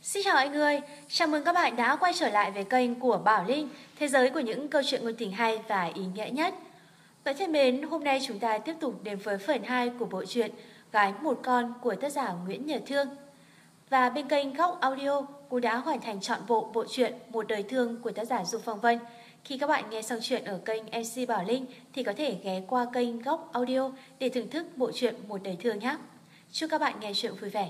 Xin chào mọi người, chào mừng các bạn đã quay trở lại với kênh của Bảo Linh, thế giới của những câu chuyện ngôn tình hay và ý nghĩa nhất. Bạn thân mến, hôm nay chúng ta tiếp tục đến với phần 2 của bộ truyện Gái Một Con của tác giả Nguyễn Nhật Thương. Và bên kênh Góc Audio cũng đã hoàn thành trọn bộ truyện Một Đời Thương của tác giả Dung Phong Vân. Khi các bạn nghe xong chuyện ở kênh MC Bảo Linh thì có thể ghé qua kênh Góc Audio để thưởng thức bộ truyện Một Đời Thương nhé. Chúc các bạn nghe chuyện vui vẻ.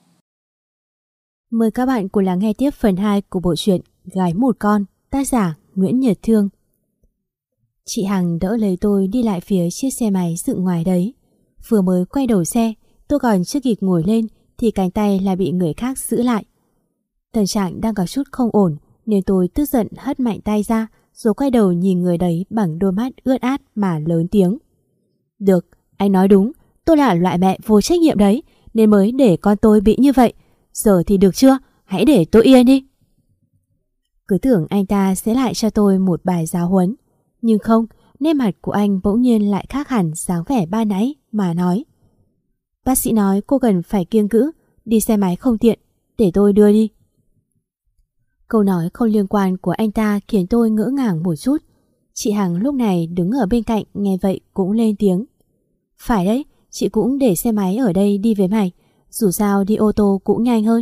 Mời các bạn cùng lắng nghe tiếp phần 2 của bộ truyện Gái Một Con, tác giả Nguyễn Nhật Thương. Chị Hằng đỡ lấy tôi đi lại phía chiếc xe máy dựng ngoài đấy. Vừa mới quay đầu xe, tôi còn chưa kịp ngồi lên thì cánh tay lại bị người khác giữ lại. Tâm trạng đang có chút không ổn nên tôi tức giận hất mạnh tay ra rồi quay đầu nhìn người đấy bằng đôi mắt ướt át mà lớn tiếng. Được, anh nói đúng, tôi là loại mẹ vô trách nhiệm đấy nên mới để con tôi bị như vậy. Giờ thì được chưa? Hãy để tôi yên đi. Cứ tưởng anh ta sẽ lại cho tôi một bài giáo huấn. Nhưng không, nét mặt của anh bỗng nhiên lại khác hẳn dáng vẻ ban nãy mà nói. Bác sĩ nói cô cần phải kiêng cữ, đi xe máy không tiện, để tôi đưa đi. Câu nói không liên quan của anh ta khiến tôi ngỡ ngàng một chút. Chị Hằng lúc này đứng ở bên cạnh nghe vậy cũng lên tiếng. Phải đấy, chị cũng để xe máy ở đây đi với mày. Dù sao đi ô tô cũng nhanh hơn.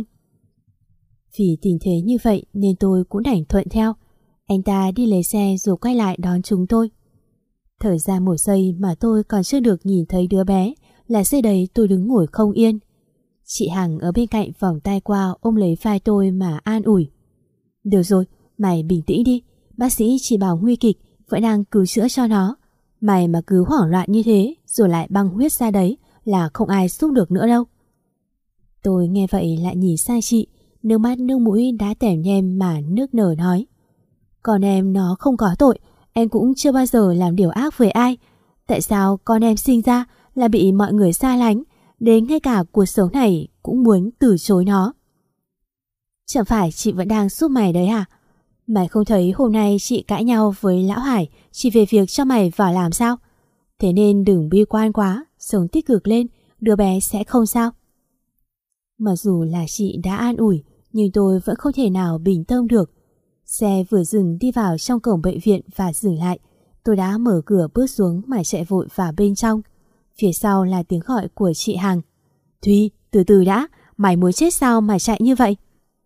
Vì tình thế như vậy nên tôi cũng đành thuận theo. Anh ta đi lấy xe rồi quay lại đón chúng tôi. Thời gian một giây mà tôi còn chưa được nhìn thấy đứa bé là giây đấy tôi đứng ngồi không yên. Chị Hằng ở bên cạnh vòng tay qua ôm lấy vai tôi mà an ủi. Được rồi, mày bình tĩnh đi. Bác sĩ chỉ bảo nguy kịch, vẫn đang cứu chữa cho nó. Mày mà cứ hoảng loạn như thế rồi lại băng huyết ra đấy là không ai giúp được nữa đâu. Tôi nghe vậy lại nhìn sang chị, nước mắt nước mũi đã tẻm nhem mà nước nở nói. Con em nó không có tội, em cũng chưa bao giờ làm điều ác với ai. Tại sao con em sinh ra là bị mọi người xa lánh, đến ngay cả cuộc sống này cũng muốn từ chối nó? Chẳng phải chị vẫn đang giúp mày đấy à? Mày không thấy hôm nay chị cãi nhau với Lão Hải chỉ về việc cho mày vào làm sao? Thế nên đừng bi quan quá, sống tích cực lên, đứa bé sẽ không sao. Mặc dù là chị đã an ủi nhưng tôi vẫn không thể nào bình tâm được. Xe vừa dừng đi vào trong cổng bệnh viện và dừng lại. Tôi đã mở cửa bước xuống mà chạy vội vào bên trong. Phía sau là tiếng gọi của chị Hằng. Thùy, từ từ đã, mày muốn chết sao mà chạy như vậy?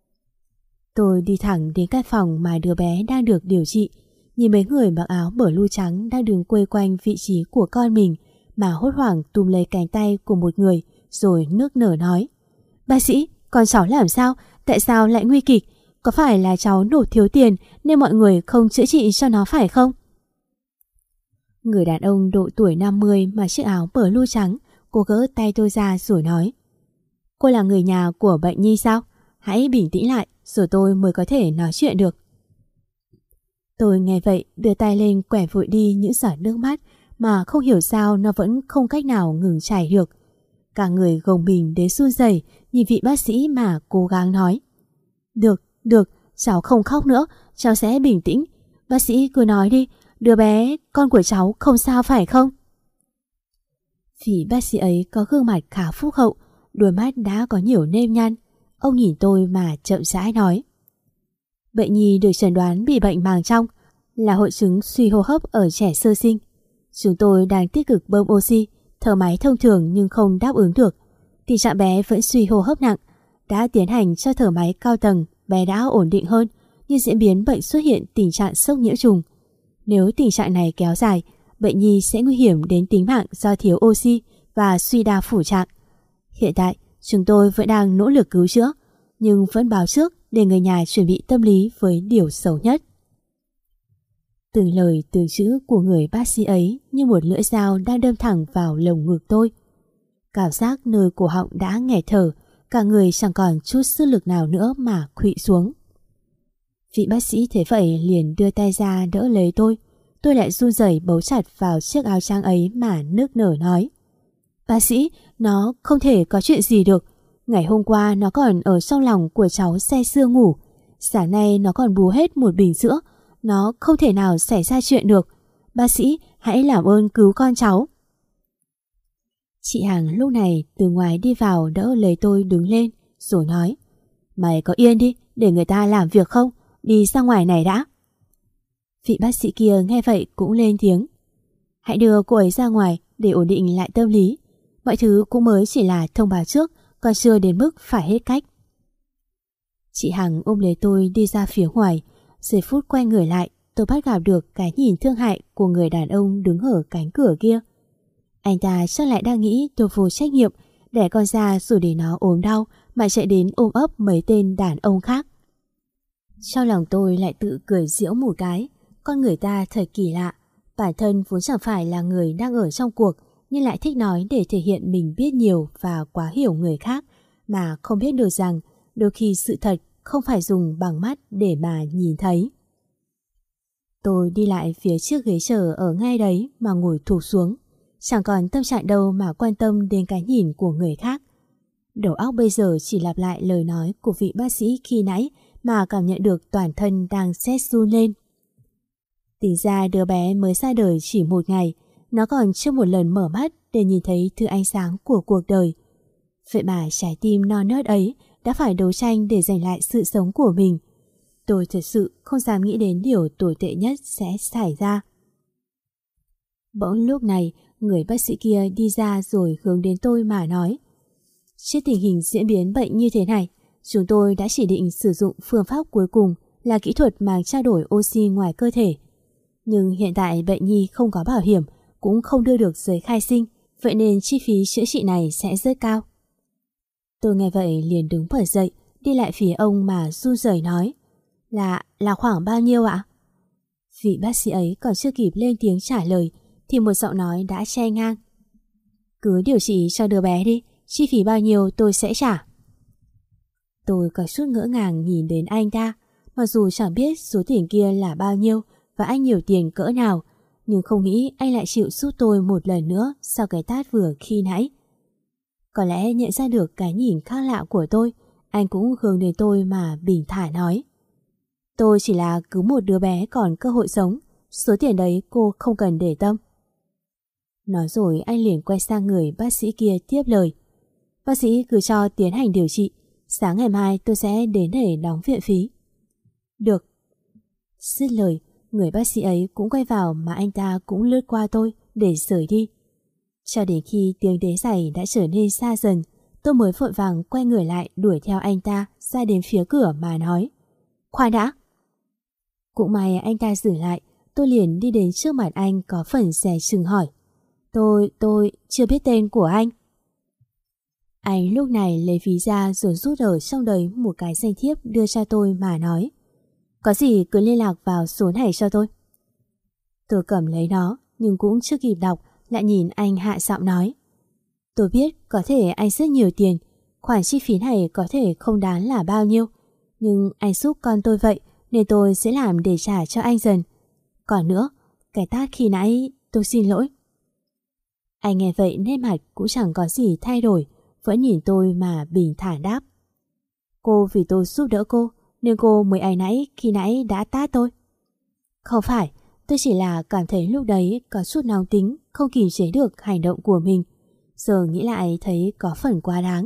Tôi đi thẳng đến căn phòng mà đứa bé đang được điều trị. Nhìn mấy người mặc áo blue trắng đang đứng quây quanh vị trí của con mình mà hốt hoảng túm lấy cánh tay của một người rồi nước nở nói. Bác sĩ, con cháu làm sao? Tại sao lại nguy kịch? Có phải là cháu nộp thiếu tiền nên mọi người không chữa trị cho nó phải không? Người đàn ông độ tuổi 50 mà chiếc áo blue trắng, cô gỡ tay tôi ra rồi nói. Cô là người nhà của bệnh nhi sao? Hãy bình tĩnh lại rồi tôi mới có thể nói chuyện được. Tôi nghe vậy đưa tay lên quẻ vội đi những giọt nước mắt mà không hiểu sao nó vẫn không cách nào ngừng chảy được. Cả người gồng mình đến run rẩy nhìn vị bác sĩ mà cố gắng nói. Được, cháu không khóc nữa, cháu sẽ bình tĩnh. Bác sĩ cứ nói đi, đứa bé, con của cháu không sao phải không? Vị bác sĩ ấy có gương mặt khá phúc hậu, đôi mắt đã có nhiều nếp nhăn. Ông nhìn tôi mà chậm rãi nói. Bệnh nhi được chẩn đoán bị bệnh màng trong, là hội chứng suy hô hấp ở trẻ sơ sinh. Chúng tôi đang tích cực bơm oxy, thở máy thông thường nhưng không đáp ứng được. Tình trạng bé vẫn suy hô hấp nặng. Đã tiến hành cho thở máy cao tầng, bé đã ổn định hơn, nhưng diễn biến bệnh xuất hiện tình trạng sốc nhiễm trùng. Nếu tình trạng này kéo dài, bệnh nhi sẽ nguy hiểm đến tính mạng do thiếu oxy và suy đa phủ trạng. Hiện tại, chúng tôi vẫn đang nỗ lực cứu chữa, nhưng vẫn báo trước để người nhà chuẩn bị tâm lý với điều xấu nhất. Từng lời từng chữ của người bác sĩ ấy như một lưỡi dao đang đâm thẳng vào lồng ngực tôi. Cảm giác nơi cổ họng đã nghẹt thở, cả người chẳng còn chút sức lực nào nữa mà khuỵu xuống. Vị bác sĩ thế vậy liền đưa tay ra đỡ lấy tôi. Tôi lại run rẩy bấu chặt vào chiếc áo trắng ấy mà nức nở nói. Bác sĩ, nó không thể có chuyện gì được. Ngày hôm qua nó còn ở trong lòng của cháu say sưa ngủ. Sáng nay nó còn bú hết một bình sữa. Nó không thể nào xảy ra chuyện được. Bác sĩ, hãy làm ơn cứu con cháu. Chị Hằng lúc này từ ngoài đi vào đỡ lấy tôi đứng lên rồi nói. Mày có yên đi, để người ta làm việc không? Đi ra ngoài này đã. Vị bác sĩ kia nghe vậy cũng lên tiếng. Hãy đưa cô ấy ra ngoài để ổn định lại tâm lý. Mọi thứ cũng mới chỉ là thông báo trước, còn chưa đến mức phải hết cách. Chị Hằng ôm lấy tôi đi ra phía ngoài. Giây phút quay người lại, tôi bắt gặp được cái nhìn thương hại của người đàn ông đứng ở cánh cửa kia. Anh ta chắc lại đang nghĩ tôi vô trách nhiệm, đẻ con ra rồi để nó ốm đau mà chạy đến ôm ấp mấy tên đàn ông khác. Trong lòng tôi lại tự cười giễu một cái. Con người ta thật kỳ lạ. Bản thân vốn chẳng phải là người đang ở trong cuộc, nhưng lại thích nói để thể hiện mình biết nhiều và quá hiểu người khác, mà không biết được rằng đôi khi sự thật không phải dùng bằng mắt để mà nhìn thấy. Tôi đi lại phía trước ghế chờ ở ngay đấy mà ngồi thụp xuống. Chẳng còn tâm trạng đâu mà quan tâm đến cái nhìn của người khác. Đầu óc bây giờ chỉ lặp lại lời nói của vị bác sĩ khi nãy mà cảm nhận được toàn thân đang rét run lên. Tính ra đứa bé mới ra đời chỉ một ngày, nó còn chưa một lần mở mắt để nhìn thấy thứ ánh sáng của cuộc đời. Vậy mà trái tim non nớt ấy đã phải đấu tranh để giành lại sự sống của mình. Tôi thật sự không dám nghĩ đến điều tồi tệ nhất sẽ xảy ra. Bỗng lúc này, người bác sĩ kia đi ra rồi hướng đến tôi mà nói: trước tình hình diễn biến bệnh như thế này, chúng tôi đã chỉ định sử dụng phương pháp cuối cùng là kỹ thuật màng trao đổi oxy ngoài cơ thể. Nhưng hiện tại bệnh nhi không có bảo hiểm, cũng không đưa được giấy khai sinh, vậy nên chi phí chữa trị này sẽ rất cao. Tôi nghe vậy liền đứng bật dậy, đi lại phía ông mà run rẩy nói: Là khoảng bao nhiêu ạ? Vị bác sĩ ấy còn chưa kịp lên tiếng trả lời thì một giọng nói đã che ngang: cứ điều trị cho đứa bé đi, chi phí bao nhiêu tôi sẽ trả. Tôi có chút ngỡ ngàng nhìn đến anh ta, mặc dù chẳng biết số tiền kia là bao nhiêu và anh nhiều tiền cỡ nào, nhưng không nghĩ anh lại chịu giúp tôi một lần nữa sau cái tát vừa khi nãy. Có lẽ nhận ra được cái nhìn khác lạ của tôi, anh cũng hướng đến tôi mà bình thản nói: tôi chỉ là cứu một đứa bé còn cơ hội sống, số tiền đấy cô không cần để tâm. Nói rồi anh liền quay sang người bác sĩ kia tiếp lời: bác sĩ cứ cho tiến hành điều trị, sáng ngày mai tôi sẽ đến để đóng viện phí. Được. Dứt lời, người bác sĩ ấy cũng quay vào mà anh ta cũng lướt qua tôi để rời đi. Cho đến khi tiếng đế giày đã trở nên xa dần, tôi mới vội vàng quay người lại đuổi theo anh ta ra đến phía cửa mà nói: khoan đã. Cũng may anh ta dừng lại, tôi liền đi đến trước mặt anh có phần dè chừng hỏi: Tôi chưa biết tên của anh. Anh lúc này lấy ví ra rồi rút ở trong đấy một cái danh thiếp đưa cho tôi mà nói: có gì cứ liên lạc vào số này cho tôi. Tôi cầm lấy nó nhưng cũng chưa kịp đọc lại nhìn anh hạ giọng nói: tôi biết có thể anh rất nhiều tiền, khoản chi phí này có thể không đáng là bao nhiêu, nhưng anh giúp con tôi vậy nên tôi sẽ làm để trả cho anh dần. Còn nữa, cái tát khi nãy tôi xin lỗi. Anh nghe vậy nét mặt cũng chẳng có gì thay đổi, vẫn nhìn tôi mà bình thản đáp: cô vì tôi giúp đỡ cô nên cô mới áy náy khi nãy đã tát tôi. Không phải, tôi chỉ là cảm thấy lúc đấy có chút nóng tính, không kiềm chế được hành động của mình. Giờ nghĩ lại thấy có phần quá đáng.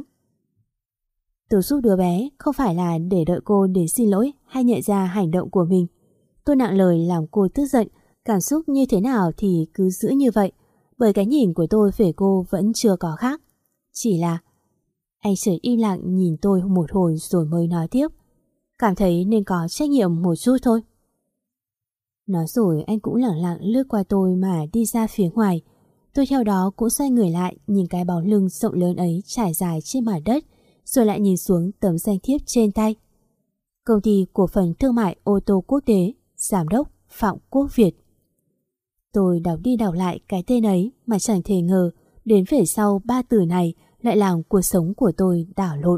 Tôi giúp đứa bé không phải là để đợi cô để xin lỗi hay nhận ra hành động của mình. Tôi nặng lời làm cô tức giận, cảm xúc như thế nào thì cứ giữ như vậy, bởi cái nhìn của tôi về cô vẫn chưa có khác. Chỉ là... Anh chợt im lặng nhìn tôi một hồi rồi mới nói tiếp: cảm thấy nên có trách nhiệm một chút thôi. Nói rồi anh cũng lẳng lặng lướt qua tôi mà đi ra phía ngoài. Tôi theo đó cũng xoay người lại nhìn cái bóng lưng rộng lớn ấy trải dài trên mặt đất, rồi lại nhìn xuống tấm danh thiếp trên tay: Công ty cổ phần thương mại ô tô quốc tế, giám đốc Phạm Quốc Việt. Tôi đọc đi đọc lại cái tên ấy mà chẳng thể ngờ đến về sau 3 từ này lại làm cuộc sống của tôi đảo lộn.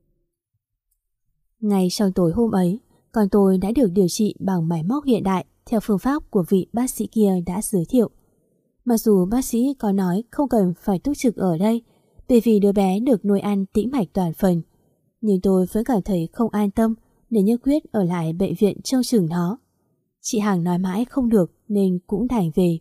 Ngay trong tối hôm ấy, con tôi đã được điều trị bằng máy móc hiện đại theo phương pháp của vị bác sĩ kia đã giới thiệu. Mặc dù bác sĩ có nói không cần phải túc trực ở đây bởi vì đứa bé được nuôi ăn tĩnh mạch toàn phần, nhưng tôi vẫn cảm thấy không an tâm nên nhất quyết ở lại bệnh viện trông chừng nó. Chị Hằng nói mãi không được nên cũng đành về.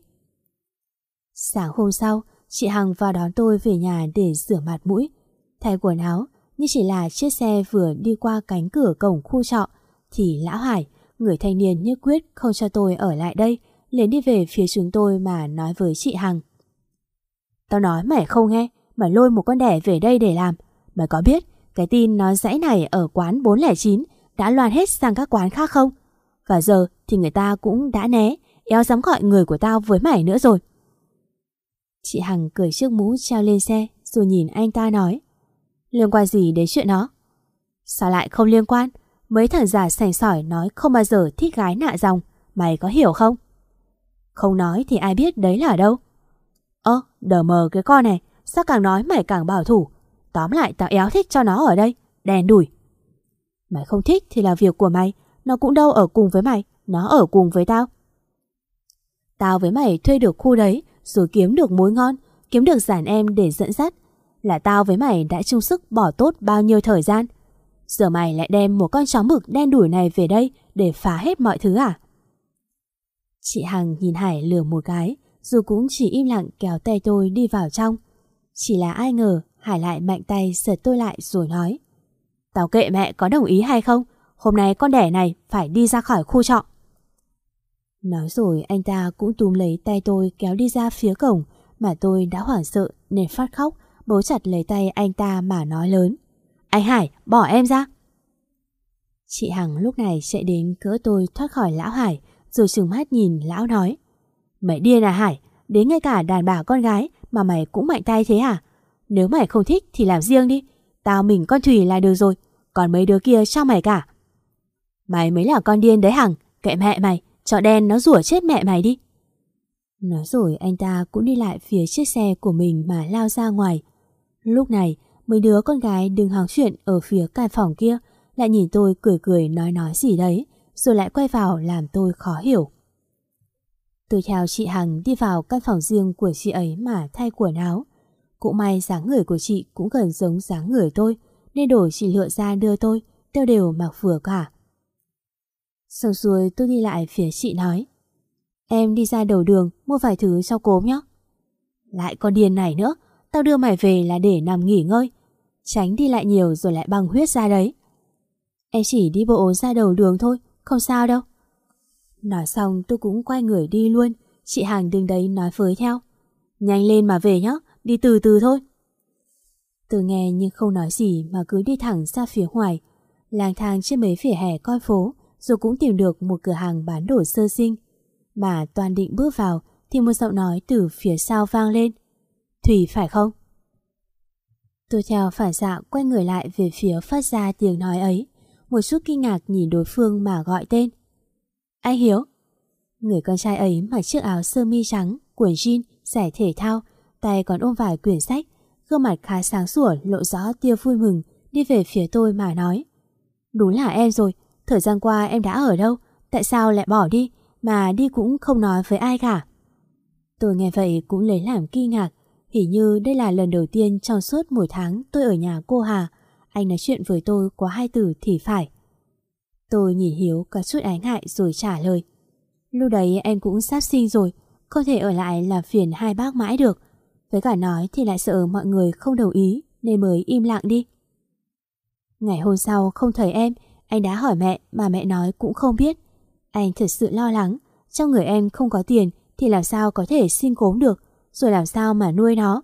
Sáng hôm sau, chị Hằng vào đón tôi về nhà để rửa mặt mũi, thay quần áo, nhưng chỉ là chiếc xe vừa đi qua cánh cửa cổng khu trọ thì lão Hải, người thanh niên nhất quyết không cho tôi ở lại đây, liền đi về phía chúng tôi mà nói với chị Hằng. Tao nói mày không nghe, mày lôi một con đẻ về đây để làm. Mày có biết cái tin nói dãy này ở quán 409 đã loan hết sang các quán khác không? Và giờ thì người ta cũng đã né, éo dám gọi người của tao với mày nữa rồi. Chị Hằng cởi chiếc mũ treo lên xe rồi nhìn anh ta nói, liên quan gì đến chuyện đó? Sao lại không liên quan? Mấy thằng già sành sỏi nói không bao giờ thích gái nạ dòng, mày có hiểu không? Không nói thì ai biết đấy là ở đâu. Đờ mờ cái con này, sao càng nói mày càng bảo thủ. Tóm lại tao éo thích cho nó ở đây, đèn đủi. Mày không thích thì là việc của mày, nó cũng đâu ở cùng với mày, nó ở cùng với tao. Tao với mày thuê được khu đấy, rồi kiếm được mối ngon, kiếm được dàn em để dẫn dắt. Là tao với mày đã chung sức bỏ tốt bao nhiêu thời gian. Giờ mày lại đem một con chó mực đen đủi này về đây để phá hết mọi thứ à? Chị Hằng nhìn Hải lừa một cái, rồi cũng chỉ im lặng kéo tay tôi đi vào trong. Chỉ là ai ngờ Hải lại mạnh tay giật tôi lại rồi nói, tao kệ mẹ có đồng ý hay không, hôm nay con đẻ này phải đi ra khỏi khu trọ. Nói rồi anh ta cũng túm lấy tay tôi kéo đi ra phía cổng, mà tôi đã hoảng sợ nên phát khóc, bấu chặt lấy tay anh ta mà nói lớn, anh Hải, bỏ em ra. Chị Hằng lúc này chạy đến cỡ tôi thoát khỏi lão Hải, rồi trừng mắt nhìn lão nói, mày điên à Hải, đến ngay cả đàn bà con gái mà mày cũng mạnh tay thế hả? Nếu mày không thích thì làm riêng đi, tao mình con Thùy là được rồi, còn mấy đứa kia cho mày cả. Mày mới là con điên đấy Hằng, kệ mẹ mày, chó đen nó rủa chết mẹ mày đi. Nói rồi anh ta cũng đi lại phía chiếc xe của mình mà lao ra ngoài. Lúc này mấy đứa con gái đứng hóng chuyện ở phía căn phòng kia lại nhìn tôi cười cười nói gì đấy, rồi lại quay vào làm tôi khó hiểu. Tôi theo chị Hằng đi vào căn phòng riêng của chị ấy mà thay quần áo. Cũng may dáng người của chị cũng gần giống dáng người tôi, nên đổi chị lựa ra đưa tôi, tiêu đều mặc vừa cả. Xong rồi tôi đi lại phía chị nói, em đi ra đầu đường mua vài thứ cho cốm nhé. Lại con điên này nữa, tao đưa mày về là để nằm nghỉ ngơi, tránh đi lại nhiều rồi lại băng huyết ra đấy. Em chỉ đi bộ ra đầu đường thôi, không sao đâu. Nói xong tôi cũng quay người đi luôn. Chị Hằng đứng đấy nói với theo, nhanh lên mà về nhé, đi từ từ thôi. Tôi nghe nhưng không nói gì mà cứ đi thẳng ra phía ngoài, lang thang trên mấy vỉa hè con phố, rồi cũng tìm được một cửa hàng bán đồ sơ sinh. Mà toàn định bước vào thì một giọng nói từ phía sau vang lên, Thùy phải không? Tôi theo phản xạ quay người lại về phía phát ra tiếng nói ấy, một chút kinh ngạc nhìn đối phương mà gọi tên. Anh Hiếu. Người con trai ấy mặc chiếc áo sơ mi trắng, quần jean, giày thể thao, tay còn ôm vài quyển sách, gương mặt khá sáng sủa lộ rõ tia vui mừng, đi về phía tôi mà nói, đúng là em rồi, thời gian qua em đã ở đâu, tại sao lại bỏ đi, mà đi cũng không nói với ai cả. Tôi nghe vậy cũng lấy làm kinh ngạc, hình như đây là lần đầu tiên trong suốt một tháng tôi ở nhà cô Hà, anh nói chuyện với tôi có 2 từ thì phải. Tôi nhìn Hiếu có chút ái ngại rồi trả lời, lúc đấy em cũng sắp sinh rồi, không thể ở lại làm phiền hai bác mãi được, với cả nói thì lại sợ mọi người không đồng ý nên mới im lặng đi. Ngày hôm sau không thấy em, anh đã hỏi mẹ mà mẹ nói cũng không biết. Anh thật sự lo lắng, trong người em không có tiền thì làm sao có thể sinh cốm được, rồi làm sao mà nuôi nó.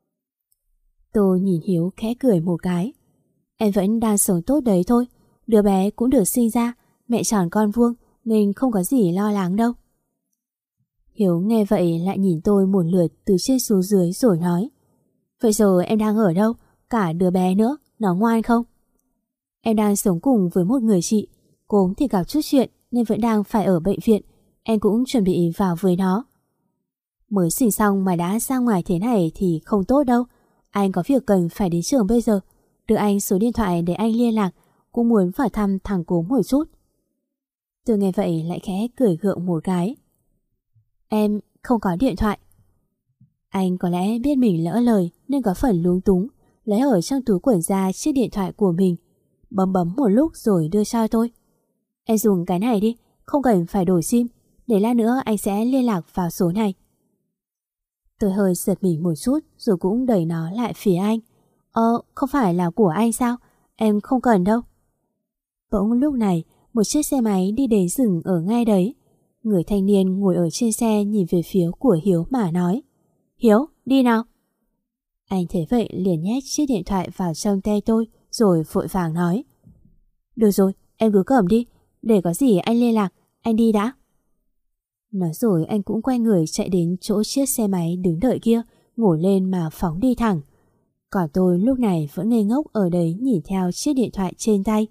Tôi nhìn Hiếu khẽ cười một cái. Em vẫn đang sống tốt đấy thôi, đứa bé cũng được sinh ra, mẹ tròn con vuông nên không có gì lo lắng đâu. Hiếu nghe vậy lại nhìn tôi một lượt từ trên xuống dưới rồi nói, vậy giờ em đang ở đâu, cả đứa bé nữa, nó ngoan không? Em đang sống cùng với một người chị, cốm thì gặp chút chuyện nên vẫn đang phải ở bệnh viện, em cũng chuẩn bị vào với nó. Mới sinh xong mà đã ra ngoài thế này thì không tốt đâu, anh có việc cần phải đến trường bây giờ, đưa anh số điện thoại để anh liên lạc, cũng muốn vào thăm thằng cốm một chút. Tôi nghe vậy lại khẽ cười gượng một cái. Em không có điện thoại. Anh có lẽ biết mình lỡ lời nên có phần luống túng, lấy ở trong túi quần ra chiếc điện thoại của mình, bấm một lúc rồi đưa cho tôi. Em dùng cái này đi, không cần phải đổi sim, để lát nữa anh sẽ liên lạc vào số này. Tôi hơi giật mình một chút rồi cũng đẩy nó lại phía anh. Không phải là của anh sao? Em không cần đâu. Bỗng lúc này, một chiếc xe máy đi đến dừng ở ngay đấy. Người thanh niên ngồi ở trên xe nhìn về phía của Hiếu mà nói: Hiếu, đi nào. Anh thấy vậy liền nhét chiếc điện thoại vào trong tay tôi rồi vội vàng nói: Được rồi, em cứ cầm đi, để có gì anh liên lạc, anh đi đã. Nói rồi anh cũng quay người chạy đến chỗ chiếc xe máy đứng đợi kia, ngồi lên mà phóng đi thẳng. Còn tôi lúc này vẫn ngây ngốc ở đấy nhìn theo chiếc điện thoại trên tay.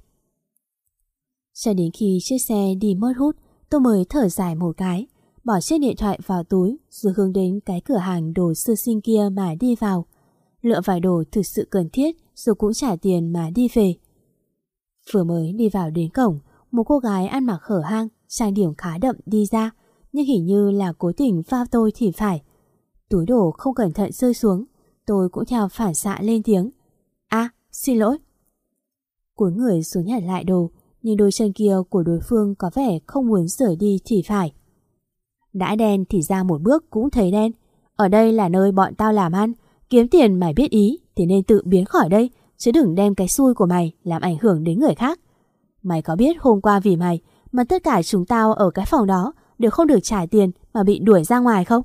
Cho đến khi chiếc xe đi mất hút, tôi mới thở dài một cái, bỏ chiếc điện thoại vào túi rồi hướng đến cái cửa hàng đồ sơ sinh kia mà đi vào. Lựa vài đồ thực sự cần thiết rồi cũng trả tiền mà đi về. Vừa mới đi vào đến cổng, một cô gái ăn mặc hở hang, trang điểm khá đậm đi ra, nhưng hình như là cố tình va tôi thì phải. Túi đồ không cẩn thận rơi xuống, tôi cũng theo phản xạ lên tiếng: Xin lỗi. Cúi người xuống nhặt lại đồ, nhưng đôi chân kia của đối phương có vẻ không muốn rời đi thì phải. Đã đen thì ra một bước cũng thấy đen. Ở đây là nơi bọn tao làm ăn, kiếm tiền mày biết ý thì nên tự biến khỏi đây, chứ đừng đem cái xui của mày làm ảnh hưởng đến người khác. Mày có biết hôm qua vì mày mà tất cả chúng tao ở cái phòng đó đều không được trả tiền mà bị đuổi ra ngoài không?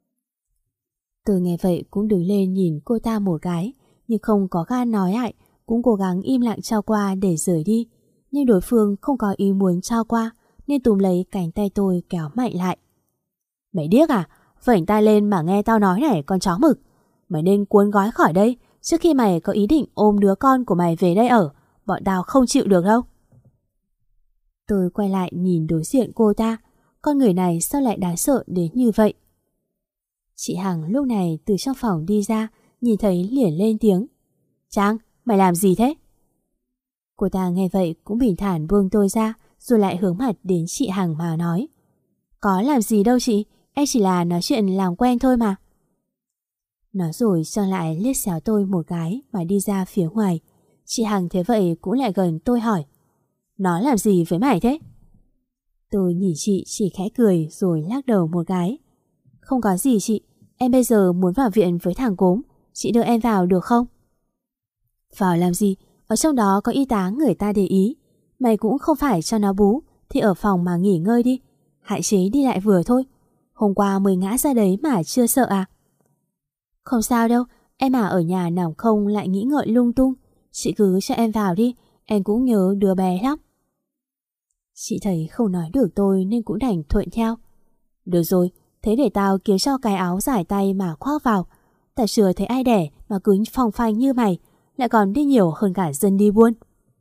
Tôi nghe vậy cũng đứng lên nhìn cô ta một cái, nhưng không có gan nói lại, cũng cố gắng im lặng cho qua để rời đi. Nhưng đối phương không có ý muốn cho qua, nên túm lấy cánh tay tôi kéo mạnh lại. Mày điếc à? Vểnh tai lên mà nghe tao nói này con chó mực. Mày nên cuốn gói khỏi đây trước khi mày có ý định ôm đứa con của mày về đây ở. Bọn tao không chịu được đâu. Tôi quay lại nhìn đối diện cô ta. Con người này sao lại đáng sợ đến như vậy? Chị Hằng lúc này từ trong phòng đi ra, nhìn thấy liền lên tiếng: Trang, mày làm gì thế? Cô ta nghe vậy cũng bình thản buông tôi ra, rồi lại hướng mặt đến chị Hằng mà nói: Có làm gì đâu chị, em chỉ là nói chuyện làm quen thôi mà. Nói rồi Trang lại liếc xéo tôi một cái mà đi ra phía ngoài. Chị Hằng thế vậy cũng lại gần tôi hỏi: Nó làm gì với mày thế? Tôi nhìn chị chỉ khẽ cười rồi lắc đầu một cái: Không có gì chị, em bây giờ muốn vào viện với thằng cốm, chị đưa em vào được không? Vào làm gì? Ở trong đó có y tá người ta để ý. Mày cũng không phải cho nó bú thì ở phòng mà nghỉ ngơi đi, hạn chế đi lại vừa thôi. Hôm qua mới ngã ra đấy mà chưa sợ à? Không sao đâu, em ở nhà nằm không lại nghĩ ngợi lung tung. Chị cứ cho em vào đi, em cũng nhớ đứa bé lắm. Chị thấy không nói được tôi nên cũng đành thuận theo. Được rồi, thế để tao kiếm cho cái áo giải tay mà khoác vào. Tao chưa thấy ai đẻ mà cứ phong phanh như mày, lại còn đi nhiều hơn cả dân đi buôn.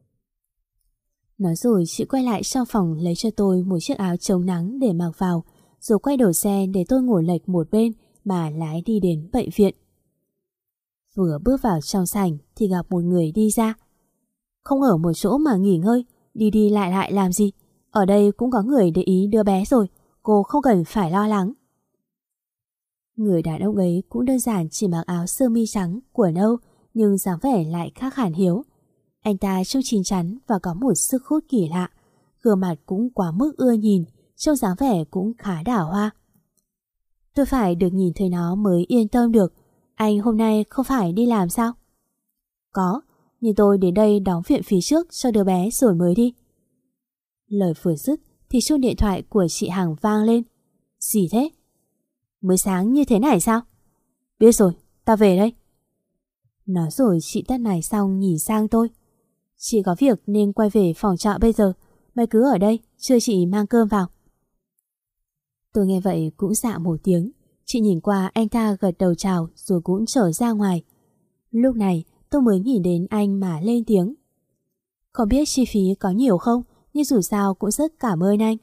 Nói rồi chị quay lại trong phòng lấy cho tôi một chiếc áo chống nắng để mặc vào, rồi quay đầu xe để tôi ngồi lệch một bên mà lái đi đến bệnh viện. Vừa bước vào trong sảnh thì gặp một người đi ra. Không ở một chỗ mà nghỉ ngơi, đi đi lại lại làm gì? Ở đây cũng có người để ý đứa bé rồi, cô không cần phải lo lắng. Người đàn ông ấy cũng đơn giản chỉ mặc áo sơ mi trắng, quần âu, nhưng dáng vẻ lại khác hẳn Hiếu. Anh ta trông chín chắn và có một sức hút kỳ lạ, gương mặt cũng quá mức ưa nhìn, trông dáng vẻ cũng khá đảo hoa. Tôi phải được nhìn thấy nó mới yên tâm được. Anh hôm nay không phải đi làm sao? Có, nhưng tôi đến đây đóng viện phí trước cho đứa bé rồi mới đi. Lời vừa dứt thì chuông điện thoại của chị Hằng vang lên. Gì thế? Mới sáng như thế này sao? Biết rồi, tao về đây. Nói rồi chị tắt máy xong nhìn sang tôi. Chị có việc nên quay về phòng trọ bây giờ. Mày cứ ở đây, chưa chị mang cơm vào. Tôi nghe vậy cũng dạ một tiếng. Chị nhìn qua anh ta gật đầu chào rồi cũng trở ra ngoài. Lúc này tôi mới nhìn đến anh mà lên tiếng. Không biết chi phí có nhiều không, nhưng dù sao cũng rất cảm ơn anh.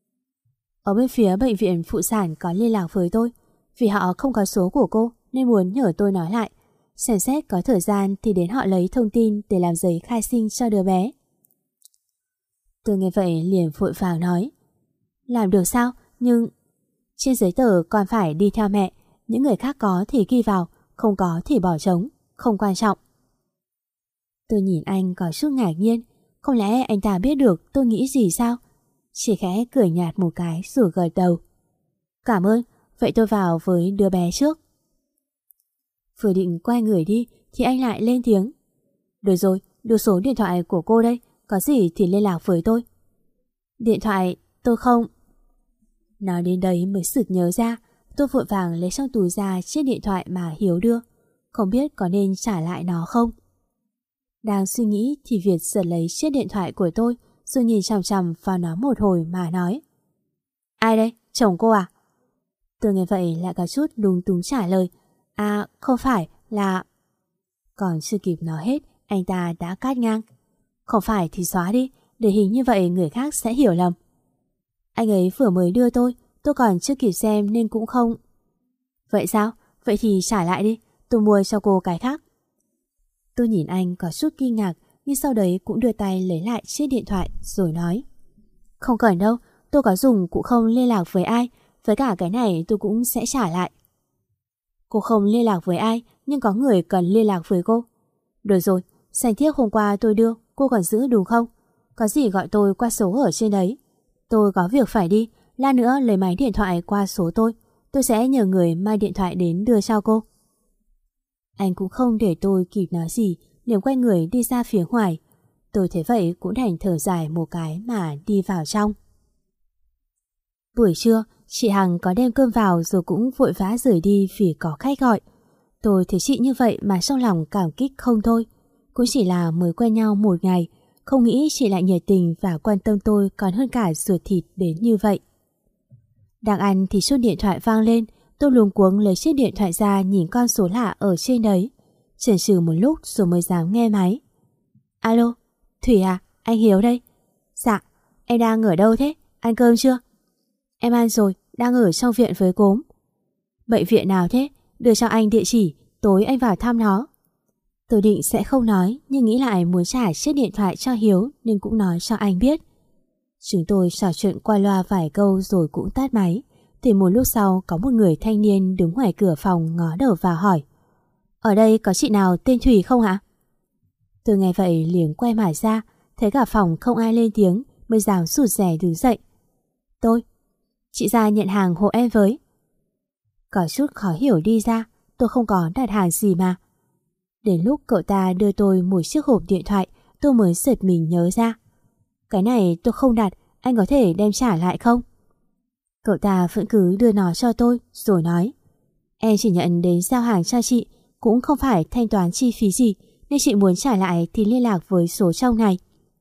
Ở bên phía bệnh viện phụ sản có liên lạc với tôi, vì họ không có số của cô nên muốn nhờ tôi nói lại. Xem xét có thời gian thì đến họ lấy thông tin để làm giấy khai sinh cho đứa bé. Tôi nghe vậy liền vội vàng nói: Làm được sao, nhưng trên giấy tờ còn phải đi theo mẹ. Những người khác có thì ghi vào, không có thì bỏ trống, không quan trọng. Tôi nhìn anh có chút ngạc nhiên. Không lẽ anh ta biết được tôi nghĩ gì sao? Chỉ khẽ cười nhạt một cái rồi gật đầu. Cảm ơn, vậy tôi vào với đứa bé trước. Vừa định quay người đi thì anh lại lên tiếng. Được rồi, đưa số điện thoại của cô đây, có gì thì liên lạc với tôi. Điện thoại tôi không. Nói đến đấy mới sực nhớ ra, tôi vội vàng lấy trong túi ra chiếc điện thoại mà Hiếu đưa, không biết có nên trả lại nó không. Đang suy nghĩ thì Việt giật lấy chiếc điện thoại của tôi rồi nhìn chằm chằm vào nó một hồi mà nói. Ai đây, chồng cô à? Tôi nghe vậy lại có chút lúng túng trả lời. À không phải, là... Còn chưa kịp nói hết, anh ta đã cắt ngang. Không phải thì xóa đi, để hình như vậy người khác sẽ hiểu lầm. Anh ấy vừa mới đưa tôi còn chưa kịp xem nên cũng không. Vậy sao? Vậy thì trả lại đi, tôi mua cho cô cái khác. Tôi nhìn anh có chút kinh ngạc, nhưng sau đấy cũng đưa tay lấy lại chiếc điện thoại rồi nói. Không cần đâu, tôi có dùng cũng không liên lạc với ai, với cả cái này tôi cũng sẽ trả lại. Cô không liên lạc với ai, nhưng có người cần liên lạc với cô. Được rồi, sành thiếc hôm qua tôi đưa, cô còn giữ đúng không? Có gì gọi tôi qua số ở trên đấy. Tôi có việc phải đi, lát nữa lấy máy điện thoại qua số tôi sẽ nhờ người mang điện thoại đến đưa cho cô. Anh cũng không để tôi kịp nói gì, liền quay người đi ra phía ngoài. Tôi thấy vậy cũng đành thở dài một cái mà đi vào trong. Buổi trưa, chị Hằng có đem cơm vào rồi cũng vội vã rời đi vì có khách gọi. Tôi thấy chị như vậy mà trong lòng cảm kích không thôi. Cũng chỉ là mới quen nhau một ngày, không nghĩ chị lại nhiệt tình và quan tâm tôi còn hơn cả ruột thịt đến như vậy. Đang ăn thì chuông điện thoại vang lên, tôi luống cuống lấy chiếc điện thoại ra nhìn con số lạ ở trên đấy. Chần chừ một lúc rồi mới dám nghe máy. Alo, Thủy à, anh Hiếu đây. Dạ, em đang ở đâu thế? Ăn cơm chưa? Em ăn rồi, đang ở trong viện với cốm. Bệnh viện nào thế? Đưa cho anh địa chỉ, tối anh vào thăm nó. Tôi định sẽ không nói, nhưng nghĩ lại muốn trả chiếc điện thoại cho Hiếu nên cũng nói cho anh biết. Chúng tôi trò chuyện qua loa vài câu rồi cũng tắt máy. Thì một lúc sau có một người thanh niên đứng ngoài cửa phòng ngó đầu vào hỏi. Ở đây có chị nào tên Thủy không ạ? Tôi nghe vậy liền quay mặt ra, thấy cả phòng không ai lên tiếng mới dám rụt rè đứng dậy. Tôi, chị ra nhận hàng hộ em với. Có chút khó hiểu đi ra, tôi không có đặt hàng gì mà. Đến lúc cậu ta đưa tôi một chiếc hộp điện thoại, tôi mới giật mình nhớ ra. Cái này tôi không đặt, anh có thể đem trả lại không? Cậu ta vẫn cứ đưa nó cho tôi rồi nói. Em chỉ nhận đến giao hàng cho chị, cũng không phải thanh toán chi phí gì, nên chị muốn trả lại thì liên lạc với số trong này.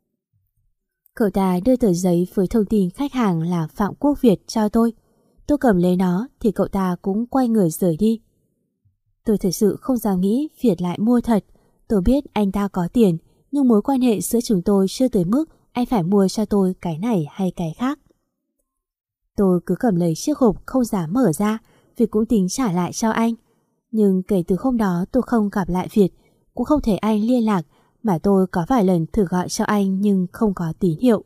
Cậu ta đưa tờ giấy với thông tin khách hàng là Phạm Quốc Việt cho tôi. Tôi cầm lấy nó thì cậu ta cũng quay người rời đi. Tôi thật sự không dám nghĩ Việt lại mua thật. Tôi biết anh ta có tiền, nhưng mối quan hệ giữa chúng tôi chưa tới mức anh phải mua cho tôi cái này hay cái khác. Tôi cứ cầm lấy chiếc hộp không dám mở ra, Việt cũng tính trả lại cho anh. Nhưng kể từ hôm đó tôi không gặp lại Việt, cũng không thể anh liên lạc, mà tôi có vài lần thử gọi cho anh nhưng không có tín hiệu.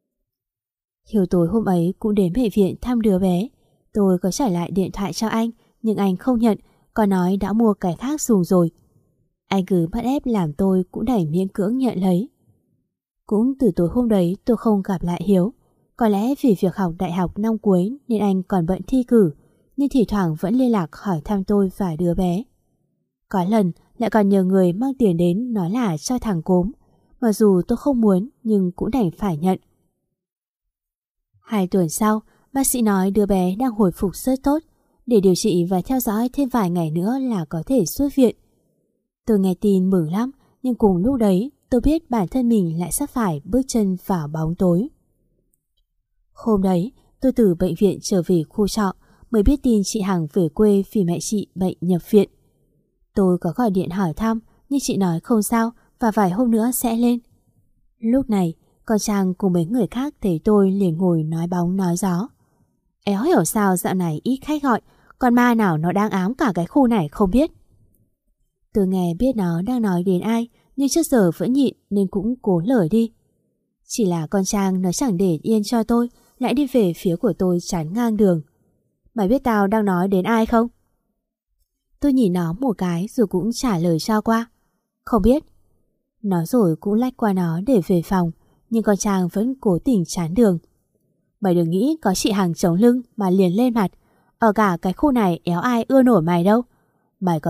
Chiều tối hôm ấy cũng đến bệnh viện thăm đứa bé. Tôi có trả lại điện thoại cho anh, nhưng anh không nhận, còn nói đã mua cái khác dùng rồi. Anh cứ bắt ép làm tôi cũng đành miễn cưỡng nhận lấy. Cũng từ tối hôm đấy tôi không gặp lại Hiếu. Có lẽ vì việc học đại học năm cuối nên anh còn bận thi cử, nhưng thỉnh thoảng vẫn liên lạc hỏi thăm tôi và đứa bé. Có lần lại còn nhờ người mang tiền đến nói là cho thằng cốm. Mặc dù tôi không muốn nhưng cũng đành phải nhận. 2 tuần sau, bác sĩ nói đứa bé đang hồi phục rất tốt, để điều trị và theo dõi thêm vài ngày nữa là có thể xuất viện. Tôi nghe tin mừng lắm, nhưng cùng lúc đấy tôi biết bản thân mình lại sắp phải bước chân vào bóng tối. Hôm đấy, tôi từ bệnh viện trở về khu trọ mới biết tin chị Hằng về quê vì mẹ chị bệnh nhập viện. Tôi có gọi điện hỏi thăm, nhưng chị nói không sao và vài hôm nữa sẽ lên. Lúc này, con Trang cùng mấy người khác thấy tôi liền ngồi nói bóng nói gió. Éo hiểu sao dạo này ít khách gọi, con ma nào nó đang ám cả cái khu này không biết. Tôi nghe biết nó đang nói đến ai, nhưng trước giờ vẫn nhịn nên cũng cố lờ đi. Chỉ là con Trang nó chẳng để yên cho tôi, lại đi về phía của tôi chắn ngang đường. Mày biết tao đang nói đến ai không? Tôi nhìn nó một cái rồi cũng trả lời cho qua. Không biết. Nói rồi cũng lách qua nó để về phòng, nhưng con Trang vẫn cố tình chắn đường. Mày đừng nghĩ có chị Hằng chống lưng mà liền lên mặt. Ở cả cái khu này éo ai ưa nổi mày đâu. Mày có biết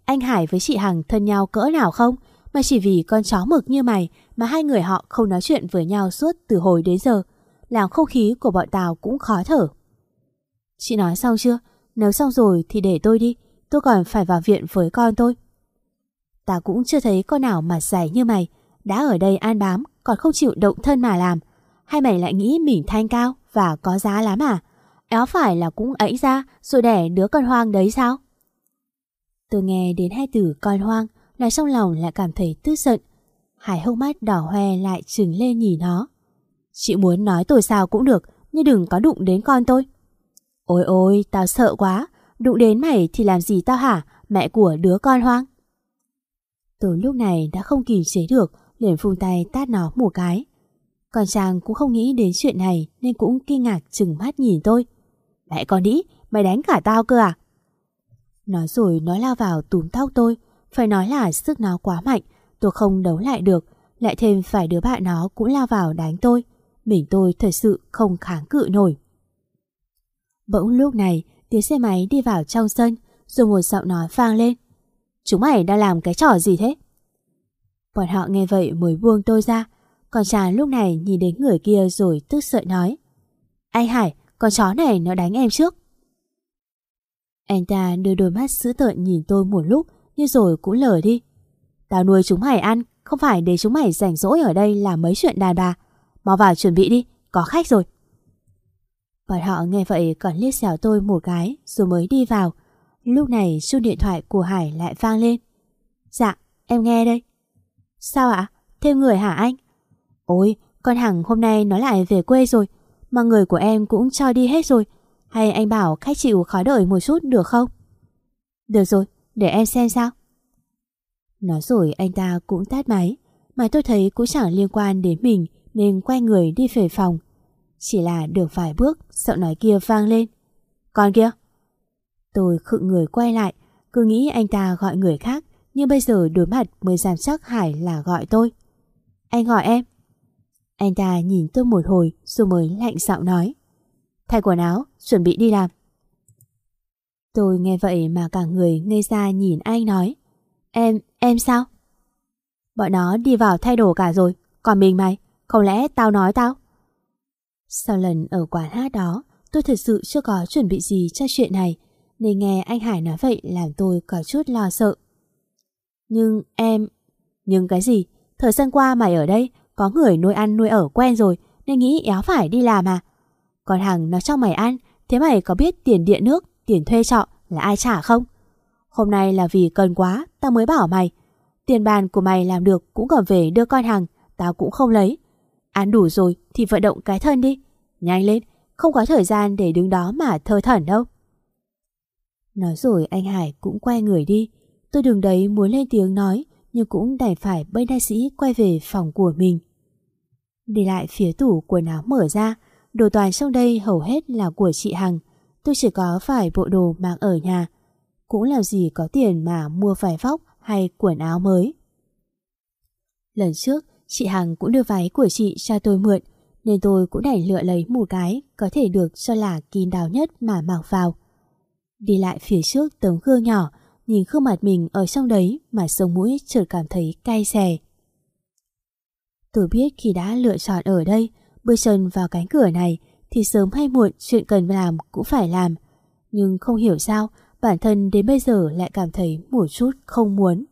anh Hải với chị Hằng thân nhau cỡ nào không, mà chỉ vì con chó mực như mày mà hai người họ không nói chuyện với nhau suốt từ hồi đến giờ, làm không khí của bọn tao cũng khó thở. Chị nói xong chưa? Nếu xong rồi thì để tôi đi, tôi còn phải vào viện với con tôi. Tao cũng chưa thấy con nào mặt dày như mày, đã ở đây an bám còn không chịu động thân mà làm. Hay mày lại nghĩ mình thanh cao và có giá lắm à? Éo phải là cũng ẵnh ra rồi đẻ đứa con hoang đấy sao? Tôi nghe đến hai từ con hoang là trong lòng lại cảm thấy tức giận. Hai hốc mắt đỏ hoe lại trừng lên nhìn nó. Chị muốn nói tôi sao cũng được, nhưng đừng có đụng đến con tôi. Ôi ôi, tao sợ quá. Đụng đến mày thì làm gì tao hả, mẹ của đứa con hoang? Tôi lúc này đã không kìm chế được, liền vung tay tát nó một cái. Còn chàng cũng không nghĩ đến chuyện này nên cũng kinh ngạc trừng mắt nhìn tôi. Mẹ con đĩ, mày đánh cả tao cơ à? Nói rồi nó lao vào túm tóc tôi. Phải nói là sức nó quá mạnh, tôi không đấu lại được. Lại thêm phải đứa bạn nó cũng lao vào đánh tôi. Mình tôi thật sự không kháng cự nổi. Bỗng lúc này tiếng xe máy đi vào trong sân, rồi một giọng nói vang lên. Chúng mày đang làm cái trò gì thế? Bọn họ nghe vậy mới buông tôi ra. Còn chàng lúc này nhìn đến người kia rồi tức giận nói. Anh Hải, con chó này nó đánh em trước. Anh ta đưa đôi mắt dữ tợn nhìn tôi một lúc, nhưng rồi cũng lờ đi. Tao nuôi chúng mày ăn, không phải để chúng mày rảnh rỗi ở đây làm mấy chuyện đàn bà. Mau vào chuẩn bị đi, có khách rồi. Bọn họ nghe vậy còn liếc xéo tôi một cái rồi mới đi vào. Lúc này chuông điện thoại của Hải lại vang lên. Dạ, em nghe đây. Sao ạ? Thêm người hả anh? Ôi, con Hằng hôm nay nó lại về quê rồi, mà người của em cũng cho đi hết rồi. Hay anh bảo khách chịu khó đợi một chút được không? Được rồi, để em xem sao. Nói rồi anh ta cũng tắt máy, mà tôi thấy cũng chẳng liên quan đến mình nên quay người đi về phòng. Chỉ là được vài bước, giọng nói kia vang lên. Con kia! Tôi khựng người quay lại, cứ nghĩ anh ta gọi người khác, nhưng bây giờ đối mặt mới dám chắc Hải là gọi tôi. Anh gọi em. Anh ta nhìn tôi một hồi rồi mới lạnh giọng nói. Thay quần áo, chuẩn bị đi làm. Tôi nghe vậy mà cả người ngây ra nhìn anh nói. Em sao? Bọn nó đi vào thay đồ cả rồi, còn mình mày, không lẽ tao nói tao? Sau lần ở quán hát đó, tôi thật sự chưa có chuẩn bị gì cho chuyện này, nên nghe anh Hải nói vậy làm tôi có chút lo sợ. Nhưng cái gì? Thời gian qua mày ở đây có người nuôi ăn nuôi ở quen rồi nên nghĩ éo phải đi làm à? Còn Hằng nó cho mày ăn, thế mày có biết tiền điện nước, tiền thuê trọ là ai trả không? Hôm nay là vì cần quá tao mới bảo mày. Tiền bàn của mày làm được cũng còn về đưa con Hằng, tao cũng không lấy. Ăn đủ rồi thì vận động cái thân đi. Nhanh lên, không có thời gian để đứng đó mà thơ thẩn đâu. Nói rồi anh Hải cũng quay người đi. Tôi đứng đấy muốn lên tiếng nói, nhưng cũng đành phải bênh đại sĩ quay về phòng của mình. Đi lại phía tủ quần áo mở ra, đồ toàn trong đây hầu hết là của chị Hằng. Tôi chỉ có vài bộ đồ mang ở nhà. Cũng làm gì có tiền mà mua vải vóc hay quần áo mới. Lần trước chị Hằng cũng đưa váy của chị cho tôi mượn, nên tôi cũng đành lựa lấy một cái có thể được cho là kín đáo nhất mà mặc vào. Đi lại phía trước tấm gương nhỏ, nhìn gương mặt mình ở trong đấy mà sống mũi chợt cảm thấy cay xè. Tôi biết khi đã lựa chọn ở đây, bước chân vào cánh cửa này thì sớm hay muộn chuyện cần làm cũng phải làm. Nhưng không hiểu sao bản thân đến bây giờ lại cảm thấy một chút không muốn.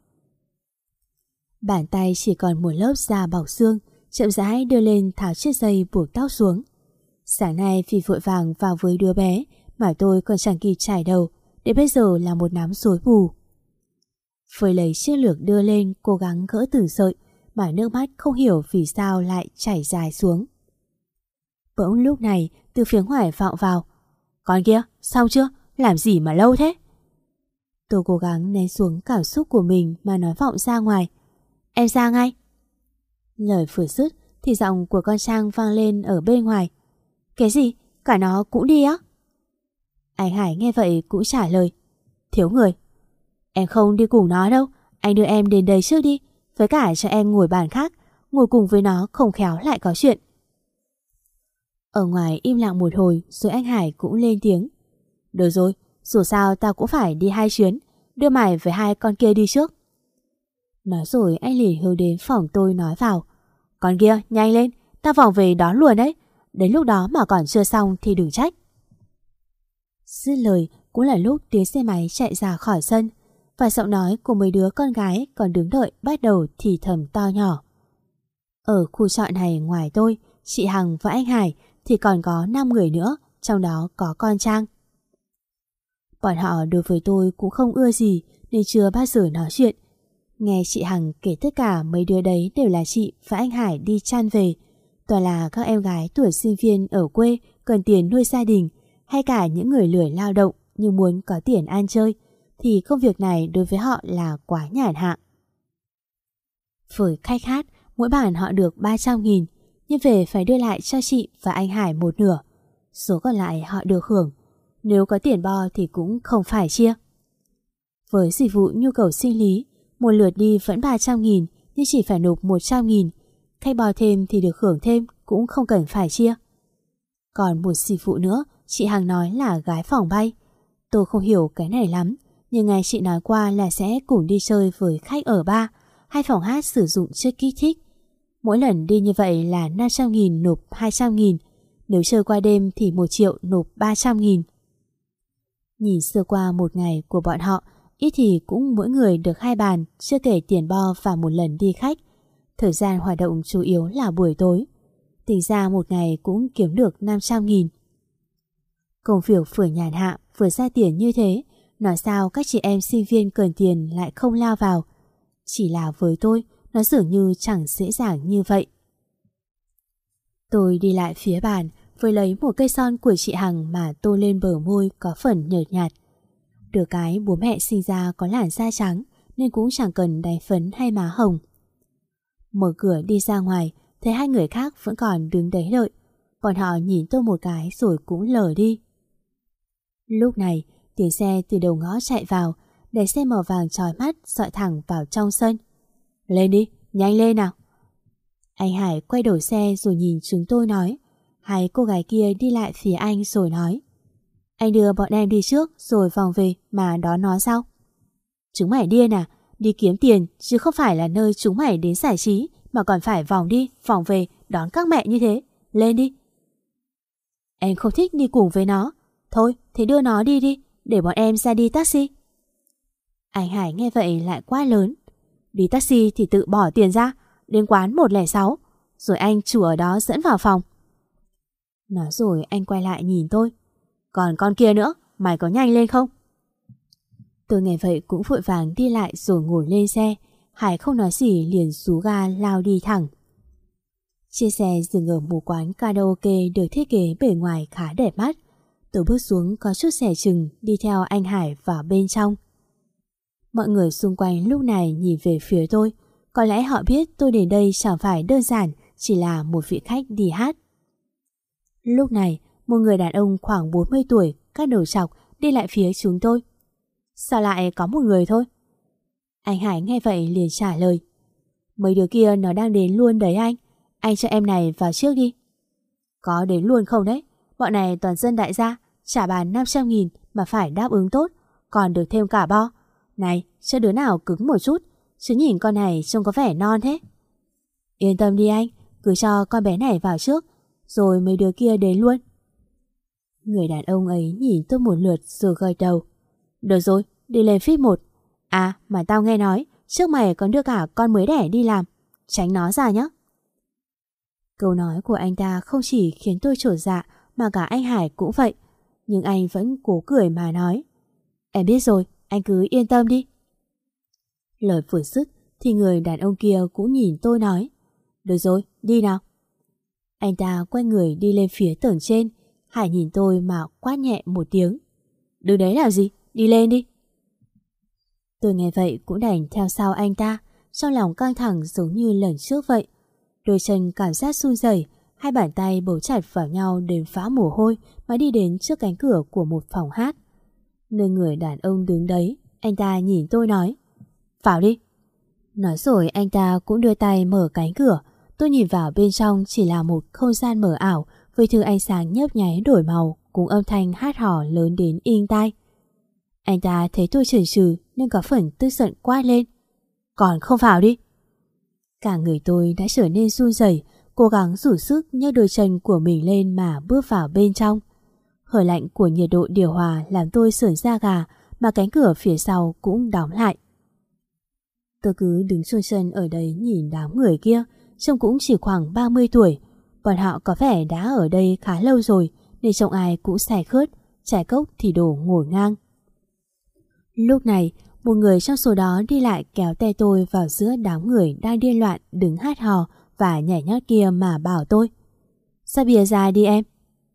Bàn tay chỉ còn một lớp da bọc xương, chậm rãi đưa lên tháo chiếc dây buộc tóc xuống. Sáng nay vì vội vàng vào với đứa bé mà tôi còn chẳng kịp chải đầu, đến bây giờ là một nắm rối bù. Phơi lấy chiếc lược đưa lên, cố gắng gỡ từng sợi mà nước mắt không hiểu vì sao lại chảy dài xuống. Bỗng lúc này từ phía ngoài vọng vào. Con kia, xong chưa? Làm gì mà lâu thế? Tôi cố gắng nén xuống cảm xúc của mình mà nói vọng ra ngoài. Em ra ngay. Lời vừa dứt thì giọng của con Trang vang lên ở bên ngoài. Cái gì? Cả nó cũng đi á? Anh Hải nghe vậy cũng trả lời. Thiếu người. Em không đi cùng nó đâu, anh đưa em đến đây trước đi, với cả cho em ngồi bàn khác, ngồi cùng với nó không khéo lại có chuyện. Ở ngoài im lặng một hồi rồi anh Hải cũng lên tiếng. Được rồi, dù sao tao cũng phải đi 2 chuyến, đưa mày với hai con kia đi trước. Nói rồi anh liền hướng đến phòng tôi nói vào. Con kia, nhanh lên, ta vòng về đón luôn đấy. Đến lúc đó mà còn chưa xong thì đừng trách. Dứt lời cũng là lúc tiếng xe máy chạy ra khỏi sân, và giọng nói của mấy đứa con gái còn đứng đợi bắt đầu thì thầm to nhỏ. Ở khu trọ này ngoài tôi, chị Hằng và anh Hải thì còn có 5 người nữa, trong đó có con Trang. Bọn họ đối với tôi cũng không ưa gì nên chưa bao giờ nói chuyện. Nghe chị Hằng kể tất cả mấy đứa đấy đều là chị và anh Hải đi chăn về, toàn là các em gái tuổi sinh viên ở quê cần tiền nuôi gia đình, hay cả những người lười lao động nhưng muốn có tiền ăn chơi, thì công việc này đối với họ là quá nhàn hạ. Với khách hát, mỗi bản họ được 300.000, nhưng về phải đưa lại cho chị và anh Hải một nửa. Số còn lại họ được hưởng, nếu có tiền bo thì cũng không phải chia. Với dịch vụ nhu cầu sinh lý, một lượt đi vẫn 300.000 nhưng chỉ phải nộp 100.000, khách bo thêm thì được hưởng thêm, cũng không cần phải chia. Còn một dịch vụ nữa, chị Hằng nói là gái phòng bay. Tôi không hiểu cái này lắm, nhưng nghe chị nói qua là sẽ cùng đi chơi với khách ở bar hay phòng hát sử dụng chất kích thích. Mỗi lần đi như vậy là 500.000 nộp 200.000, nếu chơi qua đêm thì 1 triệu nộp 300.000. Nhìn sơ qua một ngày của bọn họ, ít thì cũng mỗi người được 2 bàn, chưa kể tiền bo và một lần đi khách. Thời gian hoạt động chủ yếu là buổi tối. Tính ra một ngày cũng kiếm được 500.000. Công việc vừa nhàn hạ vừa ra tiền như thế, nói sao các chị em sinh viên cần tiền lại không lao vào. Chỉ là với tôi, nó dường như chẳng dễ dàng như vậy. Tôi đi lại phía bàn, với lấy một cây son của chị Hằng mà tô lên bờ môi có phần nhợt nhạt. Được cái bố mẹ sinh ra có làn da trắng nên cũng chẳng cần đánh phấn hay má hồng. Mở cửa đi ra ngoài, thấy hai người khác vẫn còn đứng đấy đợi. Bọn họ nhìn tôi một cái rồi cũng lờ đi. Lúc này, tiếng xe từ đầu ngõ chạy vào, đèn xe màu vàng chói mắt dọi thẳng vào trong sân. Lên đi, nhanh lên nào. Anh Hải quay đầu xe rồi nhìn chúng tôi nói. Hai cô gái kia đi lại phía anh rồi nói. Anh đưa bọn em đi trước rồi vòng về mà đón nó sao? Chúng mày điên à? Đi kiếm tiền chứ không phải là nơi chúng mày đến giải trí mà còn phải vòng đi, vòng về đón các mẹ như thế. Lên đi. Em không thích đi cùng với nó. Thôi, thì đưa nó đi đi, để bọn em ra đi taxi. Anh Hải nghe vậy lại quá lớn. Đi taxi thì tự bỏ tiền ra, đến quán 106, rồi anh chủ ở đó dẫn vào phòng. Nói rồi anh quay lại nhìn tôi. Còn con kia nữa, mày có nhanh lên không? Tôi nghe vậy cũng vội vàng đi lại rồi ngồi lên xe. Hải không nói gì liền rú ga lao đi thẳng. Chiếc xe dừng ở một quán karaoke được thiết kế bề ngoài khá đẹp mắt. Tôi bước xuống có chút dè chừng đi theo anh Hải vào bên trong. Mọi người xung quanh lúc này nhìn về phía tôi. Có lẽ họ biết tôi đến đây chẳng phải đơn giản chỉ là một vị khách đi hát. Lúc này, một người đàn ông khoảng 40 tuổi, các đầu trọc đi lại phía chúng tôi. Sao lại có một người thôi? Anh Hải nghe vậy liền trả lời. Mấy đứa kia nó đang đến luôn đấy anh cho em này vào trước đi. Có đến luôn không đấy? Bọn này toàn dân đại gia, trả bàn 500.000 mà phải đáp ứng tốt, còn được thêm cả bo. Này, cho đứa nào cứng một chút, chứ nhìn con này trông có vẻ non thế. Yên tâm đi anh, cứ cho con bé này vào trước, rồi mấy đứa kia đến luôn. Người đàn ông ấy nhìn tôi một lượt rồi gật đầu. Được rồi, đi lên feed 1. À, mà tao nghe nói, trước mày còn đưa cả con mới đẻ đi làm. Tránh nó ra nhé. Câu nói của anh ta không chỉ khiến tôi chột dạ mà cả anh Hải cũng vậy. Nhưng anh vẫn cố cười mà nói. Em biết rồi, anh cứ yên tâm đi. Lời vừa dứt thì người đàn ông kia cũng nhìn tôi nói. Được rồi, đi nào. Anh ta quay người đi lên phía tầng trên. Hải nhìn tôi mà quát nhẹ một tiếng. Đứng đấy làm gì, đi lên đi. Tôi nghe vậy cũng đành theo sau anh ta, trong lòng căng thẳng giống như lần trước vậy. Đôi chân cảm giác run rẩy, hai bàn tay bấu chặt vào nhau đến phã mồ hôi mà đi đến trước cánh cửa của một phòng hát. Nơi người đàn ông đứng đấy, anh ta nhìn tôi nói. Vào đi. Nói rồi anh ta cũng đưa tay mở cánh cửa. Tôi nhìn vào bên trong chỉ là một không gian mờ ảo với thứ ánh sáng nhấp nháy đổi màu cùng âm thanh hát hò lớn đến inh tai. Anh ta thấy tôi chần chừ nên có phần tức giận quát lên. Còn không vào đi. Cả người tôi đã trở nên run rẩy, cố gắng rủ sức nhấc đôi chân của mình lên mà bước vào bên trong. Hơi lạnh của nhiệt độ điều hòa làm tôi sởn da gà, mà cánh cửa phía sau cũng đóng lại. Tôi cứ đứng chôn chân ở đấy nhìn đám người kia, trông cũng chỉ khoảng 30 tuổi. Bọn họ có vẻ đã ở đây khá lâu rồi nên trông ai cũng say khướt, chai cốc thì đổ ngổn ngang. Lúc này, một người trong số đó đi lại kéo tay tôi vào giữa đám người đang điên loạn đứng hát hò và nhảy nhót kia mà bảo tôi: "Ra bia ra đi em."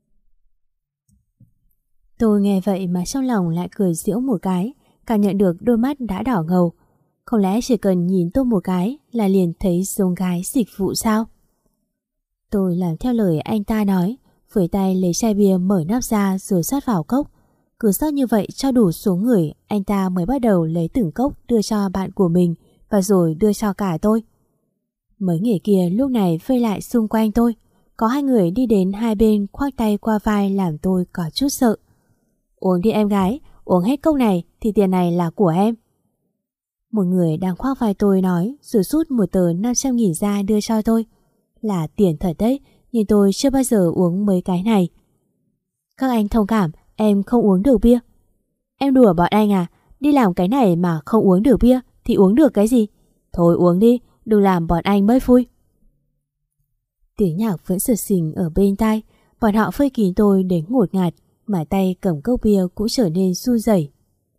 Tôi nghe vậy mà trong lòng lại cười giễu một cái, cảm nhận được đôi mắt đã đỏ ngầu. Không lẽ chỉ cần nhìn tôi một cái là liền thấy giống gái dịch vụ sao? Tôi làm theo lời anh ta nói, với tay lấy chai bia mở nắp ra rồi rót vào cốc. Cứ rót như vậy cho đủ số người, anh ta mới bắt đầu lấy từng cốc đưa cho bạn của mình và rồi đưa cho cả tôi. Mấy người kia lúc này vây lại xung quanh tôi. Có hai người đi đến hai bên khoác tay qua vai làm tôi có chút sợ. "Uống đi em gái, uống hết cốc này thì tiền này là của em." Một người đang khoác vai tôi nói rồi rút một tờ 500.000 ra đưa cho tôi. Là tiền thật đấy, nhưng tôi chưa bao giờ uống mấy cái này. "Các anh thông cảm, em không uống được bia." "Em đùa bọn anh à? Đi làm cái này mà không uống được bia thì uống được cái gì? Thôi uống đi, đừng làm bọn anh mất vui." Tiếng nhạc vẫn sượt sình ở bên tai. Bọn họ vây kín tôi đến ngột ngạt, mà tay cầm cốc bia cũng trở nên run rẩy.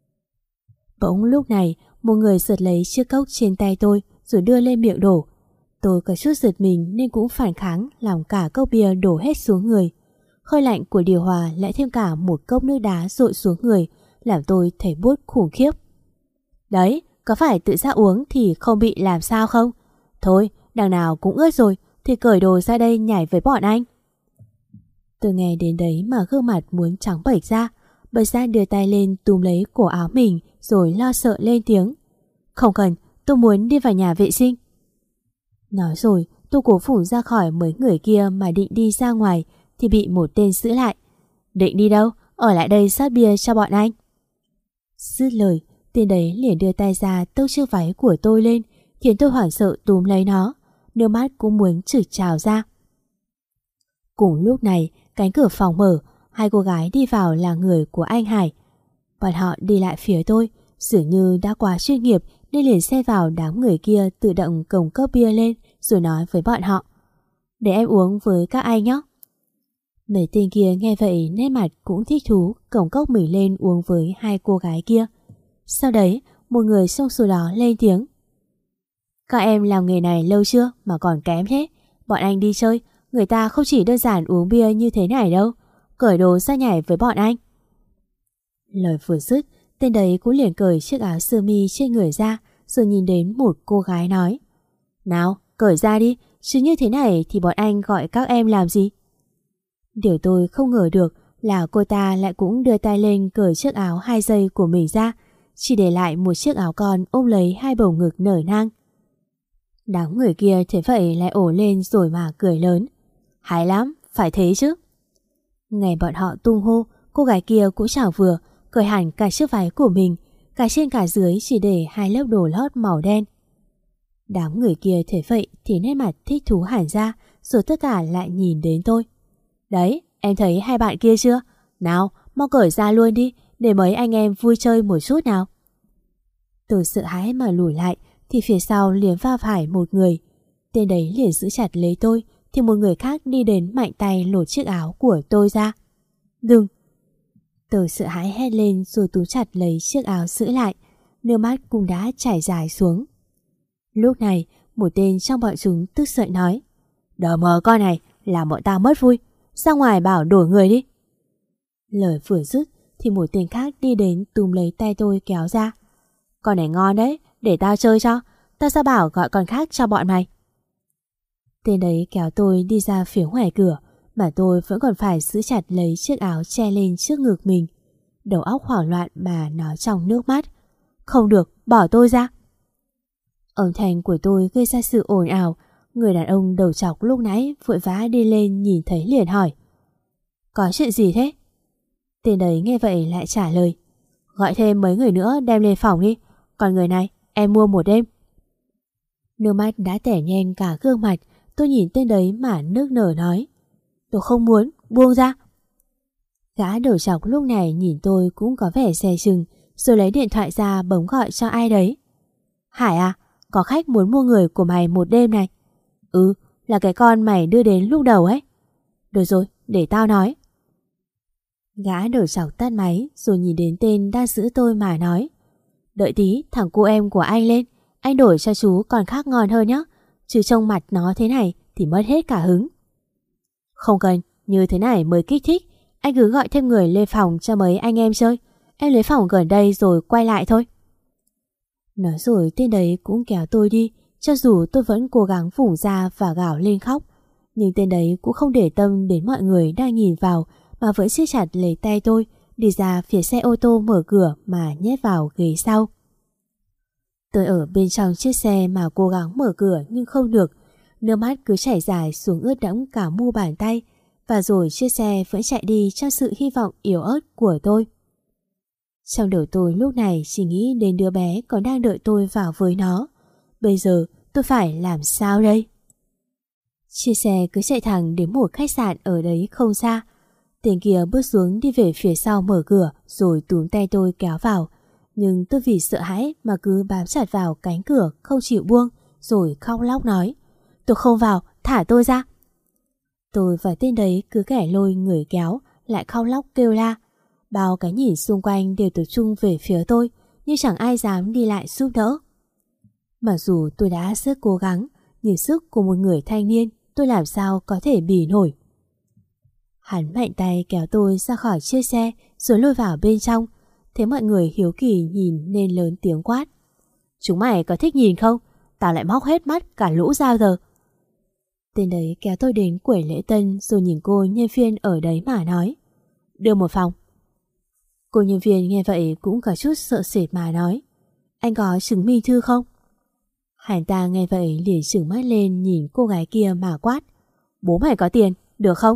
Bỗng lúc này, một người giật lấy chiếc cốc trên tay tôi rồi đưa lên miệng đổ. Tôi có chút giật mình nên cũng phản kháng, làm cả cốc bia đổ hết xuống người. Hơi lạnh của điều hòa lại thêm cả một cốc nước đá dội xuống người, làm tôi thấy buốt khủng khiếp. "Đấy, có phải tự ra uống thì không bị làm sao không? Thôi, đằng nào cũng ướt rồi thì cởi đồ ra đây nhảy với bọn anh." Tôi nghe đến đấy mà gương mặt muốn trắng bệch ra, bật ra đưa tay lên túm lấy cổ áo mình rồi lo sợ lên tiếng: "Không cần, tôi muốn đi vào nhà vệ sinh." Nói rồi tôi cố phủ ra khỏi mấy người kia mà định đi ra ngoài thì bị một tên giữ lại. "Định đi đâu? Ở lại đây sát bia cho bọn anh." Dứt lời, tên đấy liền đưa tay ra tâu chiếc váy của tôi lên, khiến tôi hoảng sợ túm lấy nó, nước mắt cũng muốn chửi trào ra. Cùng lúc này, cánh cửa phòng mở, hai cô gái đi vào là người của anh Hải. Bọn họ đi lại phía tôi, dường như đã quá chuyên nghiệp nên liền xen vào đám người kia tự động cổng cốc bia lên rồi nói với bọn họ: "Để em uống với các anh nhé." Mấy tên kia nghe vậy nét mặt cũng thích thú, cổng cốc mình lên uống với hai cô gái kia. Sau đấy, một người trong số đó lên tiếng: "Các em làm nghề này lâu chưa mà còn kém thế? Bọn anh đi chơi, người ta không chỉ đơn giản uống bia như thế này đâu. Cởi đồ ra nhảy với bọn anh." Lời vừa dứt, tên đấy cũng liền cởi chiếc áo sơ mi trên người ra rồi nhìn đến một cô gái nói: "Nào, cởi ra đi, chứ như thế này thì bọn anh gọi các em làm gì?" Điều tôi không ngờ được là cô ta lại cũng đưa tay lên cởi chiếc áo 2 dây của mình ra, chỉ để lại một chiếc áo con ôm lấy hai bầu ngực nở nang. Đám người kia thế vậy lại ổ lên rồi mà cười lớn: "Hay lắm, phải thế chứ." Nghe bọn họ tung hô, cô gái kia cũng chẳng vừa, cởi hẳn cả chiếc váy của mình, cả trên cả dưới chỉ để 2 lớp đồ lót màu đen. Đám người kia thế vậy thì nét mặt thích thú hẳn ra, rồi tất cả lại nhìn đến tôi. "Đấy, em thấy hai bạn kia chưa? Nào, mau cởi ra luôn đi, để mấy anh em vui chơi một chút nào." Tôi sợ hãi mà lùi lại thì phía sau liền va phải một người. Tên đấy liền giữ chặt lấy tôi thì một người khác đi đến mạnh tay lột chiếc áo của tôi ra. "Đừng!" Tôi sợ hãi hét lên rồi túm chặt lấy chiếc áo giữ lại, nước mắt cũng đã chảy dài xuống. Lúc này, một tên trong bọn chúng tức giận nói: "Đờ mờ con này, làm bọn tao mất vui, ra ngoài bảo đổi người đi." Lời vừa dứt thì một tên khác đi đến túm lấy tay tôi kéo ra: "Con này ngon đấy, để tao chơi cho, tao sẽ bảo gọi con khác cho bọn mày." Tên đấy kéo tôi đi ra phía ngoài cửa, mà tôi vẫn còn phải giữ chặt lấy chiếc áo che lên trước ngực mình. Đầu óc hoảng loạn mà nói trong nước mắt: "Không được, bỏ tôi ra." Âm thanh của tôi gây ra sự ồn ào. Người đàn ông đầu trọc lúc nãy vội vã đi lên nhìn thấy liền hỏi: "Có chuyện gì thế?" Tên đấy nghe vậy lại trả lời: "Gọi thêm mấy người nữa đem lên phòng đi, Còn người này em mua một đêm. Nước mắt đã tẻ nhem cả gương mặt. Tôi nhìn tên đấy mà nước nở nói: Tôi không muốn, buông ra. Gã đầu chọc lúc này nhìn tôi cũng có vẻ dè chừng, rồi lấy điện thoại ra bấm gọi cho ai đấy. Hải à, có khách muốn mua người của mày một đêm này. Ừ, là cái con mày đưa đến lúc đầu ấy. Được rồi, để tao nói. Gã đầu chọc tắt máy rồi nhìn đến tên đang giữ tôi mà nói: Đợi tí thằng cô em của anh lên, anh đổi cho chú còn khác ngon hơn nhé. Chứ trông mặt nó thế này thì mất hết cả hứng. Không cần, như thế này mới kích thích. Anh cứ gọi thêm người lên phòng cho mấy anh em chơi. Em lấy phòng gần đây rồi quay lại thôi. Nói rồi tên đấy cũng kéo tôi đi. Cho dù tôi vẫn cố gắng vùng ra và gào lên khóc, nhưng tên đấy cũng không để tâm đến mọi người đang nhìn vào, mà vẫn siết chặt lấy tay tôi đi ra phía xe ô tô mở cửa mà nhét vào ghế sau. Tôi ở bên trong chiếc xe mà cố gắng mở cửa nhưng không được. Nước mắt cứ chảy dài xuống ướt đẫm cả mu bàn tay. Và rồi chiếc xe vẫn chạy đi trong sự hy vọng yếu ớt của tôi. Trong đầu tôi lúc này chỉ nghĩ đến đứa bé còn đang đợi tôi vào với nó. Bây giờ tôi phải làm sao đây? Chiếc xe cứ chạy thẳng đến một khách sạn ở đấy không xa. Tên kia bước xuống đi về phía sau mở cửa rồi túm tay tôi kéo vào. Nhưng tôi vì sợ hãi mà cứ bám chặt vào cánh cửa không chịu buông, rồi khóc lóc nói: Tôi không vào, thả tôi ra. Tôi và tên đấy cứ kẻ lôi người kéo, lại khóc lóc kêu la. Bao cái nhìn xung quanh đều tập trung về phía tôi, nhưng chẳng ai dám đi lại giúp đỡ. Mặc dù tôi đã rất cố gắng, nhưng sức của một người thanh niên tôi làm sao có thể bì nổi. Hắn mạnh tay kéo tôi ra khỏi chiếc xe rồi lôi vào bên trong. Thế mọi người hiếu kỳ nhìn nên lớn tiếng quát: Chúng mày có thích nhìn không? Tao lại móc hết mắt cả lũ dao giờ. Tên đấy kéo tôi đến quầy lễ tân rồi nhìn cô nhân viên ở đấy mà nói: Đưa một phòng. Cô nhân viên nghe vậy cũng có chút sợ sệt mà nói: Anh có chứng minh thư không? Hắn ta nghe vậy liền trừng mắt lên nhìn cô gái kia mà quát: Bố mày có tiền, được không?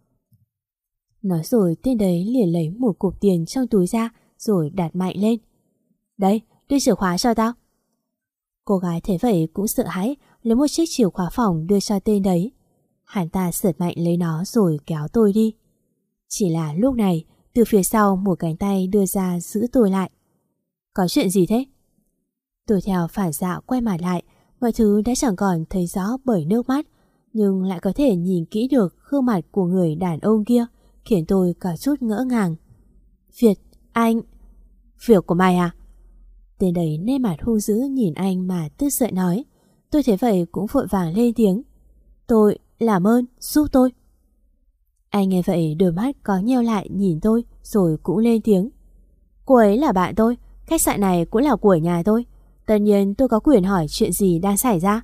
Nói rồi tên đấy liền lấy một cục tiền trong túi ra rồi đặt mạnh lên: Đây, đưa chìa khóa cho tao. Cô gái thấy vậy cũng sợ hãi, lấy một chiếc chìa khóa phòng đưa cho tên đấy. Hắn ta sượt mạnh lấy nó rồi kéo tôi đi. Chỉ là lúc này từ phía sau một cánh tay đưa ra giữ tôi lại. Có chuyện gì thế? Tôi theo phản xạ quay mặt lại. Mọi thứ đã chẳng còn thấy rõ bởi nước mắt, nhưng lại có thể nhìn kỹ được gương mặt của người đàn ông kia, khiến tôi có chút ngỡ ngàng. Việt, anh... Việc của mày à? Tên đấy nét mặt hung dữ nhìn anh mà tức giận nói. Tôi thấy vậy cũng vội vàng lên tiếng: Tôi làm ơn giúp tôi. Anh nghe vậy đôi mắt có nheo lại nhìn tôi rồi cũng lên tiếng: Cô ấy là bạn tôi, khách sạn này cũng là của nhà tôi. Tất nhiên tôi có quyền hỏi chuyện gì đang xảy ra.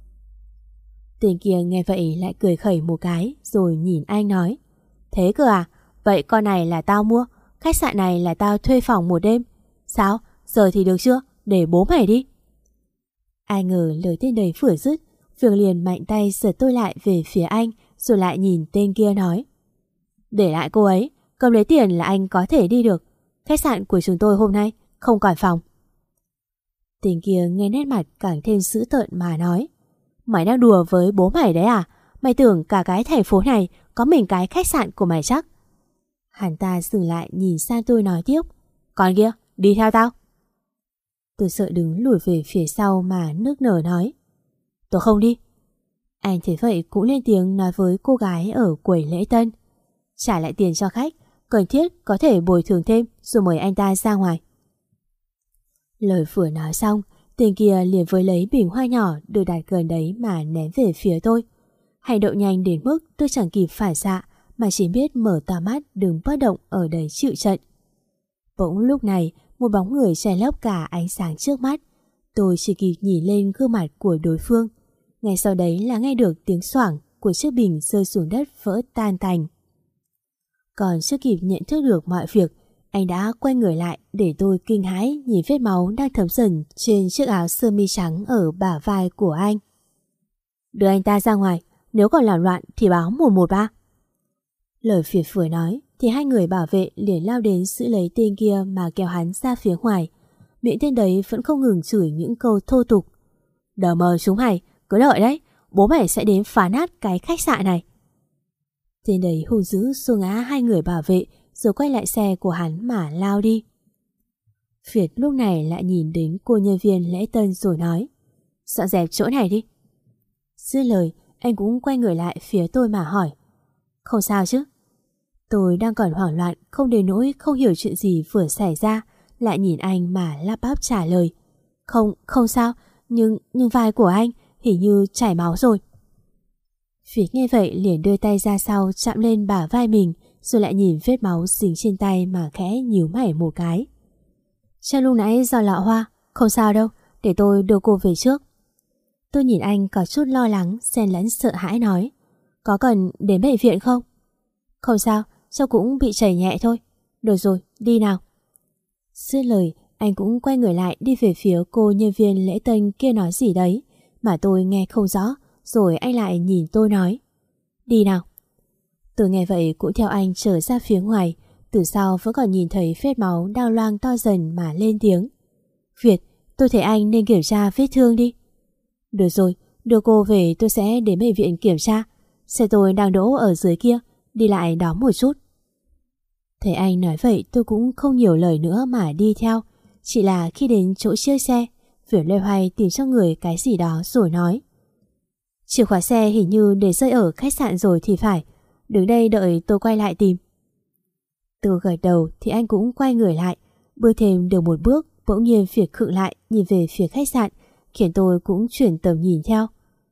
Tên kia nghe vậy lại cười khẩy một cái rồi nhìn anh nói: Thế cơ à? Vậy con này là tao mua, khách sạn này là tao thuê phòng một đêm. Sao? Giờ thì được chưa? Để bố mày đi. Ai ngờ lời tên đấy vừa dứt, Phương liền mạnh tay giật tôi lại về phía anh, rồi lại nhìn tên kia nói: Để lại cô ấy, cầm lấy tiền là anh có thể đi được. Khách sạn của chúng tôi hôm nay không còn phòng. Tên kia nghe nét mặt càng thêm dữ tợn mà nói: Mày đang đùa với bố mày đấy à? Mày tưởng cả cái thành phố này có mình cái khách sạn của mày chắc? Hắn ta dừng lại nhìn sang tôi nói tiếp: Con kia, đi theo tao. Tôi sợ đứng lùi về phía sau mà nước nở nói: Tôi không đi. Anh thấy vậy cũng lên tiếng nói với cô gái ở quầy lễ tân: Trả lại tiền cho khách, cần thiết có thể bồi thường thêm rồi mời anh ta ra ngoài. Lời vừa nói xong, tên kia liền với lấy bình hoa nhỏ được đặt gần đấy mà ném về phía tôi. Hành động nhanh đến mức tôi chẳng kịp phản xạ mà chỉ biết mở to mắt đứng bất động ở đấy chịu trận. Bỗng lúc này một bóng người che lấp cả ánh sáng trước mắt. Tôi chỉ kịp nhìn lên gương mặt của đối phương. Ngay sau đấy là nghe được tiếng xoảng của chiếc bình rơi xuống đất vỡ tan tành. Còn chưa kịp nhận thức được mọi việc, anh đã quay người lại để tôi kinh hãi nhìn vết máu đang thấm dần trên chiếc áo sơ mi trắng ở bả vai của anh. Đưa anh ta ra ngoài, nếu còn làm loạn thì báo 113. Lời Việt vừa nói thì hai người bảo vệ liền lao đến giữ lấy tên kia mà kéo hắn ra phía ngoài. miệng tên đấy vẫn không ngừng chửi những câu thô tục. Đờ mờ chúng mày, cứ đợi đấy, bố mày sẽ đến phá nát cái khách sạn này. Tên đấy hung dữ xô ngã hai người bảo vệ rồi quay lại xe của hắn mà lao đi. Việt lúc này lại nhìn đến cô nhân viên lễ tân rồi nói: dọn dẹp chỗ này đi. Dứt lời, anh cũng quay người lại phía tôi mà hỏi: không sao chứ? Tôi đang còn hoảng loạn, không đến nỗi không hiểu chuyện gì vừa xảy ra, lại nhìn anh mà lắp bắp trả lời: không sao, nhưng vai của anh hình như chảy máu rồi. Việt nghe vậy liền đưa tay ra sau chạm lên bả vai mình, rồi lại nhìn vết máu dính trên tay mà khẽ nhíu mày một cái. Chắc lúc nãy do lọ hoa, không sao đâu, để tôi đưa cô về trước. Tôi nhìn anh có chút lo lắng, xen lẫn sợ hãi nói: có cần đến bệnh viện không? Không sao, cháu cũng bị chảy nhẹ thôi. Được rồi, đi nào. Dứt lời, anh cũng quay người lại đi về phía cô nhân viên lễ tân kia nói gì đấy mà tôi nghe không rõ, rồi anh lại nhìn tôi nói: đi nào. Tôi nghe vậy cũng theo anh trở ra phía ngoài, từ sau vẫn còn nhìn thấy vết máu đang loang to dần mà lên tiếng: Việt, tôi thấy anh nên kiểm tra vết thương đi. Được rồi, đưa cô về, tôi sẽ đến bệnh viện kiểm tra. Xe tôi đang đỗ ở dưới kia, đi lại đó một chút. Thấy anh nói vậy tôi cũng không nhiều lời nữa mà đi theo. Chỉ là khi đến chỗ chiếc xe, Việt loay hoay tìm trong người cái gì đó rồi nói: chìa khóa xe hình như để rơi ở khách sạn rồi thì phải. Đứng đây đợi tôi quay lại tìm. Tôi gật đầu thì anh cũng quay người lại. Bước thêm được một bước, bỗng nhiên Việt khựng lại nhìn về phía khách sạn, khiến tôi cũng chuyển tầm nhìn theo.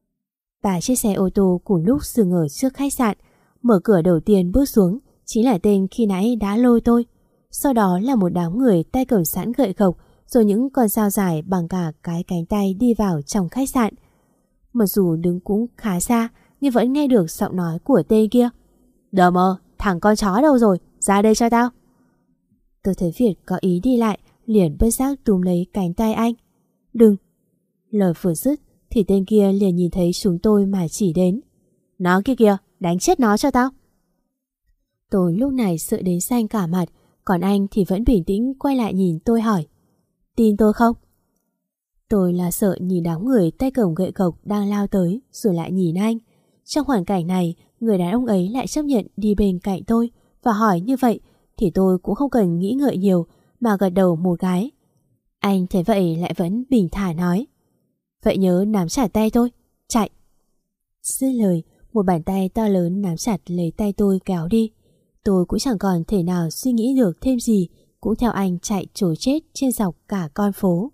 3 chiếc xe ô tô cùng lúc dừng ở trước khách sạn. Mở cửa đầu tiên bước xuống chính là tên khi nãy đã lôi tôi. Sau đó là một đám người tay cầm sẵn gậy gộc, rồi những con dao dài bằng cả cái cánh tay đi vào trong khách sạn. Mặc dù đứng cũng khá xa nhưng vẫn nghe được giọng nói của tên kia: đờ mờ, thằng con chó đâu rồi, ra đây cho tao. Tôi thấy Việt có ý đi lại, liền bất giác túm lấy cánh tay anh. Đừng. Lời vừa dứt thì tên kia liền nhìn thấy chúng tôi mà chỉ đến: nó kia kìa, đánh chết nó cho tao. Tôi lúc này sợ đến xanh cả mặt, còn anh thì vẫn bình tĩnh quay lại nhìn tôi hỏi: tin tôi không? Tôi là sợ nhìn đám người tay cầm gậy gộc đang lao tới rồi lại nhìn anh. Trong hoàn cảnh này, người đàn ông ấy lại chấp nhận đi bên cạnh tôi và hỏi như vậy thì tôi cũng không cần nghĩ ngợi nhiều mà gật đầu một cái. Anh thấy vậy lại vẫn bình thản nói: vậy nhớ nắm chặt tay tôi, chạy. Dứt lời, một bàn tay to lớn nắm chặt lấy tay tôi kéo đi. Tôi cũng chẳng còn thể nào suy nghĩ được thêm gì, cũng theo anh chạy trối chết trên dọc cả con phố.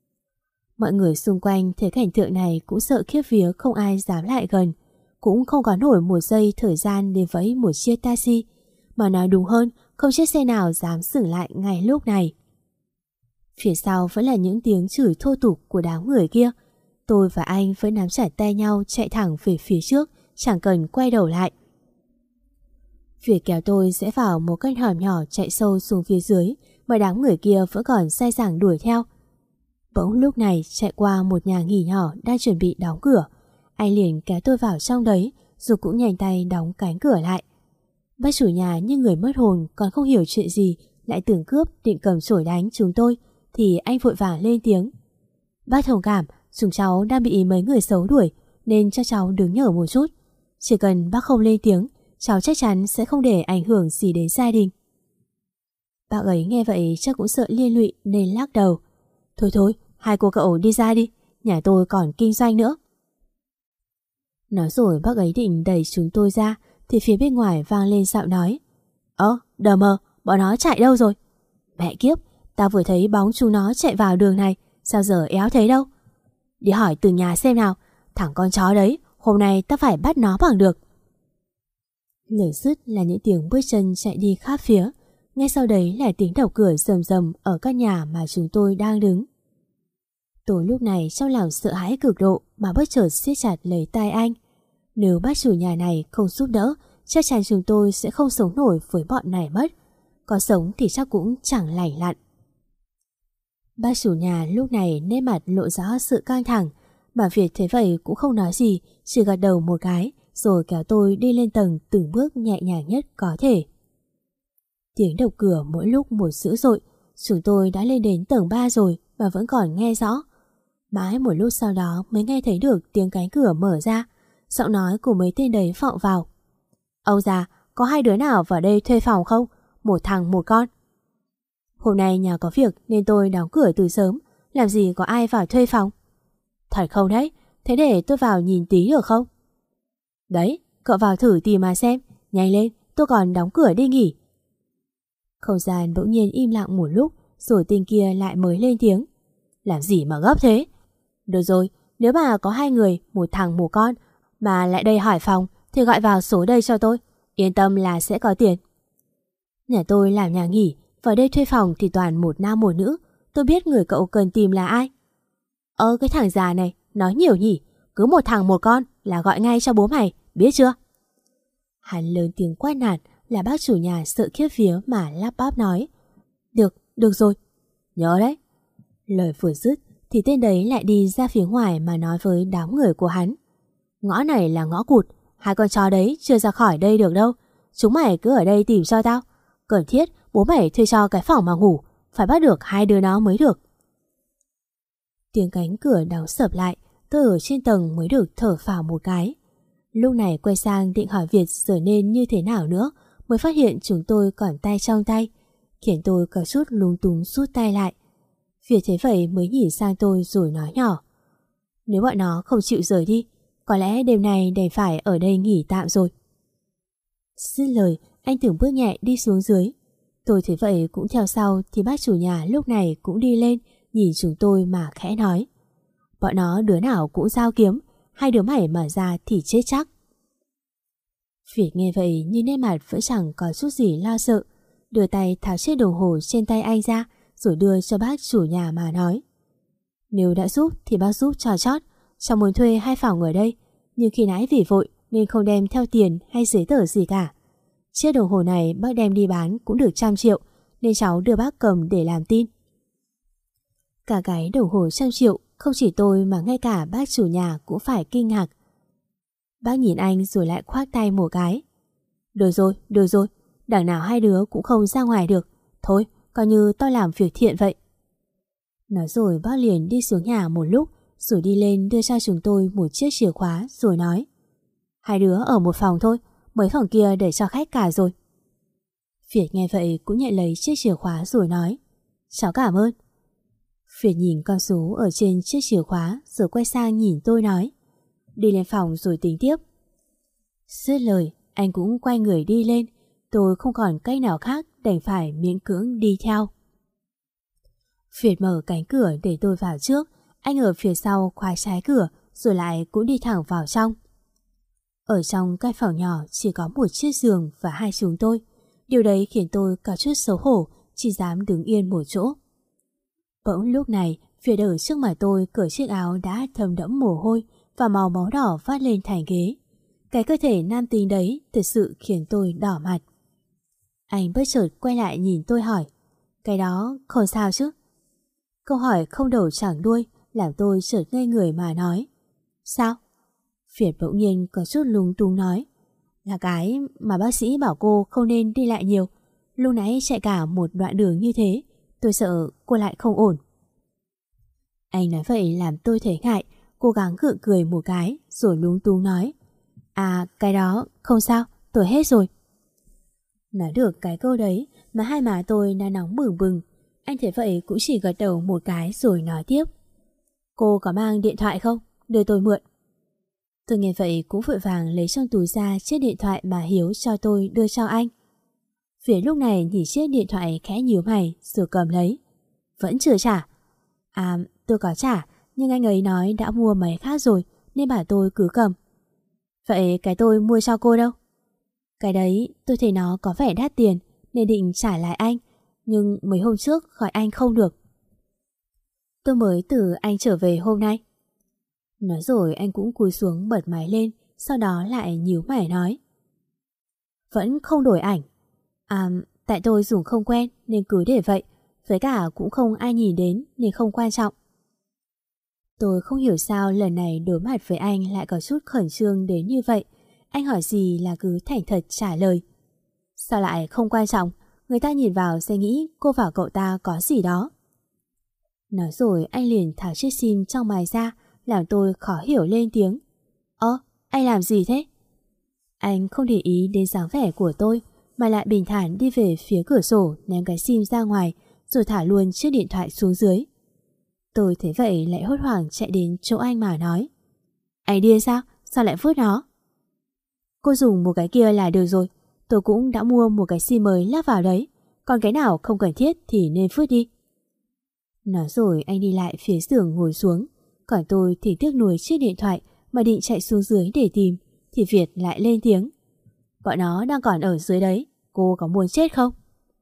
Mọi người xung quanh thấy cảnh tượng này cũng sợ khiếp vía, không ai dám lại gần, cũng không có nổi một giây thời gian để vẫy một chiếc taxi, mà nói đúng hơn, không chiếc xe nào dám dừng lại ngay lúc này. Phía sau vẫn là những tiếng chửi thô tục của đám người kia. Tôi và anh vẫn nắm chặt tay nhau chạy thẳng về phía trước, chẳng cần quay đầu lại. Việc kéo tôi sẽ vào một căn hẻm nhỏ chạy sâu xuống phía dưới, mà đám người kia vẫn còn say sảng đuổi theo. Bỗng lúc này chạy qua một nhà nghỉ nhỏ đang chuẩn bị đóng cửa. Anh liền kéo tôi vào trong đấy, rồi cũng nhanh tay đóng cánh cửa lại. Bác chủ nhà như người mất hồn, còn không hiểu chuyện gì, lại tưởng cướp định cầm chổi đánh chúng tôi, thì anh vội vàng lên tiếng: bác thông cảm, chúng cháu đang bị mấy người xấu đuổi, nên cho cháu đứng nhờ một chút. Chỉ cần bác không lên tiếng, cháu chắc chắn sẽ không để ảnh hưởng gì đến gia đình. Bác ấy nghe vậy chắc cũng sợ liên lụy nên lắc đầu: thôi, hai cô cậu đi ra đi, nhà tôi còn kinh doanh nữa. Nói rồi bác ấy định đẩy chúng tôi ra thì phía bên ngoài vang lên giọng nói: đờ mờ, bọn nó chạy đâu rồi? Mẹ kiếp, tao vừa thấy bóng chúng nó chạy vào đường này, sao giờ éo thấy đâu? Đi hỏi từ nhà xem nào, thằng con chó đấy, hôm nay tao phải bắt nó bằng được. Lời dứt là những tiếng bước chân chạy đi khắp phía, ngay sau đấy là tiếng đập cửa rầm rầm ở căn nhà mà chúng tôi đang đứng. Tôi lúc này trong lòng sợ hãi cực độ mà bất chợt siết chặt lấy tay anh. Nếu bác chủ nhà này không giúp đỡ, chắc chắn chúng tôi sẽ không sống nổi với bọn này mất. Có sống thì chắc cũng chẳng lành lặn. Bác chủ nhà lúc này nét mặt lộ rõ sự căng thẳng, mà Việt thấy vậy cũng không nói gì, chỉ gật đầu một cái rồi kéo tôi đi lên tầng từng bước nhẹ nhàng nhất có thể. Tiếng đập cửa mỗi lúc một dữ dội. Chúng tôi đã lên đến tầng 3 rồi mà vẫn còn nghe rõ. Mãi một lúc sau đó mới nghe thấy được tiếng cánh cửa mở ra, giọng nói của mấy tên đấy vọng vào. Ông già, có 2 đứa nào vào đây thuê phòng không? 1 thằng 1 con. Hôm nay nhà có việc nên tôi đóng cửa từ sớm, làm gì có ai vào thuê phòng. Thật không đấy? Thế để tôi vào nhìn tí được không? Đấy, cậu vào thử tìm mà xem. Nhanh lên, tôi còn đóng cửa đi nghỉ. Không gian bỗng nhiên im lặng một lúc, rồi tên kia lại mới lên tiếng. Làm gì mà gấp thế? Được rồi, nếu mà có 2 người, 1 thằng 1 con mà lại đây hỏi phòng thì gọi vào số đây cho tôi. Yên tâm là sẽ có tiền. Nhà tôi làm nhà nghỉ, vào đây thuê phòng thì toàn 1 nam 1 nữ. Tôi biết người cậu cần tìm là ai. Cái thằng già này nói nhiều nhỉ. Cứ 1 thằng 1 con là gọi ngay cho bố mày, biết chưa? Hắn lớn tiếng quát nạt, là bác chủ nhà sợ khiếp vía mà lắp bắp nói. Được rồi. Nhớ đấy. Lời vừa dứt thì tên đấy lại đi ra phía ngoài mà nói với đám người của hắn. Ngõ này là ngõ cụt, 2 con chó đấy chưa ra khỏi đây được đâu. Chúng mày cứ ở đây tìm cho tao. Cần thiết bố mày thuê cho cái phòng mà ngủ, phải bắt được 2 đứa nó mới được. Tiếng cánh cửa đóng sập lại, tôi ở trên tầng mới được thở phào một cái. Lúc này quay sang định hỏi Việt giờ nên như thế nào nữa, mới phát hiện chúng tôi còn tay trong tay, khiến tôi có chút lúng túng rút tay lại. Việt thấy vậy mới nhìn sang tôi rồi nói nhỏ. Nếu bọn nó không chịu rời đi, có lẽ đêm nay đành phải ở đây nghỉ tạm rồi. Dứt lời, anh từng bước nhẹ đi xuống dưới. Tôi thấy vậy cũng theo sau thì bác chủ nhà lúc này cũng đi lên, nhìn chúng tôi mà khẽ nói. Bọn nó đứa nào cũng giao kiếm, 2 đứa mày mà ra thì chết chắc. Việt nghe vậy nhưng nét mặt vẫn chẳng có chút gì lo sợ, đưa tay tháo chiếc đồng hồ trên tay anh ra rồi đưa cho bác chủ nhà mà nói. Nếu đã giúp thì bác giúp cho chót, cháu muốn thuê 2 phòng ở đây, nhưng khi nãy vì vội nên không đem theo tiền hay giấy tờ gì cả. Chiếc đồng hồ này bác đem đi bán cũng được 100 triệu, nên cháu đưa bác cầm để làm tin. Cả cái đồng hồ 100 triệu, không chỉ tôi mà ngay cả bác chủ nhà cũng phải kinh ngạc. Bác nhìn anh rồi lại khoác tay một cái. Được rồi, đằng nào 2 đứa cũng không ra ngoài được. Thôi, coi như tôi làm việc thiện vậy. Nói rồi bác liền đi xuống nhà một lúc, rồi đi lên đưa cho chúng tôi một chiếc chìa khóa rồi nói. 2 đứa ở một phòng thôi, mấy phòng kia để cho khách cả rồi. Việt nghe vậy cũng nhận lấy chiếc chìa khóa rồi nói. Cháu cảm ơn. Việt nhìn con số ở trên chiếc chìa khóa rồi quay sang nhìn tôi nói. Đi lên phòng rồi tính tiếp. Dứt lời, anh cũng quay người đi lên. Tôi không còn cách nào khác đành phải miễn cưỡng đi theo. Việt mở cánh cửa để tôi vào trước. Anh ở phía sau khóa trái cửa rồi lại cũng đi thẳng vào trong. Ở trong căn phòng nhỏ chỉ có một chiếc giường và 2 chúng tôi. Điều đấy khiến tôi có chút xấu hổ, chỉ dám đứng yên một chỗ. Bỗng lúc này, Việt ở trước mặt tôi cởi chiếc áo đã thấm đẫm mồ hôi và màu máu đỏ vắt lên thành ghế. Cái cơ thể nam tính đấy thật sự khiến tôi đỏ mặt. Anh bất chợt quay lại nhìn tôi hỏi. Cái đó không sao chứ? Câu hỏi không đầu chẳng đuôi làm tôi chợt ngây người mà nói. Sao? Việt bỗng nhiên có chút lúng túng nói. Là cái mà bác sĩ bảo cô không nên đi lại nhiều. Lúc nãy chạy cả một đoạn đường như thế, tôi sợ cô lại không ổn. Anh nói vậy làm tôi thấy ngại, cố gắng gượng cười một cái rồi lúng túng nói. À, cái đó không sao, tôi hết rồi. Nói được cái câu đấy mà hai má tôi đã nóng bừng bừng. Anh thấy vậy cũng chỉ gật đầu một cái rồi nói tiếp. Cô có mang điện thoại không? Đưa tôi mượn. Tôi nghe vậy cũng vội vàng lấy trong túi ra chiếc điện thoại mà Hiếu cho tôi đưa cho anh. Phía lúc này nhìn chiếc điện thoại khẽ nhíu mày rồi cầm lấy. Vẫn chưa trả? À, tôi có trả, nhưng anh ấy nói đã mua máy khác rồi nên bảo tôi cứ cầm. Vậy cái tôi mua cho cô đâu? Cái đấy tôi thấy nó có vẻ đắt tiền nên định trả lại anh, nhưng mấy hôm trước gọi anh không được. Tôi mới từ anh trở về hôm nay. Nói rồi anh cũng cúi xuống bật máy lên, sau đó lại nhíu mày nói. Vẫn không đổi ảnh. À, tại tôi dùng không quen nên cứ để vậy, với cả cũng không ai nhìn đến nên không quan trọng. Tôi không hiểu sao lần này đối mặt với anh lại có chút khẩn trương đến như vậy. Anh hỏi gì là cứ thành thật trả lời. Sao lại không quan trọng? Người ta nhìn vào sẽ nghĩ cô và cậu ta có gì đó. Nói rồi anh liền tháo chiếc sim trong bài ra, làm tôi khó hiểu lên tiếng. Anh làm gì thế? Anh không để ý đến dáng vẻ của tôi, mà lại bình thản đi về phía cửa sổ, ném cái sim ra ngoài, rồi thả luôn chiếc điện thoại xuống dưới. Tôi thấy vậy lại hốt hoảng chạy đến chỗ anh mà nói. Anh điên sao? Sao lại vứt nó? Cô dùng một cái kia là được rồi. Tôi cũng đã mua một cái sim mới lắp vào đấy. Còn cái nào không cần thiết thì nên vứt đi. Nói rồi anh đi lại phía giường ngồi xuống. Còn tôi thì tiếc nuối chiếc điện thoại mà định chạy xuống dưới để tìm, thì Việt lại lên tiếng. Bọn nó đang còn ở dưới đấy, cô có muốn chết không?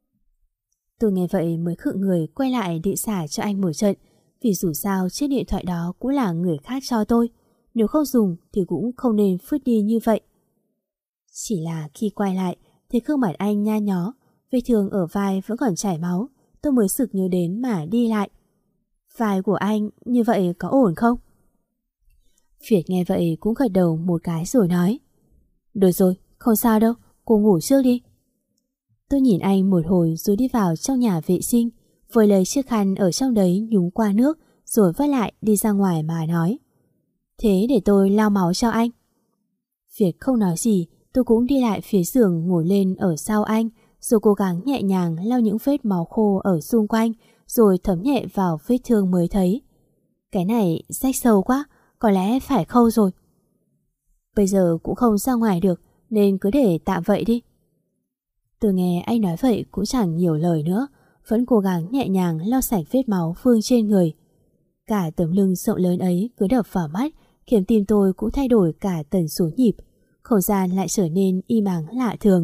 Tôi nghe vậy mới khựng người quay lại định xả cho anh một trận, vì dù sao chiếc điện thoại đó cũng là người khác cho tôi. Nếu không dùng thì cũng không nên vứt đi như vậy. Chỉ là khi quay lại thì gương mặt anh nhăn nhó, vết thương ở vai vẫn còn chảy máu. Tôi mới sực nhớ đến mà đi lại. Vai của anh như vậy có ổn không? Việt nghe vậy cũng gật đầu một cái rồi nói. Được rồi, không sao đâu, cô ngủ trước đi. Tôi nhìn anh một hồi rồi đi vào trong nhà vệ sinh, vội lấy chiếc khăn ở trong đấy nhúng qua nước, rồi vắt lại đi ra ngoài mà nói. Thế để tôi lau máu cho anh. Việt không nói gì, tôi cũng đi lại phía giường ngồi lên ở sau anh, rồi cố gắng nhẹ nhàng lau những vết máu khô ở xung quanh, rồi thấm nhẹ vào vết thương mới thấy. Cái này rách sâu quá, có lẽ phải khâu rồi. Bây giờ cũng không ra ngoài được, nên cứ để tạm vậy đi. Tôi nghe anh nói vậy cũng chẳng nhiều lời nữa, vẫn cố gắng nhẹ nhàng lau sạch vết máu vương trên người. Cả tấm lưng rộng lớn ấy cứ đập vào mắt, khiến tim tôi cũng thay đổi cả tần số nhịp, không gian lại trở nên im ắng lạ thường.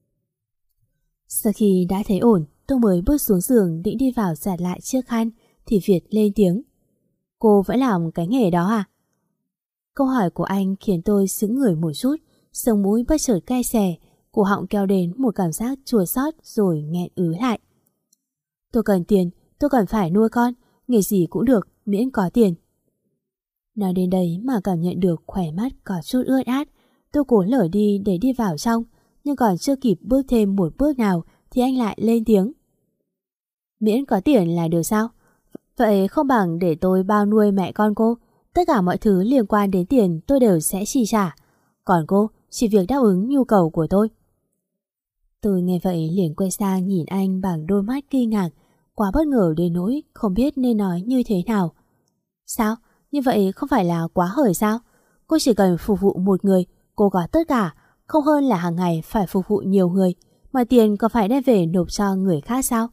Sau khi đã thấy ổn, tôi mới bước xuống giường định đi vào giặt lại chiếc khăn, thì Việt lên tiếng. Cô vẫn làm cái nghề đó à? Câu hỏi của anh khiến tôi sững người một chút, sống mũi bất chợt cay xè, cổ họng kéo đến một cảm giác chua xót rồi nghẹn ứ lại. Tôi cần tiền, tôi cần phải nuôi con, nghề gì cũng được, miễn có tiền. Nói đến đấy mà cảm nhận được khỏe mắt có chút ướt át, tôi cố lở đi để đi vào trong, nhưng còn chưa kịp bước thêm một bước nào thì anh lại lên tiếng. Miễn có tiền là được sao? Vậy không bằng để tôi bao nuôi mẹ con cô, tất cả mọi thứ liên quan đến tiền tôi đều sẽ chi trả, còn cô chỉ việc đáp ứng nhu cầu của tôi. Tôi nghe vậy liền quay sang nhìn anh bằng đôi mắt kinh ngạc, quá bất ngờ đến nỗi không biết nên nói như thế nào. Sao? Như vậy không phải là quá hời sao? Cô chỉ cần phục vụ một người, cô có tất cả, không hơn là hàng ngày phải phục vụ nhiều người, mà tiền có phải đem về nộp cho người khác sao?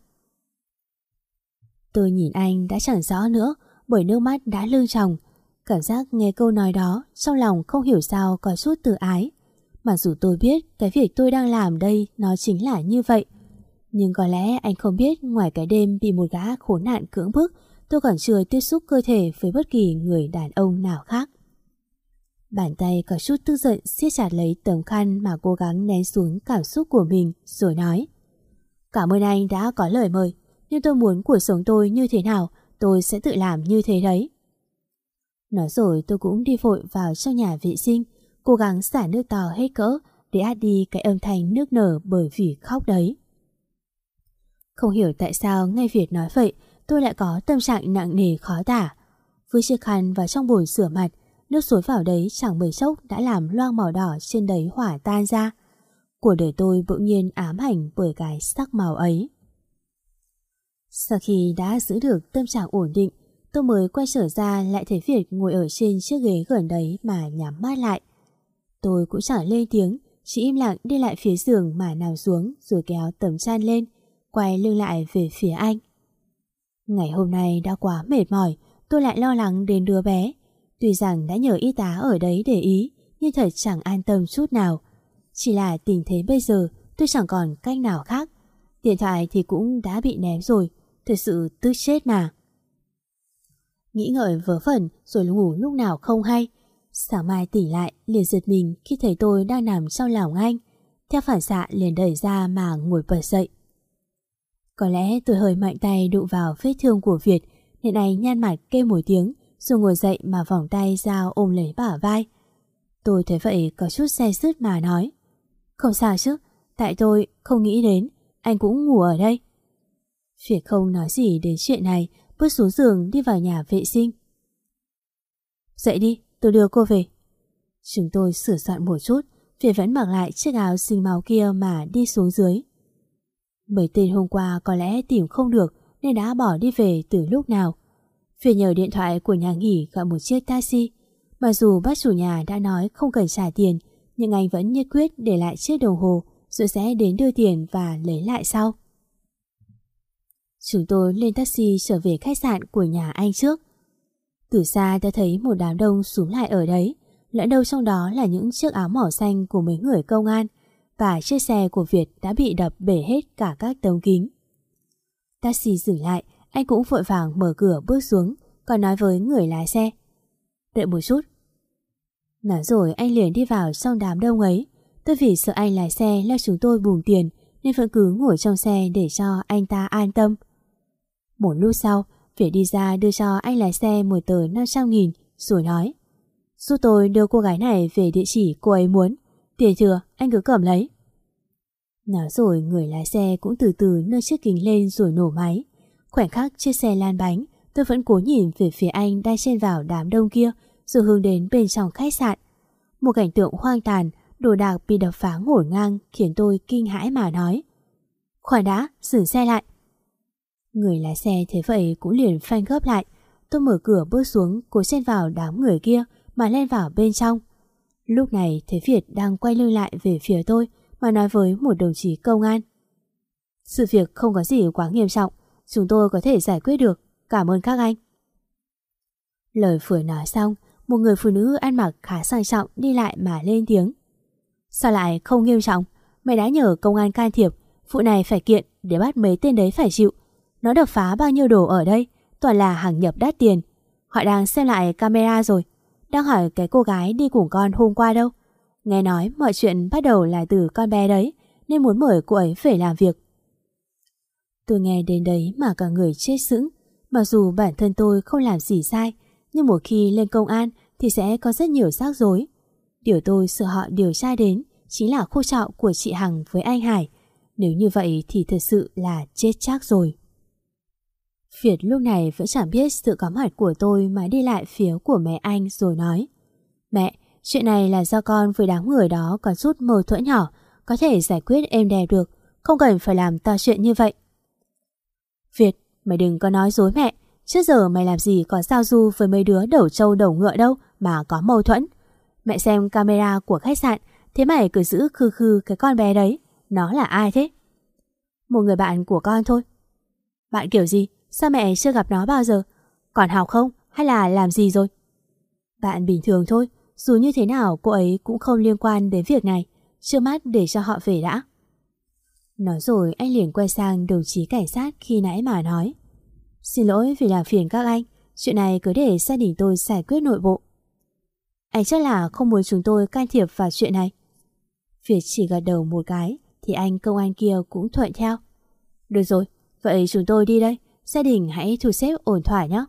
Tôi nhìn anh đã chẳng rõ nữa, bởi nước mắt đã lưng tròng. Cảm giác nghe câu nói đó trong lòng không hiểu sao có chút tự ái. Mặc dù tôi biết cái việc tôi đang làm đây nó chính là như vậy, nhưng có lẽ anh không biết ngoài cái đêm bị một gã khốn nạn cưỡng bức, tôi còn chưa tiếp xúc cơ thể với bất kỳ người đàn ông nào khác. Bàn tay có chút tức giận siết chặt lấy tấm khăn mà cố gắng nén xuống cảm xúc của mình, rồi nói. Cảm ơn anh đã có lời mời, nhưng tôi muốn cuộc sống tôi như thế nào, tôi sẽ tự làm như thế đấy. Nói rồi tôi cũng đi vội vào trong nhà vệ sinh, cố gắng xả nước to hết cỡ để át đi cái âm thanh nức nở bởi vì khóc đấy. Không hiểu tại sao nghe Việt nói vậy, tôi lại có tâm trạng nặng nề khó tả. Với chiếc khăn vào trong bồn rửa mặt, nước xối vào đấy chẳng mấy chốc đã làm loang màu đỏ trên đấy hỏa tan ra. Cuộc đời tôi bỗng nhiên ám ảnh bởi cái sắc màu ấy. Sau khi đã giữ được tâm trạng ổn định, tôi mới quay trở ra lại thấy Việt ngồi ở trên chiếc ghế gần đấy mà nhắm mắt lại. Tôi cũng chẳng lên tiếng, chỉ im lặng đi lại phía giường mà nằm xuống rồi kéo tấm chăn lên, quay lưng lại về phía anh. Ngày hôm nay đã quá mệt mỏi, tôi lại lo lắng đến đứa bé. Tuy rằng đã nhờ y tá ở đấy để ý, nhưng thật chẳng an tâm chút nào. Chỉ là tình thế bây giờ tôi chẳng còn cách nào khác. Điện thoại thì cũng đã bị ném rồi, thật sự tức chết mà. Nghĩ ngợi vớ vẩn rồi ngủ lúc nào không hay. Sáng mai tỉnh lại liền giật mình khi thấy tôi đang nằm trong lòng anh. Theo phản xạ liền đẩy ra mà ngồi bật dậy. Có lẽ tôi hơi mạnh tay đụng vào vết thương của Việt, nên anh nhăn mặt kêu một tiếng rồi ngồi dậy mà vòng tay ra ôm lấy bả vai. Tôi thấy vậy có chút se sứt mà nói. Không sao chứ, tại tôi không nghĩ đến anh cũng ngủ ở đây. Việt không nói gì đến chuyện này bước xuống giường đi vào nhà vệ sinh. Dậy đi, tôi đưa cô về. Chúng tôi sửa soạn một chút, Việt vẫn mặc lại chiếc áo xinh máu kia mà đi xuống dưới. Mấy tên hôm qua có lẽ tìm không được nên đã bỏ đi về từ lúc nào. Việt nhờ điện thoại của nhà nghỉ gọi một chiếc taxi. Mặc dù bác chủ nhà đã nói không cần trả tiền, nhưng anh vẫn nhất quyết để lại chiếc đồng hồ rồi sẽ đến đưa tiền và lấy lại sau. Chúng tôi lên taxi trở về khách sạn của nhà anh trước. Từ xa đã thấy một đám đông xúm lại ở đấy, lẫn đâu trong đó là những chiếc áo màu xanh của mấy người công an, và chiếc xe của Việt đã bị đập bể hết cả các tấm kính. Taxi dừng lại, anh cũng vội vàng mở cửa bước xuống, còn nói với người lái xe: đợi một chút. Nói rồi anh liền đi vào trong đám đông ấy. Tôi vì sợ anh lái xe là chúng tôi bùng tiền nên vẫn cứ ngồi trong xe để cho anh ta an tâm. Một lúc sau, Việt đi ra đưa cho anh lái xe một tờ 500.000 rồi nói: giúp tôi đưa cô gái này về địa chỉ cô ấy muốn. Tiền thừa anh cứ cầm lấy. Nói rồi người lái xe cũng từ từ nâng chiếc kính lên rồi nổ máy. Khoảnh khắc chiếc xe lan bánh, tôi vẫn cố nhìn về phía anh đang chen vào đám đông kia rồi hướng đến bên trong khách sạn. Một cảnh tượng hoang tàn, đồ đạc bị đập phá ngổn ngang khiến tôi kinh hãi mà nói: khoan đã, dừng xe lại. Người lái xe thế vậy cũng liền phanh gấp lại. Tôi mở cửa bước xuống, cố chen vào đám người kia mà len vào bên trong. Lúc này thấy Việt đang quay lưng lại về phía tôi mà nói với một đồng chí công an: sự việc không có gì quá nghiêm trọng, chúng tôi có thể giải quyết được, cảm ơn các anh. Lời vừa nói xong, một người phụ nữ ăn mặc khá sang trọng đi lại mà lên tiếng: sao lại không nghiêm trọng? Mày đã nhờ công an can thiệp, vụ này phải kiện để bắt mấy tên đấy phải chịu. Nó đập phá bao nhiêu đồ ở đây, toàn là hàng nhập đắt tiền. Họ đang xem lại camera rồi, đang hỏi cái cô gái đi cùng con hôm qua đâu. Nghe nói mọi chuyện bắt đầu là từ con bé đấy, nên muốn mời cô ấy về làm việc. Tôi nghe đến đấy mà cả người chết sững. Mặc dù bản thân tôi không làm gì sai, nhưng một khi lên công an thì sẽ có rất nhiều rắc rối. Điều tôi sợ họ điều tra đến chính là khu trọ của chị Hằng với anh Hải. Nếu như vậy thì thật sự là chết chắc rồi. Việt lúc này vẫn chẳng biết sự có mặt của tôi mà đi lại phía của mẹ anh rồi nói: mẹ, chuyện này là do con với đám người đó có chút mâu thuẫn nhỏ, có thể giải quyết êm đẹp được, không cần phải làm to chuyện như vậy. Việt, mày đừng có nói dối mẹ. Trước giờ mày làm gì có giao du với mấy đứa đầu trâu đầu ngựa đâu mà có mâu thuẫn. Mẹ xem camera của khách sạn, thế mày cứ giữ khư khư cái con bé đấy. Nó là ai thế? Một người bạn của con thôi. Bạn kiểu gì? Sao mẹ chưa gặp nó bao giờ? Còn học không? Hay là làm gì rồi? Bạn bình thường thôi. Dù như thế nào cô ấy cũng không liên quan đến việc này. Trước mắt để cho họ về đã. Nói rồi anh liền quay sang đồng chí cảnh sát khi nãy mà nói: xin lỗi vì làm phiền các anh, chuyện này cứ để gia đình tôi giải quyết nội bộ. Anh chắc là không muốn chúng tôi can thiệp vào chuyện này. Việt chỉ gật đầu một cái thì anh công an kia cũng thuận theo. Được rồi, vậy chúng tôi đi đây, gia đình hãy thu xếp ổn thỏa nhé.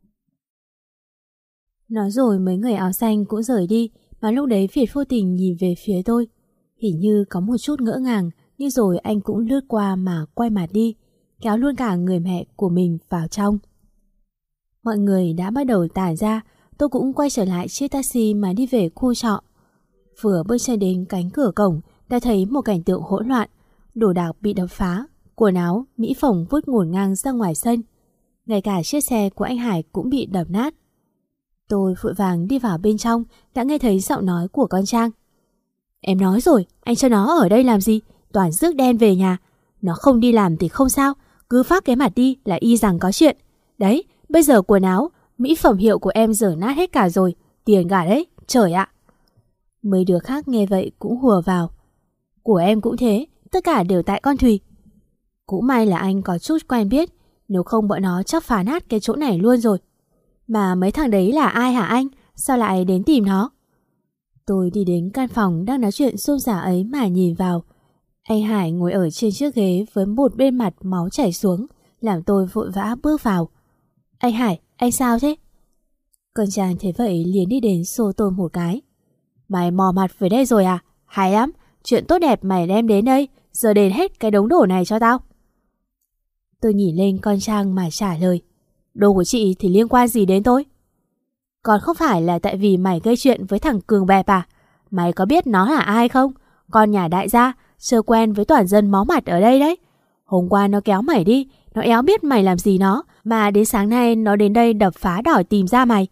Nói rồi mấy người áo xanh cũng rời đi, mà lúc đấy Việt vô tình nhìn về phía tôi. Hình như có một chút ngỡ ngàng, nhưng rồi anh cũng lướt qua mà quay mặt đi, kéo luôn cả người mẹ của mình vào trong. Mọi người đã bắt đầu tản ra, tôi cũng quay trở lại chiếc taxi mà đi về khu trọ. Vừa bước chân đến cánh cửa cổng đã thấy một cảnh tượng hỗn loạn, đồ đạc bị đập phá, quần áo, mỹ phẩm vứt ngổn ngang ra ngoài sân. Ngay cả chiếc xe của anh Hải cũng bị đập nát. Tôi vội vàng đi vào bên trong, đã nghe thấy giọng nói của con Trang. Em nói rồi, anh cho nó ở đây làm gì? Toàn rước đen về nhà. Nó không đi làm thì không sao, cứ phát cái mặt đi là y rằng có chuyện. Đấy, bây giờ quần áo, mỹ phẩm hiệu của em dở nát hết cả rồi. Tiền cả đấy, trời ạ. Mấy đứa khác nghe vậy cũng hùa vào. Của em cũng thế, tất cả đều tại con Thùy. Cũng may là anh có chút quen biết, nếu không bọn nó chắc phá nát cái chỗ này luôn rồi. Mà mấy thằng đấy là ai hả anh? Sao lại đến tìm nó? Tôi đi đến căn phòng đang nói chuyện xôn xả ấy mà nhìn vào. Anh Hải ngồi ở trên chiếc ghế với một bên mặt máu chảy xuống, làm tôi vội vã bước vào. Anh Hải, anh sao thế? Con Trang thấy vậy liền đi đến xô tôi một cái. Mày mò mặt về đây rồi à? Hay lắm, chuyện tốt đẹp mày đem đến đây, giờ đền hết cái đống đổ này cho tao. Tôi nhìn lên con Trang mà trả lời. Đồ của chị thì liên quan gì đến tôi? Còn không phải là tại vì mày gây chuyện với thằng Cường bẹp à? Mày có biết nó là ai không? Con nhà đại gia, sơ quen với toàn dân máu mặt ở đây đấy. Hôm qua nó kéo mày đi, nó éo biết mày làm gì nó, mà đến sáng nay nó đến đây đập phá đòi tìm ra mày.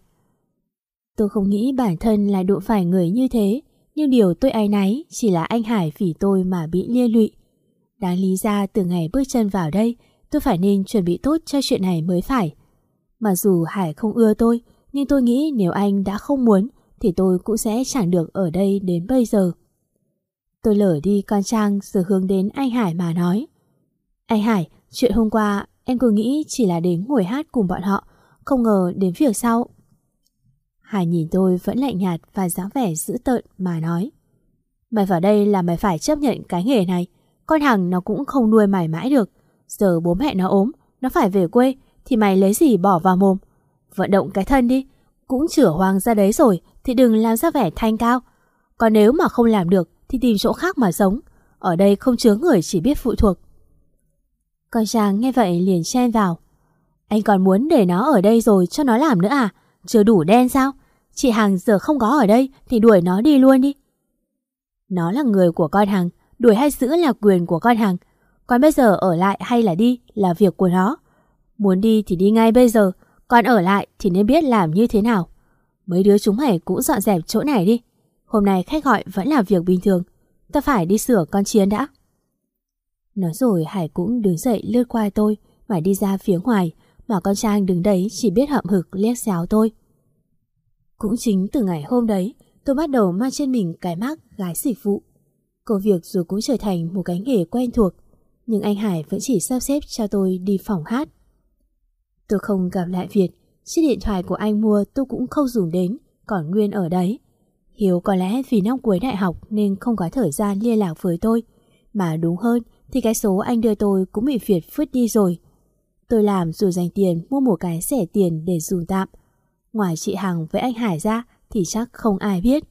Tôi không nghĩ bản thân lại đụng phải người như thế, nhưng điều tôi áy náy chỉ là anh Hải vì tôi mà bị liên lụy. Đáng lý ra từ ngày bước chân vào đây, tôi phải nên chuẩn bị tốt cho chuyện này mới phải. Mặc dù Hải không ưa tôi, nhưng tôi nghĩ nếu anh đã không muốn thì tôi cũng sẽ chẳng được ở đây đến bây giờ. Tôi lở đi con Trang rồi hướng đến anh Hải mà nói: Anh Hải, chuyện hôm qua em cứ nghĩ chỉ là đến ngồi hát cùng bọn họ, không ngờ đến việc sau. Hải nhìn tôi vẫn lạnh nhạt và dáng vẻ dữ tợn mà nói: Mày vào đây là mày phải chấp nhận cái nghề này. Con Hằng nó cũng không nuôi mày mãi được. Giờ bố mẹ nó ốm, nó phải về quê, thì mày lấy gì bỏ vào mồm? Vận động cái thân đi. Cũng chửa hoang ra đấy rồi thì đừng làm ra vẻ thanh cao. Còn nếu mà không làm được thì tìm chỗ khác mà sống. Ở đây không chứa người chỉ biết phụ thuộc. Con Trang nghe vậy liền chen vào: Anh còn muốn để nó ở đây rồi cho nó làm nữa à? Chưa đủ đen sao? Chị Hằng giờ không có ở đây thì đuổi nó đi luôn đi. Nó là người của con Hằng, đuổi hay giữ là quyền của con Hằng. Còn bây giờ ở lại hay là đi là việc của nó. Muốn đi thì đi ngay bây giờ, còn ở lại thì nên biết làm như thế nào. Mấy đứa chúng mày cũng dọn dẹp chỗ này đi. Hôm nay khách gọi vẫn là việc bình thường. Ta phải đi sửa con Chiến đã. Nói rồi Hải cũng đứng dậy lướt qua tôi mà đi ra phía ngoài, mà con Trang đứng đấy chỉ biết hậm hực liếc xéo tôi. Cũng chính từ ngày hôm đấy, tôi bắt đầu mang trên mình cái mác gái dịch vụ. Công việc rồi cũng trở thành một cái nghề quen thuộc, nhưng anh Hải vẫn chỉ sắp xếp cho tôi đi phòng hát. Tôi không gặp lại Việt, chiếc điện thoại của anh mua tôi cũng không dùng đến, còn nguyên ở đấy. Hiếu có lẽ vì năm cuối đại học nên không có thời gian liên lạc với tôi, mà đúng hơn thì cái số anh đưa tôi cũng bị Việt vứt đi rồi. Tôi làm rồi dành tiền mua một cái rẻ tiền để dùng tạm. Ngoài chị Hằng với anh Hải ra thì chắc không ai biết.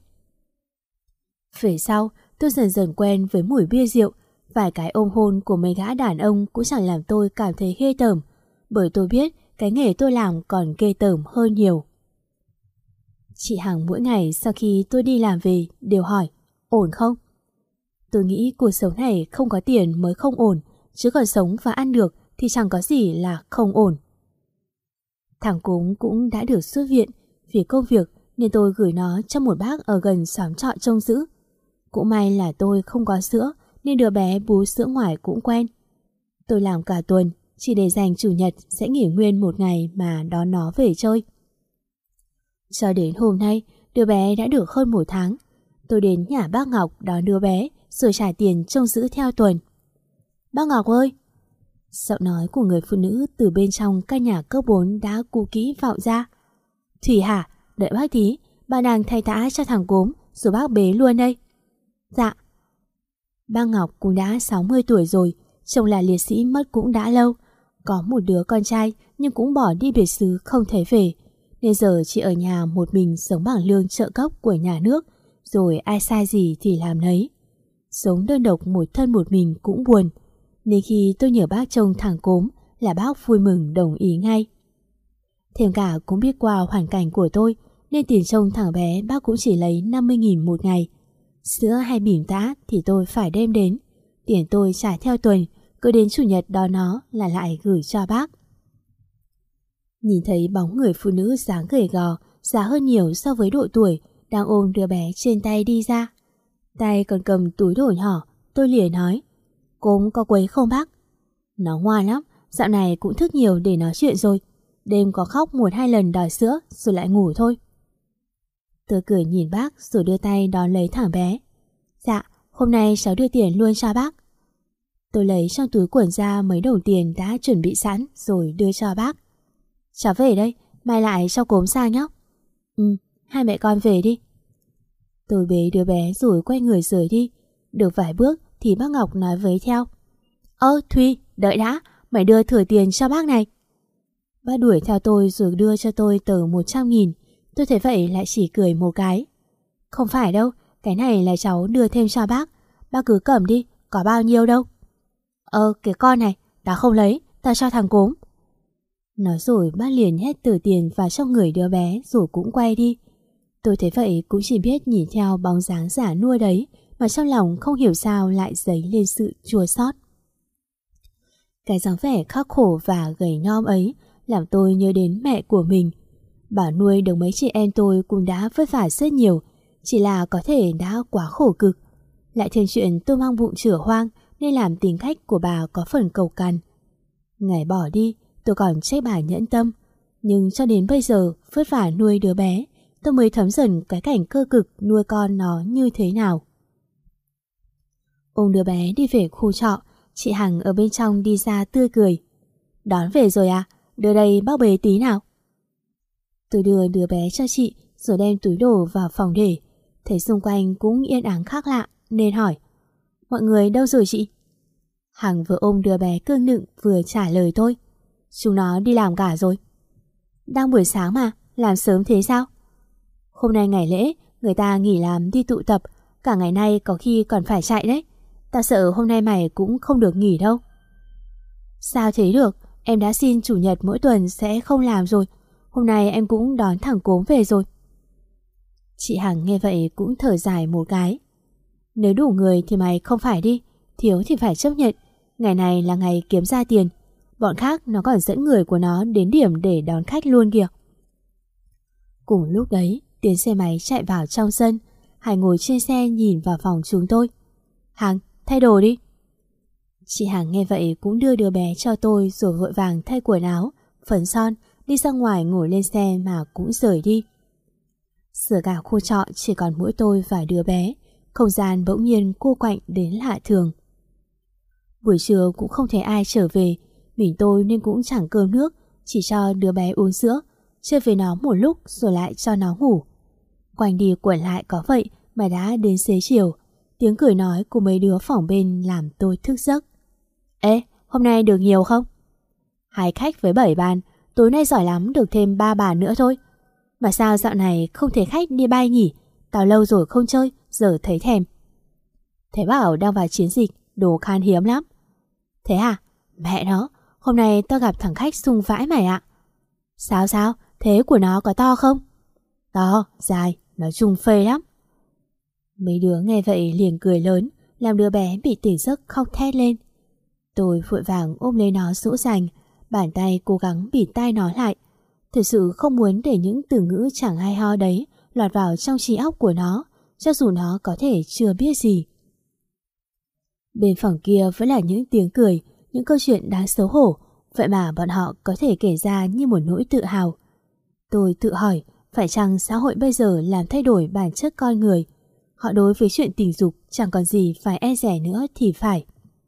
Về sau, tôi dần dần quen với mùi bia rượu. Vài cái ôm hôn của mấy gã đàn ông cũng chẳng làm tôi cảm thấy ghê tởm, bởi tôi biết cái nghề tôi làm còn ghê tởm hơn nhiều. Chị Hằng mỗi ngày sau khi tôi đi làm về đều hỏi: ổn không? Tôi nghĩ cuộc sống này không có tiền mới không ổn, chứ còn sống và ăn được thì chẳng có gì là không ổn. Thằng Cúng cũng đã được xuất viện. Vì công việc nên tôi gửi nó cho một bác ở gần xóm trọ trông giữ. Cũng may là tôi không có sữa nên đứa bé bú sữa ngoài cũng quen. Tôi làm cả tuần chỉ để dành chủ nhật sẽ nghỉ nguyên một ngày mà đón nó về chơi. Cho đến hôm nay, đứa bé đã được hơn 1 tháng. Tôi đến nhà bác Ngọc đón đứa bé rồi trả tiền trông giữ theo tuần. Bác Ngọc ơi! Giọng nói của người phụ nữ từ bên trong căn nhà cấp 4 đã cũ kỹ vọng ra. Thủy hả? Đợi bác tí, bà đang thay tã cho thằng Cốm rồi bác bế luôn đây. Dạ. Bác Ngọc cũng đã 60 tuổi rồi, chồng là liệt sĩ mất cũng đã lâu. Có một đứa con trai nhưng cũng bỏ đi biệt xứ không thể về, nên giờ chỉ ở nhà một mình sống bằng lương trợ cấp của nhà nước, rồi ai sai gì thì làm nấy. Sống đơn độc một thân một mình cũng buồn, nên khi tôi nhờ bác trông thằng Cốm là bác vui mừng đồng ý ngay. Thêm cả cũng biết qua hoàn cảnh của tôi nên tiền trông thằng bé bác cũng chỉ lấy 50.000 một ngày. Sữa hay bỉm tã thì tôi phải đem đến. Tiền tôi trả theo tuần, cứ đến chủ nhật đó nó là lại gửi cho bác. Nhìn thấy bóng người phụ nữ dáng gầy gò, già hơn nhiều so với độ tuổi, đang ôm đứa bé trên tay đi ra. Tay còn cầm túi đồ nhỏ, tôi liền nói: Cốm có quấy không bác? Nó ngoan lắm, dạo này cũng thức nhiều để nói chuyện rồi. Đêm có khóc 1-2 lần đòi sữa rồi lại ngủ thôi. Tôi cười nhìn bác rồi đưa tay đón lấy thằng bé. Dạ, hôm nay cháu đưa tiền luôn cho bác. Tôi lấy trong túi quần ra mấy đồng tiền đã chuẩn bị sẵn rồi đưa cho bác. Cháu về đây, mai lại cho Cốm sang nhóc. Hai mẹ con về đi. Tôi bế đứa bé rồi quay người rời đi. Được vài bước thì bác Ngọc nói với theo: Thùy, đợi đã, mày đưa thừa tiền cho bác này. Bác đuổi theo tôi rồi đưa cho tôi tờ 100.000. Tôi thấy vậy lại chỉ cười một cái. Không phải đâu, cái này là cháu đưa thêm cho bác. Bác cứ cầm đi, có bao nhiêu đâu. Cái con này, tao không lấy, tao cho thằng Cốm. Nói rồi bác liền hết tờ tiền vào trong người đứa bé rồi cũng quay đi. Tôi thấy vậy cũng chỉ biết nhìn theo bóng dáng giả nua đấy mà trong lòng không hiểu sao lại dấy lên sự chua xót. Cái dáng vẻ khắc khổ và gầy nhom ấy làm tôi nhớ đến mẹ của mình. Bà nuôi được mấy chị em tôi cũng đã vất vả rất nhiều, chỉ là có thể đã quá khổ cực. Lại thêm chuyện tôi mang bụng chửa hoang nên làm tính cách của bà có phần cộc cằn. Ngày bỏ đi, tôi còn trách bà nhẫn tâm. Nhưng cho đến bây giờ vất vả nuôi đứa bé, tôi mới thấm dần cái cảnh cơ cực nuôi con nó như thế nào. Ôm đứa bé đi về khu trọ, chị Hằng ở bên trong đi ra tươi cười. Đón về rồi à? Đưa đây bác bế tí nào. Tôi đưa đứa bé cho chị rồi đem túi đồ vào phòng để. Thấy xung quanh cũng yên ắng khác lạ nên hỏi: Mọi người đâu rồi chị? Hằng vừa ôm đứa bé cương nựng vừa trả lời tôi: Chúng nó đi làm cả rồi. Đang buổi sáng mà, làm sớm thế sao? Hôm nay ngày lễ, người ta nghỉ làm đi tụ tập, cả ngày nay có khi còn phải chạy đấy. Ta sợ hôm nay mày cũng không được nghỉ đâu. Sao thế được, em đã xin chủ nhật mỗi tuần sẽ không làm rồi. Hôm nay em cũng đón thằng Cốm về rồi. Chị Hằng nghe vậy cũng thở dài một cái. Nếu đủ người thì mày không phải đi, thiếu thì phải chấp nhận. Ngày này là ngày kiếm ra tiền. Bọn khác nó còn dẫn người của nó đến điểm để đón khách luôn kìa. Cùng lúc đấy, tiếng xe máy chạy vào trong sân. Hải ngồi trên xe nhìn vào phòng chúng tôi. Hằng, thay đồ đi. Chị Hằng nghe vậy cũng đưa đứa bé cho tôi rồi vội vàng thay quần áo, phấn son, đi ra ngoài ngồi lên xe mà cũng rời đi. Sửa cả khu trọ chỉ còn mỗi tôi và đứa bé, không gian bỗng nhiên cô quạnh đến lạ thường. Buổi trưa cũng không thấy ai trở về, mình tôi nên cũng chẳng cơm nước, chỉ cho đứa bé uống sữa, chơi với nó một lúc rồi lại cho nó ngủ. Quanh đi quẩn lại có vậy mà đã đến xế chiều, tiếng cười nói của mấy đứa phòng bên làm tôi thức giấc. Ê, hôm nay được nhiều không? 2 khách với 7 bàn, tối nay giỏi lắm được thêm 3 bàn nữa thôi. Mà sao dạo này không thấy khách đi bay nhỉ? Tao lâu rồi không chơi, giờ thấy thèm. Thế bảo đang vào chiến dịch, đồ khan hiếm lắm. Thế à? Mẹ nó, hôm nay tao gặp thằng khách sung vãi mày ạ. Sao? Thế của nó có to không? To, dài, nói chung phê lắm. Mấy đứa nghe vậy liền cười lớn, làm đứa bé bị tỉnh giấc khóc thét lên. Tôi vội vàng ôm lấy nó dỗ dành, bàn tay cố gắng bịt tai nó lại. Thực sự không muốn để những từ ngữ chẳng hay ho đấy lọt vào trong trí óc của nó, cho dù nó có thể chưa biết gì. Bên phòng kia vẫn là những tiếng cười, những câu chuyện đáng xấu hổ, vậy mà bọn họ có thể kể ra như một nỗi tự hào. Tôi tự hỏi, phải chăng xã hội bây giờ làm thay đổi bản chất con người? Họ đối với chuyện tình dục chẳng còn gì phải e dè nữa thì phải.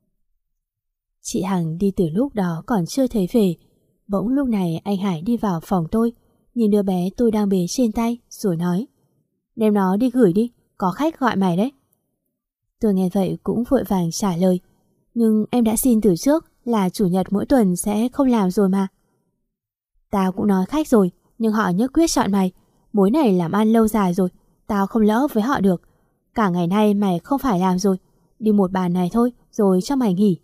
Chị Hằng đi từ lúc đó còn chưa thấy về. Bỗng lúc này anh Hải đi vào phòng tôi, nhìn đứa bé tôi đang bế trên tay rồi nói: Đem nó đi gửi đi, có khách gọi mày đấy. Tôi nghe vậy cũng vội vàng trả lời: Nhưng em đã xin từ trước là chủ nhật mỗi tuần sẽ không làm rồi mà. Tao cũng nói khách rồi, nhưng họ nhất quyết chọn mày. Mối này làm ăn lâu dài rồi, tao không lỡ với họ được. Cả ngày nay mày không phải làm rồi, đi một bàn này thôi rồi cho mày nghỉ.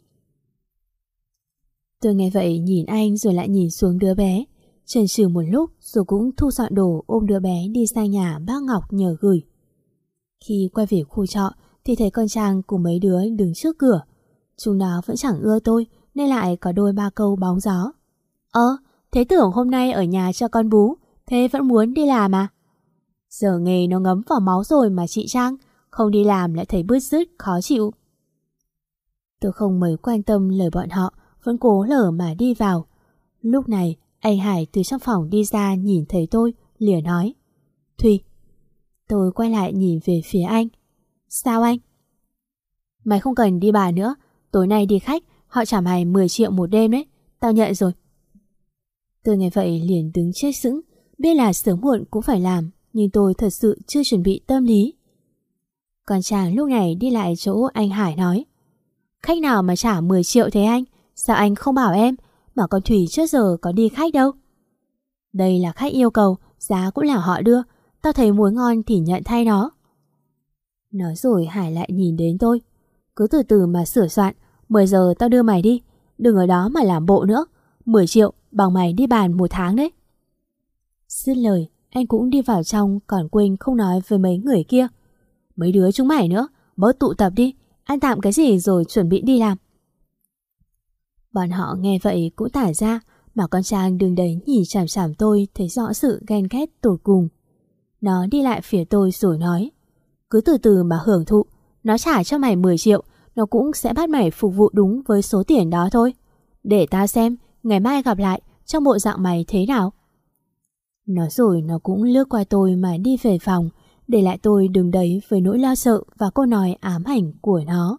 Tôi nghe vậy nhìn anh rồi lại nhìn xuống đứa bé, chần chừ một lúc rồi cũng thu dọn đồ ôm đứa bé đi sang nhà bác Ngọc nhờ gửi. Khi quay về khu trọ thì thấy con Trang cùng mấy đứa đứng trước cửa. Chúng nó vẫn chẳng ưa tôi nên lại có đôi ba câu bóng gió. Thế tưởng hôm nay ở nhà cho con bú, thế vẫn muốn đi làm à? Giờ nghề nó ngấm vào máu rồi mà chị Trang, không đi làm lại thấy bứt rứt khó chịu. Tôi không mấy quan tâm lời bọn họ, vẫn cố lờ mà đi vào. Lúc này anh Hải từ trong phòng đi ra nhìn thấy tôi, liền nói: Thùy. Tôi quay lại nhìn về phía anh. Sao anh? Mày không cần đi bà nữa, tối nay đi khách, họ trả mày 10 triệu một đêm đấy, tao nhận rồi. Tôi nghe vậy liền đứng chết sững, biết là sớm muộn cũng phải làm, nhưng tôi thật sự chưa chuẩn bị tâm lý. Còn chàng lúc này đi lại chỗ anh Hải nói: Khách nào mà trả 10 triệu thế anh? Sao anh không bảo em? Mà con Thủy trước giờ có đi khách đâu. Đây là khách yêu cầu, giá cũng là họ đưa, tao thấy muối ngon thì nhận thay nó. Nói rồi Hải lại nhìn đến tôi: Cứ từ từ mà sửa soạn, 10 giờ tao đưa mày đi, đừng ở đó mà làm bộ nữa. 10 triệu, bằng mày đi bàn 1 tháng đấy. Dứt lời, anh cũng đi vào trong, còn quên không nói với mấy người kia. Mấy đứa chúng mày nữa, bớt tụ tập đi, ăn tạm cái gì rồi chuẩn bị đi làm. Bọn họ nghe vậy cũng tản ra, mà con Trang đứng đấy nhìn chằm chằm tôi, thấy rõ sự ghen ghét tột cùng. Nó đi lại phía tôi rồi nói, cứ từ từ mà hưởng thụ, nó trả cho mày 10 triệu, nó cũng sẽ bắt mày phục vụ đúng với số tiền đó thôi. Để ta xem, ngày mai gặp lại, trong bộ dạng mày thế nào. Nói rồi nó cũng lướt qua tôi mà đi về phòng, để lại tôi đứng đấy với nỗi lo sợ và câu nói ám ảnh của nó.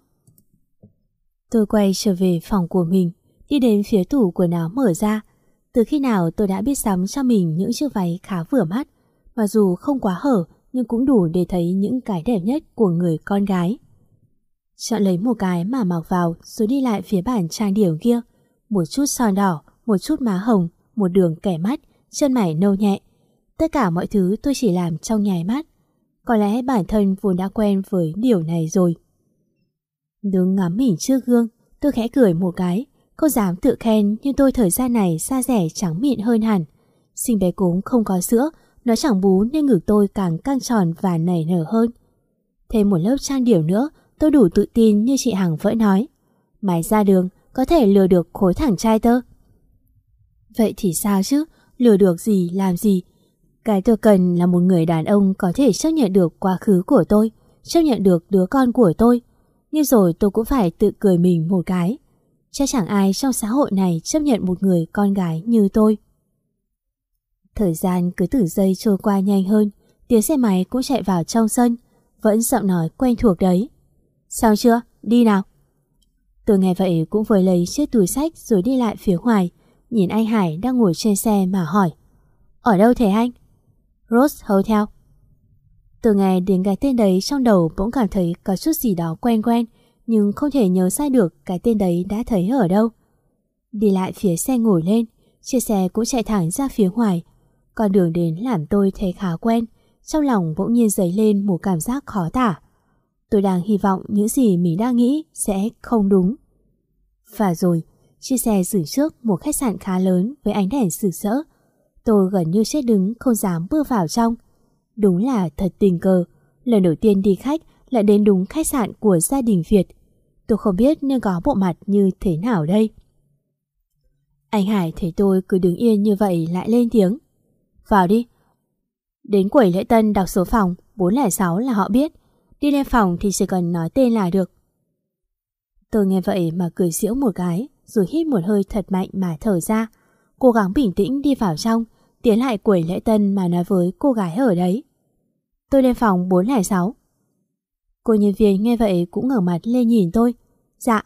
Tôi quay trở về phòng của mình, đi đến phía tủ quần áo mở ra. Từ khi nào tôi đã biết sắm cho mình những chiếc váy khá vừa mắt, mặc dù không quá hở nhưng cũng đủ để thấy những cái đẹp nhất của người con gái. Chọn lấy một cái mà mặc vào rồi đi lại phía bàn trang điểm kia. Một chút son đỏ, một chút má hồng, một đường kẻ mắt, chân mày nâu nhẹ. Tất cả mọi thứ tôi chỉ làm trong nháy mắt. Có lẽ bản thân vốn đã quen với điều này rồi. Đứng ngắm mình trước gương, tôi khẽ cười một cái. Không dám tự khen nhưng tôi thời gian này da dẻ trắng mịn hơn hẳn. Sinh bé cốm không có sữa, nó chẳng bú nên ngực tôi càng căng tròn và nảy nở hơn. Thêm một lớp trang điểm nữa, tôi đủ tự tin như chị Hằng vẫn nói. Mày ra đường có thể lừa được khối thằng trai tơ. Vậy thì sao chứ, lừa được gì làm gì. Cái tôi cần là một người đàn ông có thể chấp nhận được quá khứ của tôi, chấp nhận được đứa con của tôi. Nhưng rồi tôi cũng phải tự cười mình một cái. Chắc chẳng ai trong xã hội này chấp nhận một người con gái như tôi. Thời gian cứ từng giây trôi qua nhanh hơn, tiếng xe máy cũng chạy vào trong sân, vẫn giọng nói quen thuộc đấy. Xong chưa? Đi nào. Tôi nghe vậy cũng vừa lấy chiếc túi xách rồi đi lại phía ngoài, nhìn anh Hải đang ngồi trên xe mà hỏi. Ở đâu thế anh? Rose Hotel. Tôi nghe đến cái tên đấy trong đầu bỗng cảm thấy có chút gì đó quen quen, nhưng không thể nhớ sai được cái tên đấy đã thấy ở đâu. Đi lại phía xe ngồi lên, chiếc xe cũng chạy thẳng ra phía ngoài. Con đường đến làm tôi thấy khá quen, trong lòng bỗng nhiên dấy lên một cảm giác khó tả. Tôi đang hy vọng những gì mình đang nghĩ sẽ không đúng. Và rồi, chiếc xe dừng trước một khách sạn khá lớn với ánh đèn rực rỡ. Tôi gần như chết đứng không dám bước vào trong. Đúng là thật tình cờ, lần đầu tiên đi khách lại đến đúng khách sạn của gia đình Việt. Tôi không biết nên có bộ mặt như thế nào đây. Anh Hải thấy tôi cứ đứng yên như vậy lại lên tiếng. Vào đi. Đến quầy lễ tân đọc số phòng 406 là họ biết. Đi lên phòng thì chỉ cần nói tên là được. Tôi nghe vậy mà cười giễu một cái, rồi hít một hơi thật mạnh mà thở ra. Cố gắng bình tĩnh đi vào trong, tiến lại quầy lễ tân mà nói với cô gái ở đấy. Tôi lên phòng 406. Cô nhân viên nghe vậy cũng ngẩng mặt lên nhìn tôi. Dạ,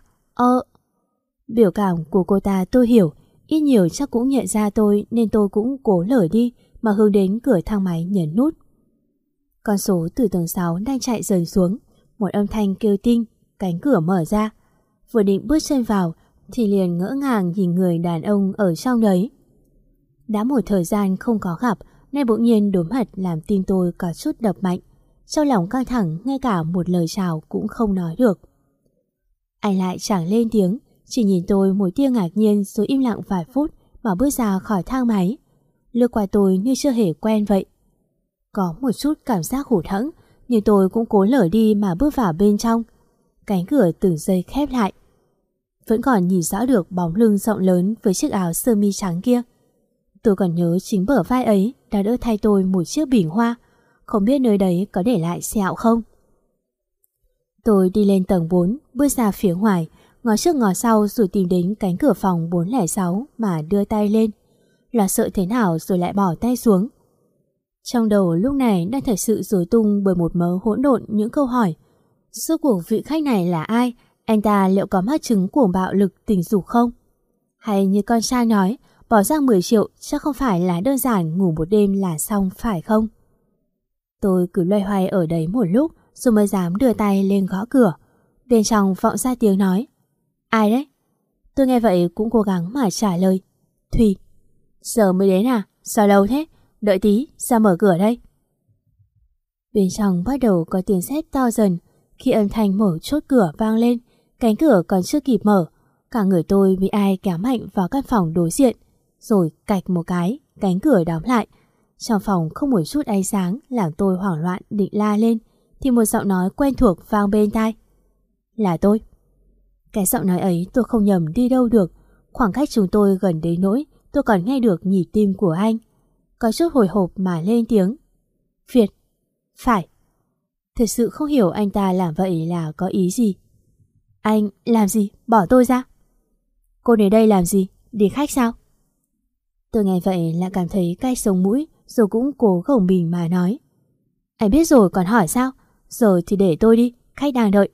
Biểu cảm của cô ta tôi hiểu, ít nhiều chắc cũng nhận ra tôi nên tôi cũng cố lờ đi mà hướng đến cửa thang máy nhấn nút. Con số từ tầng 6 đang chạy dần xuống, một âm thanh kêu tinh, cánh cửa mở ra. Vừa định bước chân vào thì liền ngỡ ngàng nhìn người đàn ông ở trong đấy. Đã một thời gian không có gặp nên bỗng nhiên đối mặt làm tim tôi có chút đập mạnh. Trong lòng căng thẳng ngay cả một lời chào cũng không nói được. Anh lại chẳng lên tiếng, chỉ nhìn tôi một tia ngạc nhiên rồi im lặng vài phút mà bước ra khỏi thang máy. Lướt qua tôi như chưa hề quen vậy. Có một chút cảm giác hụt hẫng, nhưng tôi cũng cố lờ đi mà bước vào bên trong. Cánh cửa từng giây khép lại. Vẫn còn nhìn rõ được bóng lưng rộng lớn với chiếc áo sơ mi trắng kia. Tôi còn nhớ chính bờ vai ấy đã đỡ thay tôi một chiếc bình hoa. Không biết nơi đấy có để lại sẹo không? Tôi đi lên tầng 4, bước ra phía ngoài, ngó trước ngó sau rồi tìm đến cánh cửa phòng 406 mà đưa tay lên. Là sợ thế nào rồi lại bỏ tay xuống. Trong đầu lúc này đang thật sự rối tung bởi một mớ hỗn độn những câu hỏi. Rốt cuộc vị khách này là ai? Anh ta liệu có mắc chứng của bạo lực tình dục không? Hay như con Trang nói, bỏ ra 10 triệu chắc không phải là đơn giản ngủ một đêm là xong phải không? Tôi cứ loay hoay ở đấy một lúc rồi mới dám đưa tay lên gõ cửa. Bên trong vọng ra tiếng nói. Ai đấy? Tôi nghe vậy cũng cố gắng mà trả lời. Thùy. Giờ mới đến à? Sao lâu thế? Đợi tí, ra mở cửa đây. Bên trong bắt đầu có tiếng sét to dần. Khi âm thanh mở chốt cửa vang lên, cánh cửa còn chưa kịp mở, cả người tôi bị ai kéo mạnh vào căn phòng đối diện. rồi cạch một cái, cánh cửa đóng lại. Trong phòng không một chút ánh sáng, làm tôi hoảng loạn định la lên thì một giọng nói quen thuộc vang bên tai. Là tôi. Cái giọng nói ấy tôi không nhầm đi đâu được. Khoảng cách chúng tôi gần đến nỗi tôi còn nghe được nhịp tim của anh. Có chút hồi hộp mà lên tiếng. Việt. Phải. Thật sự không hiểu anh ta làm vậy là có ý gì. Anh làm gì? Bỏ tôi ra. Cô đến đây làm gì? Đi khách sao? Tôi nghe vậy lại cảm thấy cay sống mũi, rồi cũng cố gồng mình mà nói. Anh biết rồi còn hỏi sao? Giờ thì để tôi đi, khách đang đợi.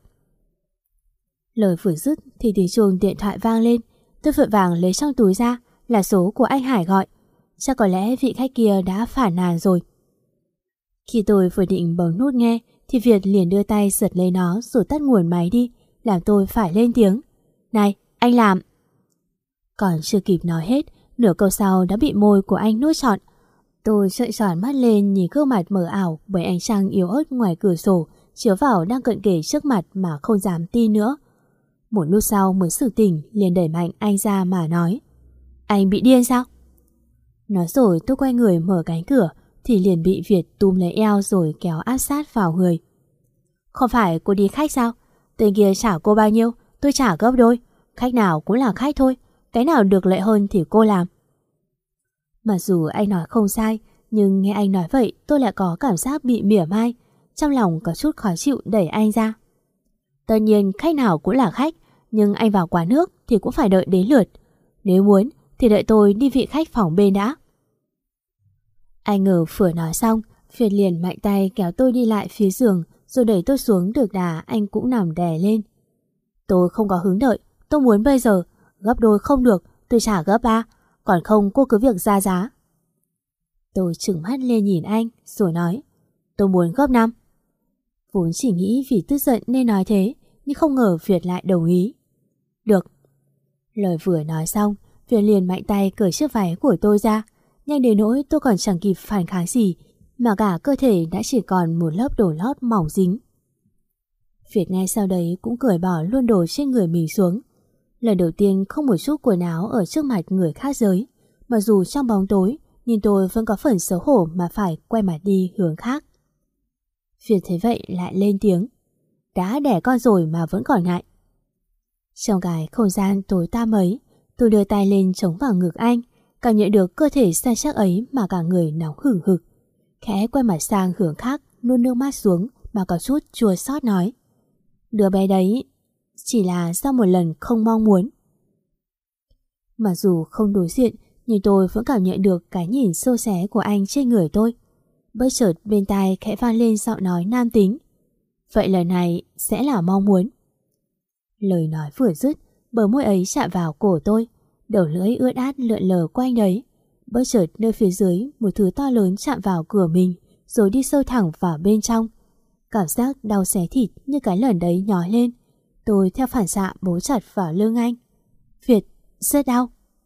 Lời vừa dứt thì tiếng chuông điện thoại vang lên. Tôi vội vàng lấy trong túi ra, là số của anh Hải gọi. Chắc có lẽ vị khách kia đã phản nàn rồi. Khi tôi vừa định bấm nút nghe thì Việt liền đưa tay giật lấy nó rồi tắt nguồn máy đi, làm tôi phải lên tiếng. Này, anh làm. Còn chưa kịp nói hết, nửa câu sau đã bị môi của anh nuốt trọn. Tôi trợn tròn mắt lên nhìn gương mặt mờ ảo bởi ánh trăng yếu ớt ngoài cửa sổ chiếu vào đang cận kề trước mặt mà không dám tin nữa. Một lúc sau mới sực tỉnh, liền đẩy mạnh anh ra mà nói. Anh bị điên sao? Nói rồi tôi quay người mở cánh cửa thì liền bị Việt túm lấy eo rồi kéo áp sát vào người. Không phải cô đi khách sao? Tên kia trả cô bao nhiêu, tôi trả gấp đôi. Khách nào cũng là khách thôi, cái nào được lợi hơn thì cô làm. Mặc dù anh nói không sai, nhưng nghe anh nói vậy tôi lại có cảm giác bị mỉa mai. Trong lòng có chút khó chịu đẩy anh ra. Tất nhiên khách nào cũng là khách, nhưng anh vào quán nước thì cũng phải đợi đến lượt. Nếu muốn thì đợi tôi đi vị khách phòng bên đã. Anh ngờ vừa nói xong, Việt liền mạnh tay kéo tôi đi lại phía giường rồi đẩy tôi xuống được đà anh cũng nằm đè lên. Tôi không có hứng đợi, tôi muốn bây giờ. Gấp đôi không được, tôi trả gấp 3. Còn không cô cứ việc ra giá. Tôi trừng mắt lên nhìn anh rồi nói. Tôi muốn gấp 5. Vốn chỉ nghĩ vì tức giận nên nói thế, nhưng không ngờ Việt lại đồng ý. Được. Lời vừa nói xong, Việt liền mạnh tay cởi chiếc váy của tôi ra. Nhanh đến nỗi tôi còn chẳng kịp phản kháng gì, mà cả cơ thể đã chỉ còn một lớp đồ lót mỏng dính. Việt ngay sau đấy cũng cởi bỏ luôn đồ trên người mình xuống. Lần đầu tiên không một chút quần áo ở trước mặt người khác giới. Mặc dù trong bóng tối, nhưng tôi vẫn có phần xấu hổ mà phải quay mặt đi hướng khác. Việt thấy vậy lại lên tiếng. Đã đẻ con rồi mà vẫn còn ngại. Trong cái không gian tối tăm ấy, tôi đưa tay lên chống vào ngực anh, cảm nhận được cơ thể săn chắc ấy mà cả người nóng hừng hực. Khẽ quay mặt sang hướng khác, nuốt nước mắt xuống mà có chút chua xót nói. Đứa bé đấy chỉ là do một lần không mong muốn. Mặc dù không đối diện, nhưng tôi vẫn cảm nhận được cái nhìn xô xé của anh trên người tôi. Bất chợt bên tai khẽ vang lên giọng nói nam tính. Vậy lần này sẽ là mong muốn. Lời nói vừa dứt, bờ môi ấy chạm vào cổ tôi, đầu lưỡi ướt át lượn lờ quanh đấy. Bất chợt nơi phía dưới một thứ to lớn chạm vào cửa mình, rồi đi sâu thẳng vào bên trong. Cảm giác đau xé thịt như cái lần đấy nhói lên. Tôi theo phản xạ bấu chặt vào lưng anh. Việt, rất đau.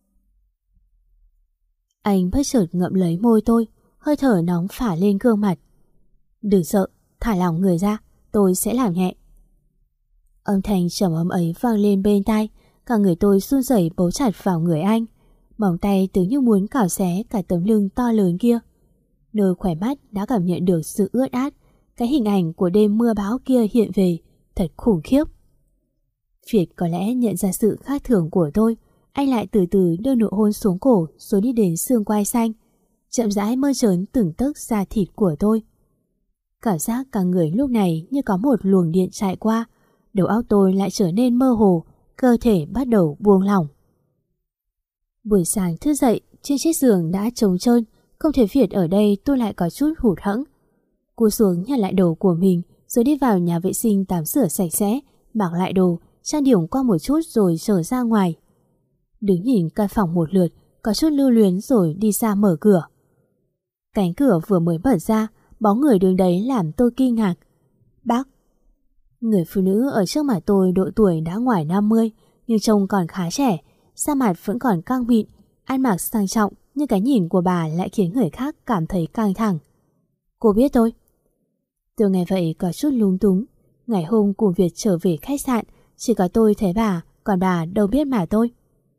Anh bất chợt ngậm lấy môi tôi, hơi thở nóng phả lên gương mặt. Đừng sợ, thả lỏng người ra, tôi sẽ làm nhẹ. Âm thanh trầm ấm ấy vang lên bên tai, cả người tôi run rẩy bấu chặt vào người anh. Móng tay tưởng như muốn cào xé cả tấm lưng to lớn kia. Nơi khỏe mắt đã cảm nhận được sự ướt át. Cái hình ảnh của đêm mưa bão kia hiện về, thật khủng khiếp. Việt có lẽ nhận ra sự khác thường của tôi, anh lại từ từ đưa nụ hôn xuống cổ rồi đi đến xương quai xanh, chậm rãi mơn trớn từng tấc da thịt của tôi. Cảm giác cả người lúc này như có một luồng điện chạy qua, đầu óc tôi lại trở nên mơ hồ, cơ thể bắt đầu buông lỏng. Buổi sáng thức dậy, trên chiếc giường đã trống trơn, không thấy Việt ở đây tôi lại có chút hụt hẫng. Cúi xuống nhặt lại đồ của mình rồi đi vào nhà vệ sinh tắm rửa sạch sẽ, mặc lại đồ, trang điểm qua một chút rồi trở ra ngoài. Đứng nhìn căn phòng một lượt, có chút lưu luyến rồi đi ra mở cửa. Cánh cửa vừa mới mở ra, bóng người đứng đấy làm tôi kinh ngạc. Bác. Người phụ nữ ở trước mặt tôi độ tuổi đã ngoài 50, nhưng trông còn khá trẻ, da mặt vẫn còn căng mịn, ăn mặc sang trọng, nhưng cái nhìn của bà lại khiến người khác cảm thấy căng thẳng. Cô biết tôi. Tôi nghe vậy có chút lúng túng. Ngày hôm cùng Việt trở về khách sạn, chỉ có tôi thấy bà, còn bà đâu biết mà tôi.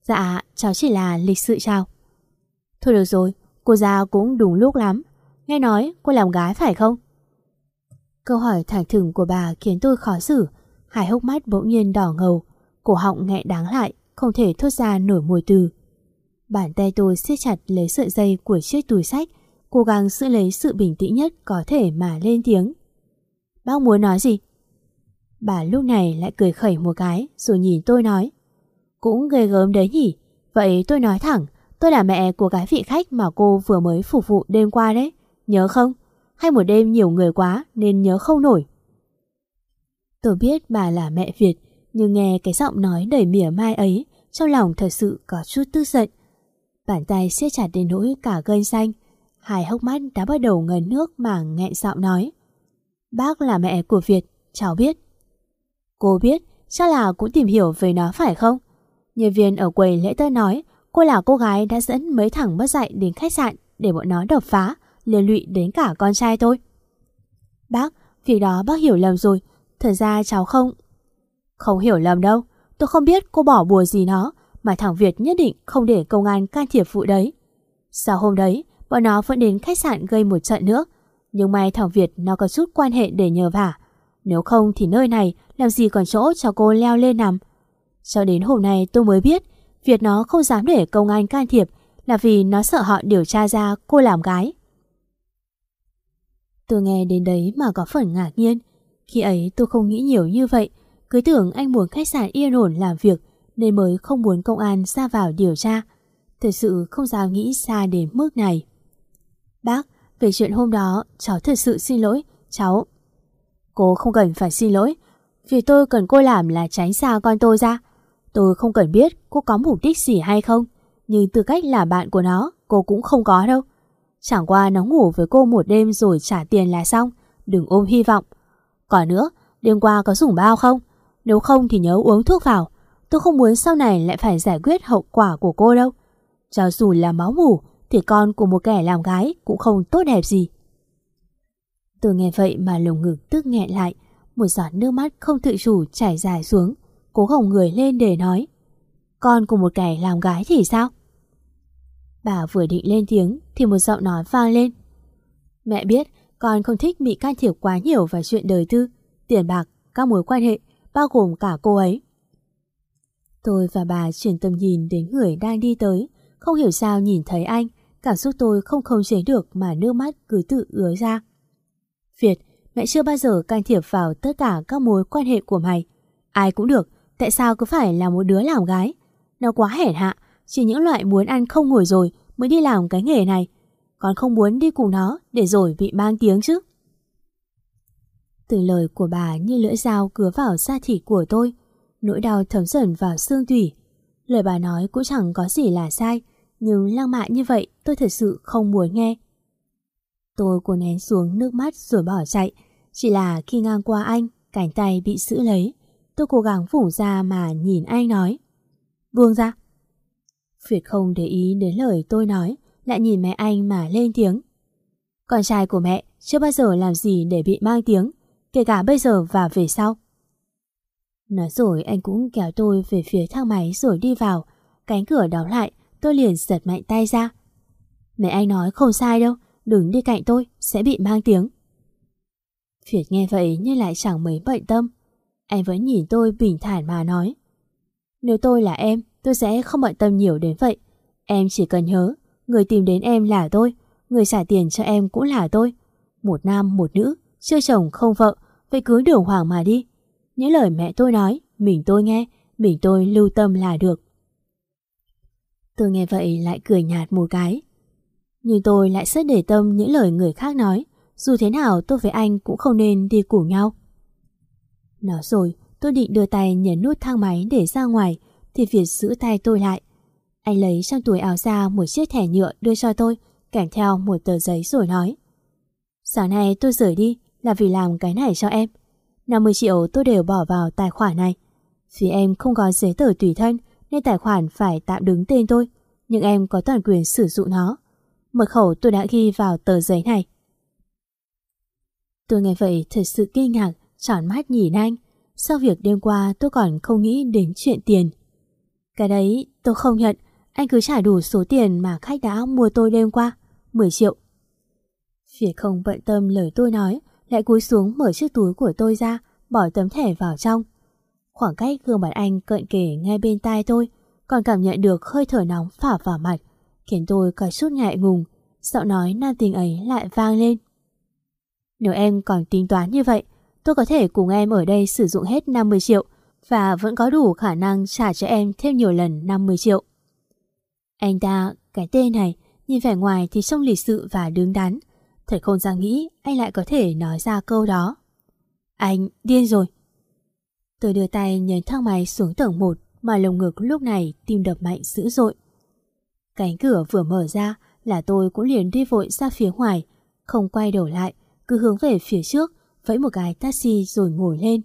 Dạ, cháu chỉ là lịch sự chào. Thôi được rồi, cô ra cũng đúng lúc lắm. Nghe nói cô làm gái phải không? Câu hỏi thẳng thừng của bà khiến tôi khó xử. Hai hốc mắt bỗng nhiên đỏ ngầu, cổ họng nghẹn đáng lại, không thể thốt ra nổi mùi từ. Bàn tay tôi siết chặt lấy sợi dây của chiếc túi xách, cố gắng giữ lấy sự bình tĩnh nhất có thể mà lên tiếng. Bác muốn nói gì? Bà lúc này lại cười khẩy một cái rồi nhìn tôi nói. Cũng ghê gớm đấy nhỉ. Vậy tôi nói thẳng, tôi là mẹ của cái vị khách mà cô vừa mới phục vụ đêm qua đấy. Nhớ không? Hay một đêm nhiều người quá nên nhớ không nổi? Tôi biết bà là mẹ Việt, nhưng nghe cái giọng nói đầy mỉa mai ấy, trong lòng thật sự có chút tức giận. Bàn tay siết chặt đến nỗi cả gân xanh, hai hốc mắt đã bắt đầu ngấn nước mà nghẹn giọng nói. Bác là mẹ của Việt, cháu biết. Cô biết, chắc là cũng tìm hiểu về nó phải không? Nhân viên ở quầy lễ tân nói cô là cô gái đã dẫn mấy thằng mất dạy đến khách sạn để bọn nó đập phá, liên lụy đến cả con trai tôi. Bác, việc đó bác hiểu lầm rồi. Thật ra cháu không hiểu lầm đâu. Tôi không biết cô bỏ bùa gì nó, mà thằng Việt nhất định không để công an can thiệp vụ đấy. Sau hôm đấy, bọn nó vẫn đến khách sạn gây một trận nữa. Nhưng may thằng Việt nó có chút quan hệ để nhờ vả. Nếu không thì nơi này làm gì còn chỗ cho cô leo lên nằm. Cho đến hôm nay tôi mới biết Việt nó không dám để công an can thiệp là vì nó sợ họ điều tra ra cô làm gái. Tôi nghe đến đấy mà có phần ngạc nhiên. Khi ấy tôi không nghĩ nhiều như vậy, cứ tưởng anh muốn khách sạn yên ổn làm việc nên mới không muốn công an ra vào điều tra. Thật sự không dám nghĩ xa đến mức này. Bác, về chuyện hôm đó cháu thật sự xin lỗi. Cháu... Cô không cần phải xin lỗi. Việc tôi cần cô làm là tránh xa con tôi ra. Tôi không cần biết cô có mục đích gì hay không, nhưng tư cách là bạn của nó cô cũng không có đâu. Chẳng qua nó ngủ với cô một đêm rồi trả tiền là xong. Đừng ôm hy vọng. Còn nữa, đêm qua có dùng bao không? Nếu không thì nhớ uống thuốc vào. Tôi không muốn sau này lại phải giải quyết hậu quả của cô đâu. Cho dù là máu mủ thì con của một kẻ làm gái cũng không tốt đẹp gì. Tôi nghe vậy mà lồng ngực tức nghẹn lại, một giọt nước mắt không tự chủ chảy dài xuống, cố gồng người lên để nói. Con của một kẻ làm gái thì sao? Bà vừa định lên tiếng thì một giọng nói vang lên. Mẹ biết con không thích bị can thiệp quá nhiều vào chuyện đời tư, tiền bạc, các mối quan hệ, bao gồm cả cô ấy. Tôi và bà chuyển tầm nhìn đến người đang đi tới, không hiểu sao nhìn thấy anh, cảm xúc tôi không khống chế được mà nước mắt cứ tự ứa ra. Việt, mẹ chưa bao giờ can thiệp vào tất cả các mối quan hệ của mày. Ai cũng được, tại sao cứ phải là một đứa làm gái? Nó quá hèn hạ, chỉ những loại muốn ăn không ngồi rồi mới đi làm cái nghề này. Con không muốn đi cùng nó để rồi bị mang tiếng chứ. Từng lời của bà như lưỡi dao cứa vào da thịt của tôi, nỗi đau thấm dần vào xương tủy. Lời bà nói cũng chẳng có gì là sai, nhưng lăng mạ như vậy tôi thật sự không muốn nghe. Tôi cố nén xuống nước mắt rồi bỏ chạy. Chỉ là khi ngang qua anh, cánh tay bị giữ lấy. Tôi cố gắng vùng ra mà nhìn anh nói. Buông ra. Việt không để ý đến lời tôi nói, lại nhìn mẹ anh mà lên tiếng. Con trai của mẹ chưa bao giờ làm gì để bị mang tiếng, kể cả bây giờ và về sau. Nói rồi anh cũng kéo tôi về phía thang máy rồi đi vào. Cánh cửa đóng lại, tôi liền giật mạnh tay ra. Mẹ anh nói không sai đâu, đừng đi cạnh tôi, sẽ bị mang tiếng. Việt nghe vậy nhưng lại chẳng mấy bận tâm. Anh vẫn nhìn tôi bình thản mà nói. Nếu tôi là em, tôi sẽ không bận tâm nhiều đến vậy. Em chỉ cần nhớ, người tìm đến em là tôi, người trả tiền cho em cũng là tôi. Một nam một nữ, chưa chồng không vợ, vậy cứ đường hoàng mà đi. Những lời mẹ tôi nói, mình tôi nghe, mình tôi lưu tâm là được. Tôi nghe vậy lại cười nhạt một cái. Nhưng tôi lại rất để tâm những lời người khác nói. Dù thế nào tôi với anh cũng không nên đi cùng nhau. Nói rồi tôi định đưa tay nhấn nút thang máy để ra ngoài, thì Việt giữ tay tôi lại. Anh lấy trong túi áo ra một chiếc thẻ nhựa đưa cho tôi, kèm theo một tờ giấy rồi nói. Sáng nay tôi rời đi là vì làm cái này cho em. 50 triệu tôi đều bỏ vào tài khoản này. Vì em không có giấy tờ tùy thân nên tài khoản phải tạm đứng tên tôi, nhưng em có toàn quyền sử dụng nó. Mật khẩu tôi đã ghi vào tờ giấy này. Tôi nghe vậy thật sự kinh ngạc, tròn mắt nhìn anh. Sau việc đêm qua tôi còn không nghĩ đến chuyện tiền. Cái đấy tôi không nhận. Anh cứ trả đủ số tiền mà khách đã mua tôi đêm qua, 10 triệu. Việt không bận tâm lời tôi nói, lại cúi xuống mở chiếc túi của tôi ra, bỏ tấm thẻ vào trong. Khoảng cách gương mặt anh cận kề ngay bên tai tôi, còn cảm nhận được hơi thở nóng phả vào mặt, khiến tôi có chút ngại ngùng. Giọng nói nam tính ấy lại vang lên. Nếu em còn tính toán như vậy, tôi có thể cùng em ở đây sử dụng hết 50 triệu và vẫn có đủ khả năng trả cho em thêm nhiều lần 50 triệu. Anh ta, cái tên này, nhìn vẻ ngoài thì trông lịch sự và đứng đắn. Thật không dám nghĩ anh lại có thể nói ra câu đó. Anh điên rồi. Tôi đưa tay nhấn thang máy xuống tầng 1 mà lồng ngực lúc này tim đập mạnh dữ dội. Cánh cửa vừa mở ra là tôi cũng liền đi vội ra phía ngoài, không quay đầu lại, cứ hướng về phía trước, vẫy một cái taxi rồi ngồi lên.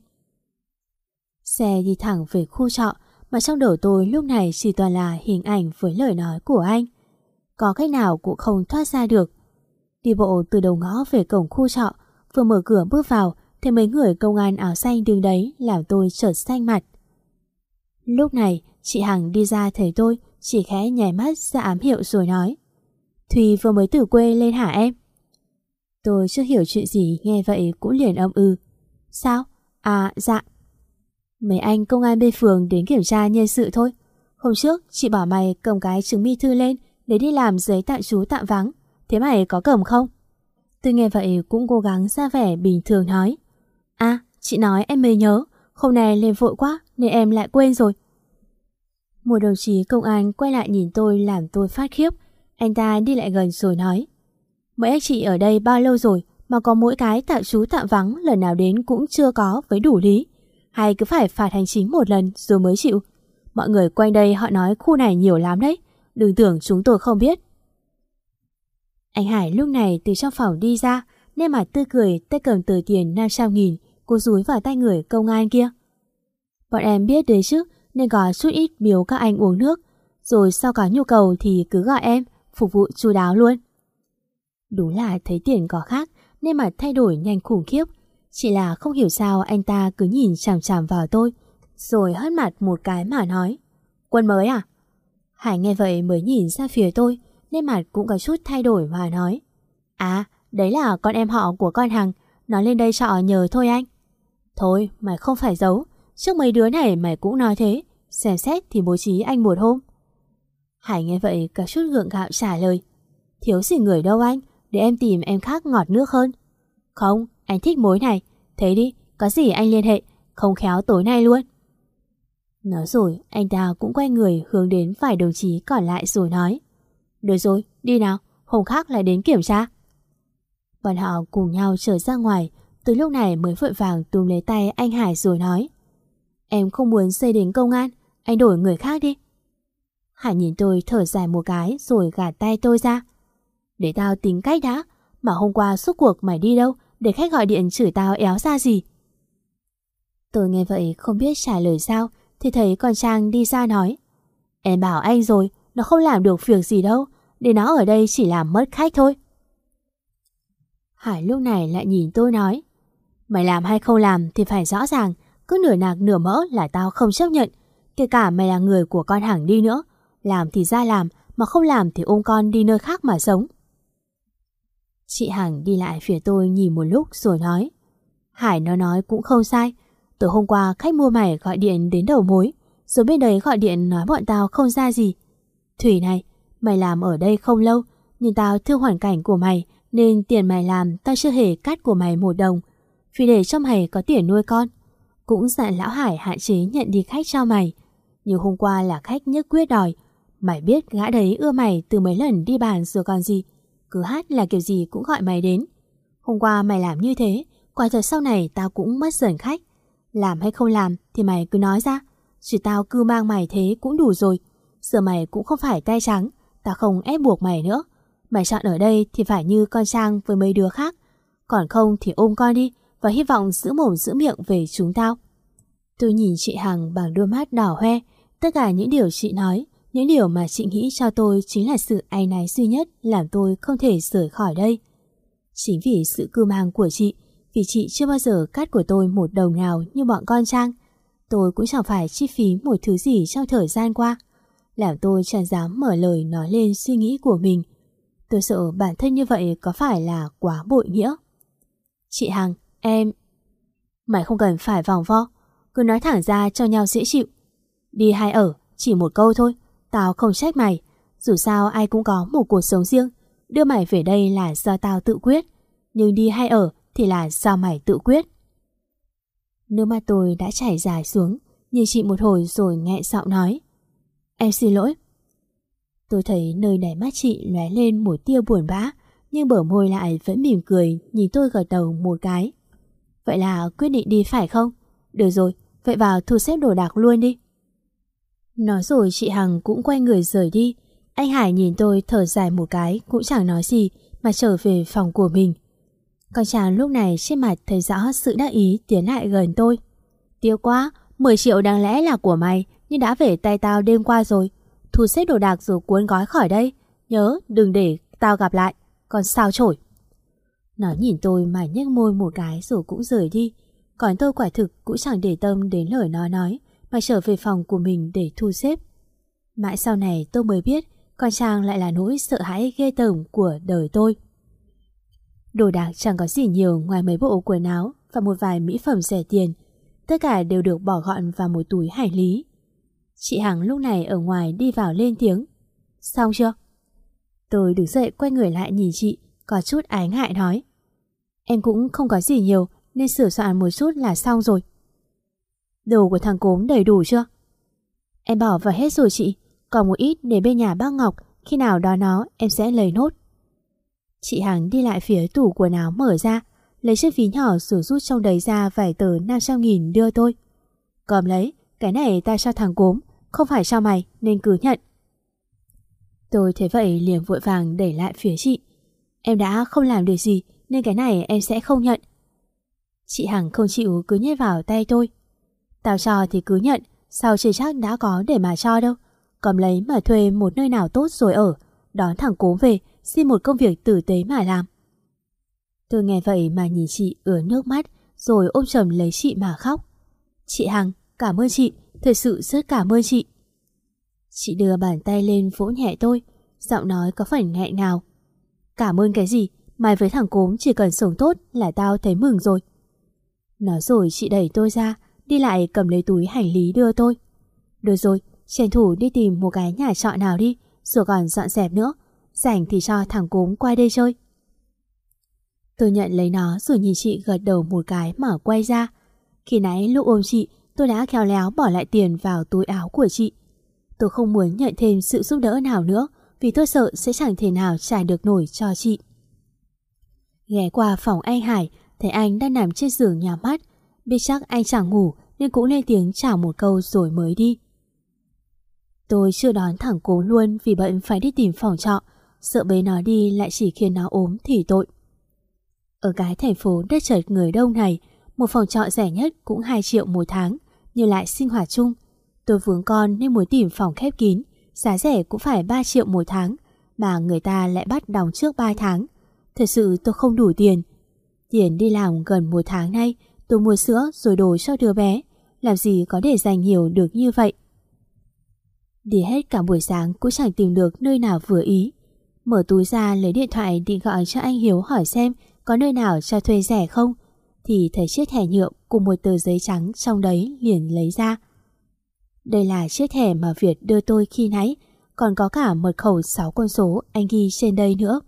Xe đi thẳng về khu trọ, mà trong đầu tôi lúc này chỉ toàn là hình ảnh với lời nói của anh. Có cách nào cũng không thoát ra được. Đi bộ từ đầu ngõ về cổng khu trọ, vừa mở cửa bước vào thì mấy người công an áo xanh đứng đấy làm tôi chợt xanh mặt. Lúc này chị Hằng đi ra thấy tôi, chỉ khẽ nháy mắt ra ám hiệu rồi nói: Thùy vừa mới từ quê lên hả em? Tôi chưa hiểu chuyện gì, nghe vậy cũng liền âm ừ. Sao? À dạ. Mấy anh công an bên phường đến kiểm tra nhân sự thôi. Hôm trước chị bảo mày cầm cái chứng minh thư lên để đi làm giấy tạm trú tạm vắng. Thế mày có cầm không? Tôi nghe vậy cũng cố gắng ra vẻ bình thường nói: À, chị nói em mới nhớ, hôm nay lên vội quá nên em lại quên rồi. Một đồng chí công an quay lại nhìn tôi làm tôi phát khiếp. Anh ta đi lại gần rồi nói: Mấy anh chị ở đây bao lâu rồi mà có mỗi cái tạm trú tạm vắng lần nào đến cũng chưa có với đủ lý? Hay cứ phải phạt hành chính một lần rồi mới chịu? Mọi người quanh đây họ nói khu này nhiều lắm đấy, đừng tưởng chúng tôi không biết. Anh Hải lúc này từ trong phòng đi ra, nên mặt tươi cười, tay cầm tờ tiền 500.000 cô dúi vào tay người công an kia. Bọn em biết đấy chứ, nên có chút ít biếu các anh uống nước, rồi sau có nhu cầu thì cứ gọi em, phục vụ chu đáo luôn. Đúng là thấy tiền có khác nên mặt thay đổi nhanh khủng khiếp. Chỉ là không hiểu sao anh ta cứ nhìn chằm chằm vào tôi, rồi hất mặt một cái mà nói: Quân mới à? Hải nghe vậy mới nhìn ra phía tôi, nên mặt cũng có chút thay đổi mà nói: À, đấy là con em họ của con Hằng, nó lên đây trọ nhờ thôi anh. Thôi, mày không phải giấu, trước mấy đứa này mày cũng nói thế, xem xét thì bố trí anh một hôm. Hải nghe vậy có chút gượng gạo trả lời: Thiếu gì người đâu anh, để em tìm em khác ngọt nước hơn. Không, anh thích mối này, thế đi, có gì anh liên hệ, không khéo tối nay luôn. Nói rồi, anh ta cũng quay người hướng đến vài đồng chí còn lại rồi nói: Được rồi, đi nào, hôm khác lại đến kiểm tra. Bọn họ cùng nhau trở ra ngoài, từ lúc này mới vội vàng túm lấy tay anh Hải rồi nói: Em không muốn xây đến công an, anh đổi người khác đi. Hải nhìn tôi thở dài một cái rồi gạt tay tôi ra: Để tao tính cách đã, mà hôm qua suốt cuộc mày đi đâu để khách gọi điện chửi tao éo ra gì? Tôi nghe vậy không biết trả lời sao, thì thấy con Trang đi ra nói: Em bảo anh rồi, nó không làm được việc gì đâu, để nó ở đây chỉ làm mất khách thôi. Hải lúc này lại nhìn tôi nói: Mày làm hay không làm thì phải rõ ràng, cứ nửa nạc nửa mỡ là tao không chấp nhận. Kể cả mày là người của con Hằng đi nữa, làm thì ra làm, mà không làm thì ôm con đi nơi khác mà sống. Chị Hằng đi lại phía tôi nhìn một lúc rồi nói: Hải nó nói cũng không sai. Tối hôm qua khách mua mày gọi điện đến đầu mối, rồi bên đấy gọi điện nói bọn tao không ra gì. Thủy này, mày làm ở đây không lâu, nhưng tao thương hoàn cảnh của mày, nên tiền mày làm tao chưa hề cắt của mày một đồng, vì để cho mày có tiền nuôi con. Cũng dặn lão Hải hạn chế nhận đi khách cho mày. Nhưng hôm qua là khách nhất quyết đòi. Mày biết gã đấy ưa mày từ mấy lần đi bàn rồi còn gì, cứ hát là kiểu gì cũng gọi mày đến. Hôm qua mày làm như thế, quả thật sau này tao cũng mất dần khách. Làm hay không làm thì mày cứ nói ra, chứ tao cứ mang mày thế cũng đủ rồi. Giờ mày cũng không phải tay trắng, tao không ép buộc mày nữa. Mày chọn ở đây thì phải như con Trang với mấy đứa khác, còn không thì ôm con đi và hy vọng giữ mồm giữ miệng về chúng tao. Tôi nhìn chị Hằng bằng đôi mắt đỏ hoe. Tất cả những điều chị nói, những điều mà chị nghĩ cho tôi chính là sự áy náy duy nhất làm tôi không thể rời khỏi đây. Chính vì sự cưu mang của chị, vì chị chưa bao giờ cắt của tôi một đồng nào như bọn con Trang. Tôi cũng chẳng phải chi phí một thứ gì trong thời gian qua, làm tôi chẳng dám mở lời nói lên suy nghĩ của mình. Tôi sợ bản thân như vậy có phải là quá bội nghĩa. Chị Hằng, em... Mày không cần phải vòng vo, cứ nói thẳng ra cho nhau dễ chịu. Đi hay ở, chỉ một câu thôi, tao không trách mày. Dù sao ai cũng có một cuộc sống riêng, đưa mày về đây là do tao tự quyết, nhưng đi hay ở thì là do mày tự quyết. Nước mắt tôi đã chảy dài xuống, nhìn chị một hồi rồi nghẹn giọng nói: Em xin lỗi. Tôi thấy nơi đáy mắt chị lóe lên một tia buồn bã, nhưng bờ môi lại vẫn mỉm cười nhìn tôi gật đầu một cái. Vậy là quyết định đi phải không? Được rồi, vậy vào thu xếp đồ đạc luôn đi. Nói rồi chị Hằng cũng quay người rời đi. Anh Hải nhìn tôi thở dài một cái cũng chẳng nói gì mà trở về phòng của mình. Con chàng lúc này trên mặt thấy rõ sự đắc ý tiến lại gần tôi. Tiếc quá, 10 triệu đáng lẽ là của mày nhưng đã về tay tao đêm qua rồi. Thu xếp đồ đạc rồi cuốn gói khỏi đây. Nhớ đừng để tao gặp lại. Còn sao chổi. Nó nhìn tôi mà nhếch môi một cái rồi cũng rời đi. Còn tôi quả thực cũng chẳng để tâm đến lời nó nói mà trở về phòng của mình để thu xếp. Mãi sau này tôi mới biết con Trang lại là nỗi sợ hãi ghê tởm của đời tôi. Đồ đạc chẳng có gì nhiều ngoài mấy bộ quần áo và một vài mỹ phẩm rẻ tiền. Tất cả đều được bỏ gọn vào một túi hành lý. Chị Hằng lúc này ở ngoài đi vào lên tiếng: Xong chưa? Tôi đứng dậy quay người lại nhìn chị, có chút ái ngại nói: Em cũng không có gì nhiều nên sửa soạn một chút là xong rồi. Đồ của thằng Cốm đầy đủ chưa? Em bỏ vào hết rồi chị, còn một ít để bên nhà bác Ngọc, khi nào đó nó em sẽ lấy nốt. Chị Hằng đi lại phía tủ quần áo mở ra, lấy chiếc ví nhỏ rồi rút trong đấy ra vài tờ 500.000 đưa tôi. Cầm lấy, cái này ta cho thằng Cốm, không phải cho mày nên cứ nhận. Tôi thấy vậy liền vội vàng đẩy lại phía chị. Em đã không làm được gì nên cái này em sẽ không nhận. Chị Hằng không chịu cứ nhét vào tay tôi. Tao cho thì cứ nhận, sao chưa chắc đã có để mà cho đâu. Cầm lấy mà thuê một nơi nào tốt rồi ở, đón thằng Cốm về, xin một công việc tử tế mà làm. Tôi nghe vậy mà nhìn chị ứa nước mắt, rồi ôm chầm lấy chị mà khóc. Chị Hằng, cảm ơn chị, thật sự rất cảm ơn chị. Chị đưa bàn tay lên vỗ nhẹ tôi, giọng nói có phần nghẹn ngào. Cảm ơn cái gì, mày với thằng Cốm chỉ cần sống tốt là tao thấy mừng rồi. Nói rồi chị đẩy tôi ra, đi lại cầm lấy túi hành lý đưa tôi. Được rồi, tranh thủ đi tìm một cái nhà trọ nào đi, rồi còn dọn dẹp nữa. Rảnh thì cho thằng Cốm qua đây chơi. Tôi nhận lấy nó rồi nhìn chị gật đầu một cái mà quay ra. Khi nãy lúc ôm chị, tôi đã khéo léo bỏ lại tiền vào túi áo của chị. Tôi không muốn nhận thêm sự giúp đỡ nào nữa, vì tôi sợ sẽ chẳng thể nào trả được nổi cho chị. Ghé qua phòng anh Hải, thấy anh đang nằm trên giường nhắm mắt. Biết chắc anh chẳng ngủ nên cũng lên tiếng chào một câu rồi mới đi. Tôi chưa đón thằng Cốm luôn vì bận phải đi tìm phòng trọ, sợ bế nó đi lại chỉ khiến nó ốm thì tội. Ở cái thành phố đất chật người đông này, một phòng trọ rẻ nhất cũng 2 triệu một tháng, nhưng lại sinh hoạt chung. Tôi vướng con nên muốn tìm phòng khép kín, giá rẻ cũng phải 3 triệu một tháng, mà người ta lại bắt đóng trước 3 tháng. Thật sự tôi không đủ tiền. Tiền đi làm gần 1 tháng nay, tôi mua sữa rồi đồ cho đứa bé, làm gì có để dành nhiều được như vậy. Đi hết cả buổi sáng cũng chẳng tìm được nơi nào vừa ý. Mở túi ra lấy điện thoại định gọi cho anh Hiếu hỏi xem có nơi nào cho thuê rẻ không, thì thấy chiếc thẻ nhựa cùng một tờ giấy trắng trong đấy liền lấy ra. Đây là chiếc thẻ mà Việt đưa tôi khi nãy, còn có cả mật khẩu 6 con số anh ghi trên đây nữa.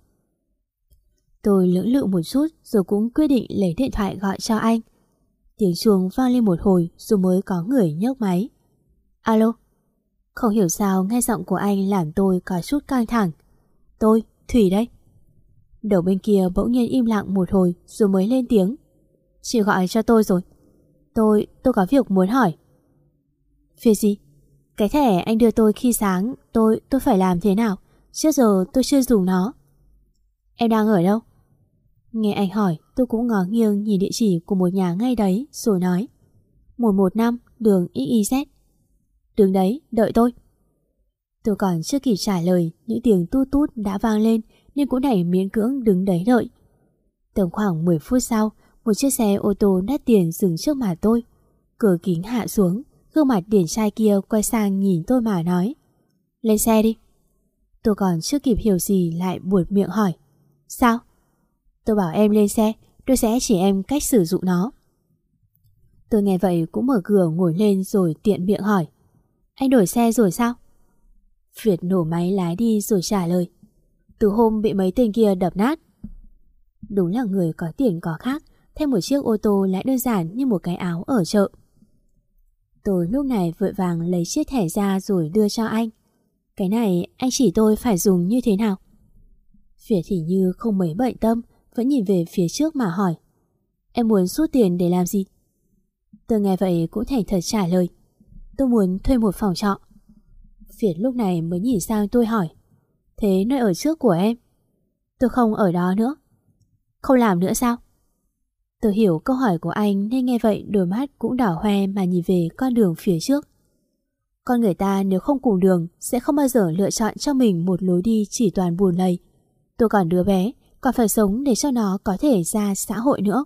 Tôi lưỡng lự một chút rồi cũng quyết định lấy điện thoại gọi cho anh. Tiếng chuông vang lên một hồi rồi mới có người nhấc máy. Alo. Không hiểu sao nghe giọng của anh làm tôi có chút căng thẳng. Tôi, Thủy đây. Đầu bên kia bỗng nhiên im lặng một hồi rồi mới lên tiếng. Chị gọi cho tôi rồi. Tôi có việc muốn hỏi. Việc gì? Cái thẻ anh đưa tôi khi sáng, tôi phải làm thế nào? Trước giờ tôi chưa dùng nó. Em đang ở đâu? Nghe anh hỏi, tôi cũng ngó nghiêng nhìn địa chỉ của một nhà ngay đấy rồi nói. 115 đường XYZ. Đứng đấy, đợi tôi. Tôi còn chưa kịp trả lời, những tiếng tút tút đã vang lên nên cũng đành miễn cưỡng đứng đấy đợi. Tầm khoảng 10 phút sau, một chiếc xe ô tô đắt tiền dừng trước mặt tôi. Cửa kính hạ xuống, Gương mặt điển trai kia quay sang nhìn tôi mà nói: Lên xe đi. Tôi còn chưa kịp hiểu gì lại buột miệng hỏi: Sao? Tôi bảo em lên xe, tôi sẽ chỉ em cách sử dụng nó. Tôi nghe vậy cũng mở cửa ngồi lên rồi tiện miệng hỏi: Anh đổi xe rồi sao? Việt nổ máy lái đi rồi trả lời: Từ hôm bị mấy tên kia đập nát. Đúng là người có tiền có khác, thêm một chiếc ô tô lại đơn giản như một cái áo ở chợ. Tôi lúc này vội vàng lấy chiếc thẻ ra rồi đưa cho anh. Cái này anh chỉ tôi phải dùng như thế nào? Việt thì như không mấy bận tâm, vẫn nhìn về phía trước mà hỏi: Em muốn rút tiền để làm gì? Tôi nghe vậy cũng thành thật trả lời: Tôi muốn thuê một phòng trọ. Việt lúc này mới nhìn sang tôi hỏi: Thế nơi ở trước của em? Tôi không ở đó nữa. Không làm nữa sao? Tôi hiểu câu hỏi của anh nên nghe vậy đôi mắt cũng đỏ hoe mà nhìn về con đường phía trước. Con người ta nếu không cùng đường sẽ không bao giờ lựa chọn cho mình một lối đi chỉ toàn buồn lầy. Tôi còn đứa bé, còn phải sống để cho nó có thể ra xã hội nữa.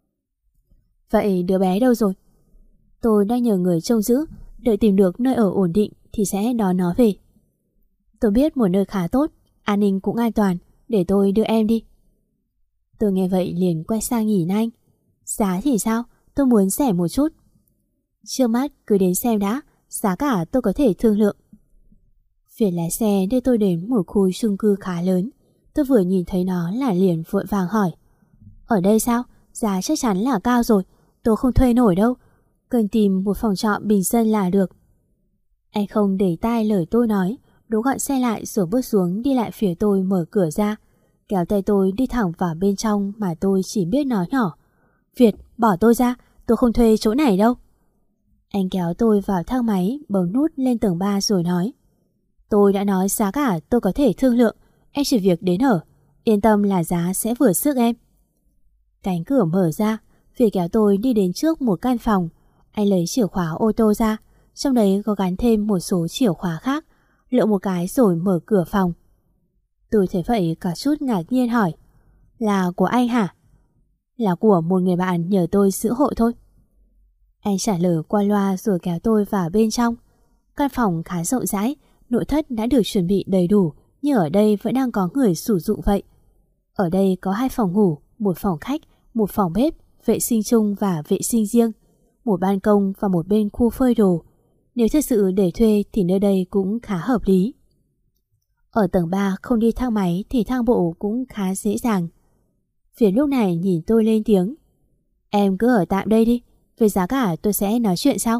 Vậy đứa bé đâu rồi? Tôi đang nhờ người trông giữ, đợi tìm được nơi ở ổn định thì sẽ đón nó về. Tôi biết một nơi khá tốt, an ninh cũng an toàn, để tôi đưa em đi. Tôi nghe vậy liền quay sang nhìn anh: Giá thì sao? Tôi muốn rẻ một chút. Trước mắt cứ đến xem đã, giá cả tôi có thể thương lượng. Việt lái xe đưa tôi đến một khu chung cư khá lớn. Tôi vừa nhìn thấy nó là liền vội vàng hỏi: Ở đây sao? Giá chắc chắn là cao rồi, tôi không thuê nổi đâu. Cần tìm một phòng trọ bình dân là được. Anh không để tai lời tôi nói, đỗ gọn xe lại rồi bước xuống đi lại phía tôi mở cửa ra, kéo tay tôi đi thẳng vào bên trong mà tôi chỉ biết nói nhỏ: Việt, bỏ tôi ra, tôi không thuê chỗ này đâu. Anh kéo tôi vào thang máy, bấm nút lên tầng 3 rồi nói: Tôi đã nói giá cả tôi có thể thương lượng, em chỉ việc đến ở, yên tâm là giá sẽ vừa sức em. Cánh cửa mở ra, Việt kéo tôi đi đến trước một căn phòng. Anh lấy chìa khóa ô tô ra, trong đấy có gắn thêm một số chìa khóa khác, lựa một cái rồi mở cửa phòng. Tôi thấy vậy cả chút ngạc nhiên hỏi: Là của anh hả? Là của một người bạn nhờ tôi giữ hộ thôi. Anh trả lời qua loa rồi kéo tôi vào bên trong. Căn phòng khá rộng rãi, nội thất đã được chuẩn bị đầy đủ, nhưng ở đây vẫn đang có người sử dụng vậy. Ở đây có 2 phòng ngủ, một phòng khách, một phòng bếp, vệ sinh chung và vệ sinh riêng, một ban công và một bên khu phơi đồ. Nếu thật sự để thuê thì nơi đây cũng khá hợp lý. Ở tầng 3 không đi thang máy thì thang bộ cũng khá dễ dàng. Việt lúc này nhìn tôi lên tiếng: Em cứ ở tạm đây đi, về giá cả tôi sẽ nói chuyện sau.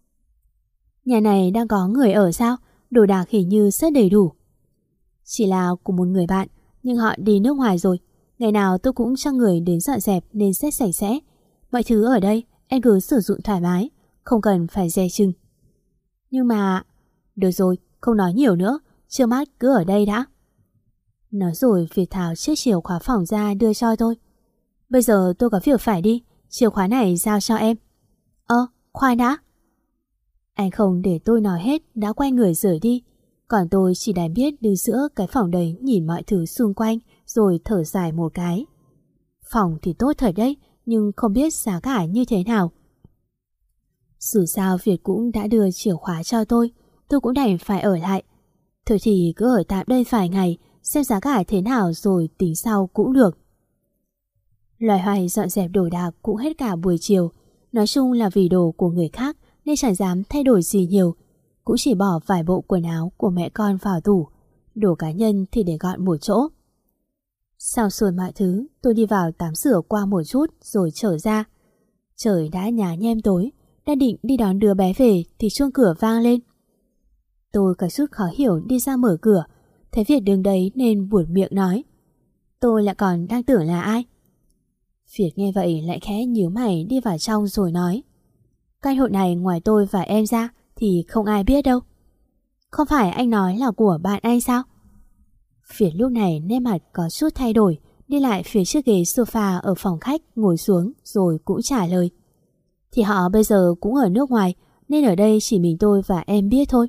Nhà này đang có người ở sao? Đồ đạc hình như rất đầy đủ. Chỉ là của một người bạn, nhưng họ đi nước ngoài rồi. Ngày nào tôi cũng cho người đến dọn dẹp nên rất sạch sẽ. Mọi thứ ở đây em cứ sử dụng thoải mái, không cần phải dè chừng. Nhưng mà... Được rồi, không nói nhiều nữa, trước mắt cứ ở đây đã. Nói rồi Việt tháo chiếc chìa khóa phòng ra đưa cho tôi. Bây giờ tôi có việc phải đi, chìa khóa này giao cho em. Khoan đã. Anh không để tôi nói hết đã quay người rời đi. Còn tôi chỉ đành biết đứng giữa cái phòng đấy nhìn mọi thứ xung quanh rồi thở dài một cái. Phòng thì tốt thật đấy, nhưng không biết giá cả như thế nào. Dù sao Việt cũng đã đưa chìa khóa cho tôi cũng đành phải ở lại. Thôi thì cứ ở tạm đây vài ngày, xem giá cả thế nào rồi tính sau cũng được. Loài hoài dọn dẹp đồ đạc cũng hết cả buổi chiều. Nói chung là vì đồ của người khác nên chẳng dám thay đổi gì nhiều, cũng chỉ bỏ vài bộ quần áo của mẹ con vào tủ, đồ cá nhân thì để gọn một chỗ. Xong xuôi mọi thứ, tôi đi vào tắm rửa qua một chút rồi trở ra. Trời đã nhá nhem tối, đang định đi đón đứa bé về thì chuông cửa vang lên. Tôi có chút khó hiểu đi ra mở cửa, thấy Việt đứng đấy nên buột miệng nói: Tôi lại còn đang tưởng là ai. Việt nghe vậy lại khẽ nhíu mày đi vào trong rồi nói: Căn hộ này ngoài tôi và em ra thì không ai biết đâu. Không phải anh nói là của bạn anh sao? Việt lúc này nét mặt có chút thay đổi, đi lại phía chiếc ghế sofa ở phòng khách ngồi xuống rồi cũng trả lời: Thì họ bây giờ cũng ở nước ngoài nên ở đây chỉ mình tôi và em biết thôi.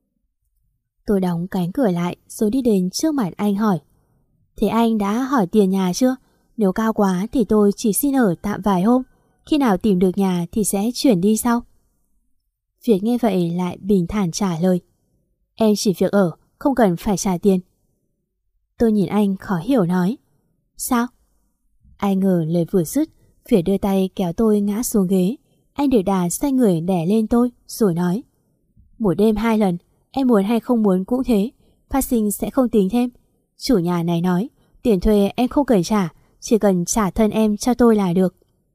Tôi đóng cánh cửa lại rồi đi đến trước mặt anh hỏi: Thế anh đã hỏi tiền nhà chưa? Nếu cao quá thì tôi chỉ xin ở tạm vài hôm, khi nào tìm được nhà thì sẽ chuyển đi sau. Việt nghe vậy lại bình thản trả lời: Em chỉ việc ở, không cần phải trả tiền. Tôi nhìn anh khó hiểu nói: Sao? Ai ngờ lời vừa dứt, Việt đưa tay kéo tôi ngã xuống ghế. Anh được đà xoay người đè lên tôi rồi nói: Một đêm 2 lần, em muốn hay không muốn cũng thế, phát sinh sẽ không tính thêm. Chủ nhà này nói tiền thuê em không cần trả, chỉ cần trả thân em cho tôi là được.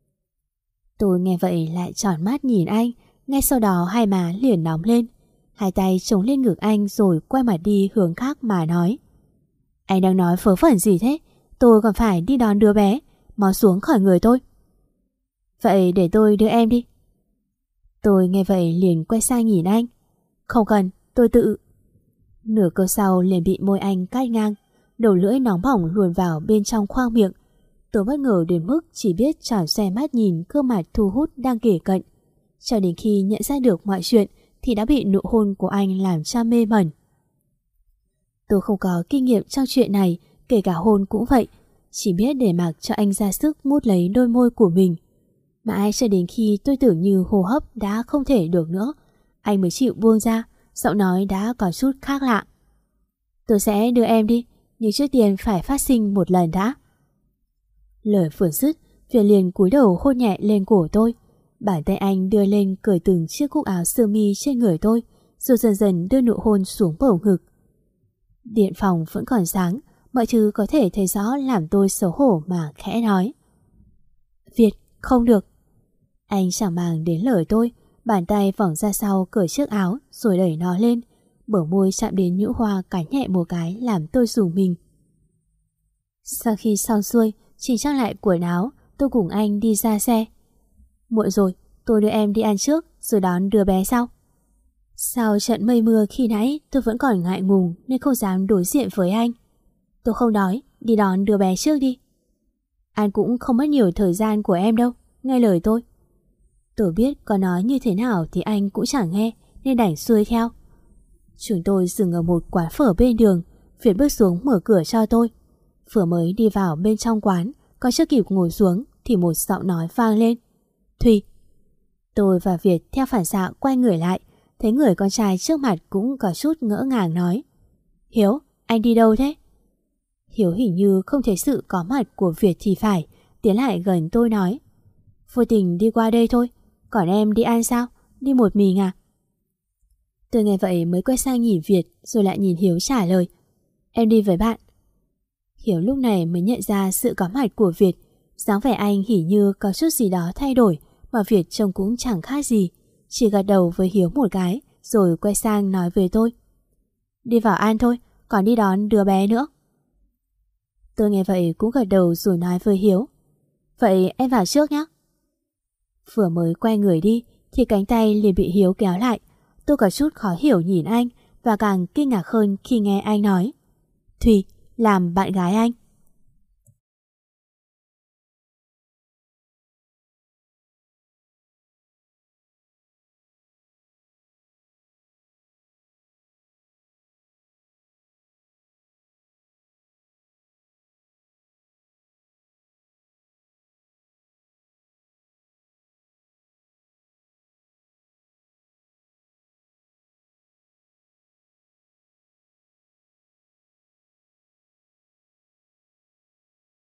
Tôi nghe vậy lại tròn mắt nhìn anh. Ngay sau đó hai má liền nóng lên. Hai tay chống lên ngực anh rồi quay mặt đi hướng khác mà nói: Anh đang nói vớ vẩn gì thế? Tôi còn phải đi đón đứa bé, mau xuống khỏi người tôi. Vậy để tôi đưa em đi. Tôi nghe vậy liền quay sang nhìn anh: Không cần, tôi tự. Nửa câu sau liền bị môi anh cắt ngang. Đầu lưỡi nóng bỏng luồn vào bên trong khoang miệng. Tôi bất ngờ đến mức chỉ biết tròn xoe mắt nhìn gương mặt thu hút đang kề cận. Cho đến khi nhận ra được mọi chuyện thì đã bị nụ hôn của anh làm cho mê mẩn. Tôi không có kinh nghiệm trong chuyện này, kể cả hôn cũng vậy, chỉ biết để mặc cho anh ra sức mút lấy đôi môi của mình. Mãi cho đến khi tôi tưởng như hô hấp đã không thể được nữa, anh mới chịu buông ra, giọng nói đã có chút khác lạ: Tôi sẽ đưa em đi, nhưng trước tiên phải phát sinh một lần đã. Lời vừa dứt, Việt liền cúi đầu hôn nhẹ lên cổ tôi. Bàn tay anh đưa lên cởi từng chiếc cúc áo sơ mi trên người tôi, rồi dần dần đưa nụ hôn xuống bầu ngực. Điện phòng vẫn còn sáng, mọi thứ có thể thấy rõ làm tôi xấu hổ mà khẽ nói: Việt, không được. Anh chẳng màng đến lời tôi, bàn tay vòng ra sau cởi chiếc áo rồi đẩy nó lên. Bờ môi chạm đến nhũ hoa cắn nhẹ một cái làm tôi rùng mình. Sau khi xong xuôi, chỉnh trang lại quần áo, tôi cùng anh đi ra xe. Muộn rồi, tôi đưa em đi ăn trước rồi đón đứa bé sau. Sau trận mây mưa khi nãy tôi vẫn còn ngại ngùng nên không dám đối diện với anh. Tôi không đói, đi đón đứa bé trước đi. Anh cũng không mất nhiều thời gian của em đâu, nghe lời tôi. Tôi biết có nói như thế nào thì anh cũng chẳng nghe nên đành xuôi theo. Chúng tôi dừng ở một quán phở bên đường. Việt bước xuống mở cửa cho tôi. Vừa mới đi vào bên trong quán, còn chưa kịp ngồi xuống thì một giọng nói vang lên: Thùy. Tôi và Việt theo phản xạ quay người lại, thấy người con trai trước mặt cũng có chút ngỡ ngàng nói: Hiếu, anh đi đâu thế? Hiếu hình như không thấy sự có mặt của Việt thì phải, tiến lại gần tôi nói: Vô tình đi qua đây thôi, còn em đi ăn sao? Đi một mình à? Tôi nghe vậy mới quay sang nhìn Việt rồi lại nhìn Hiếu trả lời: Em đi với bạn. Hiếu lúc này mới nhận ra sự có mặt của Việt. Dáng vẻ anh hình như có chút gì đó thay đổi, mà Việt trông cũng chẳng khác gì. Chỉ gật đầu với Hiếu một cái rồi quay sang nói với tôi: Đi vào ăn thôi, còn đi đón đứa bé nữa. Tôi nghe vậy cũng gật đầu rồi nói với Hiếu: Vậy em vào trước nhé. Vừa mới quay người đi thì cánh tay liền bị Hiếu kéo lại. Tôi có chút khó hiểu nhìn anh và càng kinh ngạc hơn khi nghe anh nói: Thùy, làm bạn gái anh.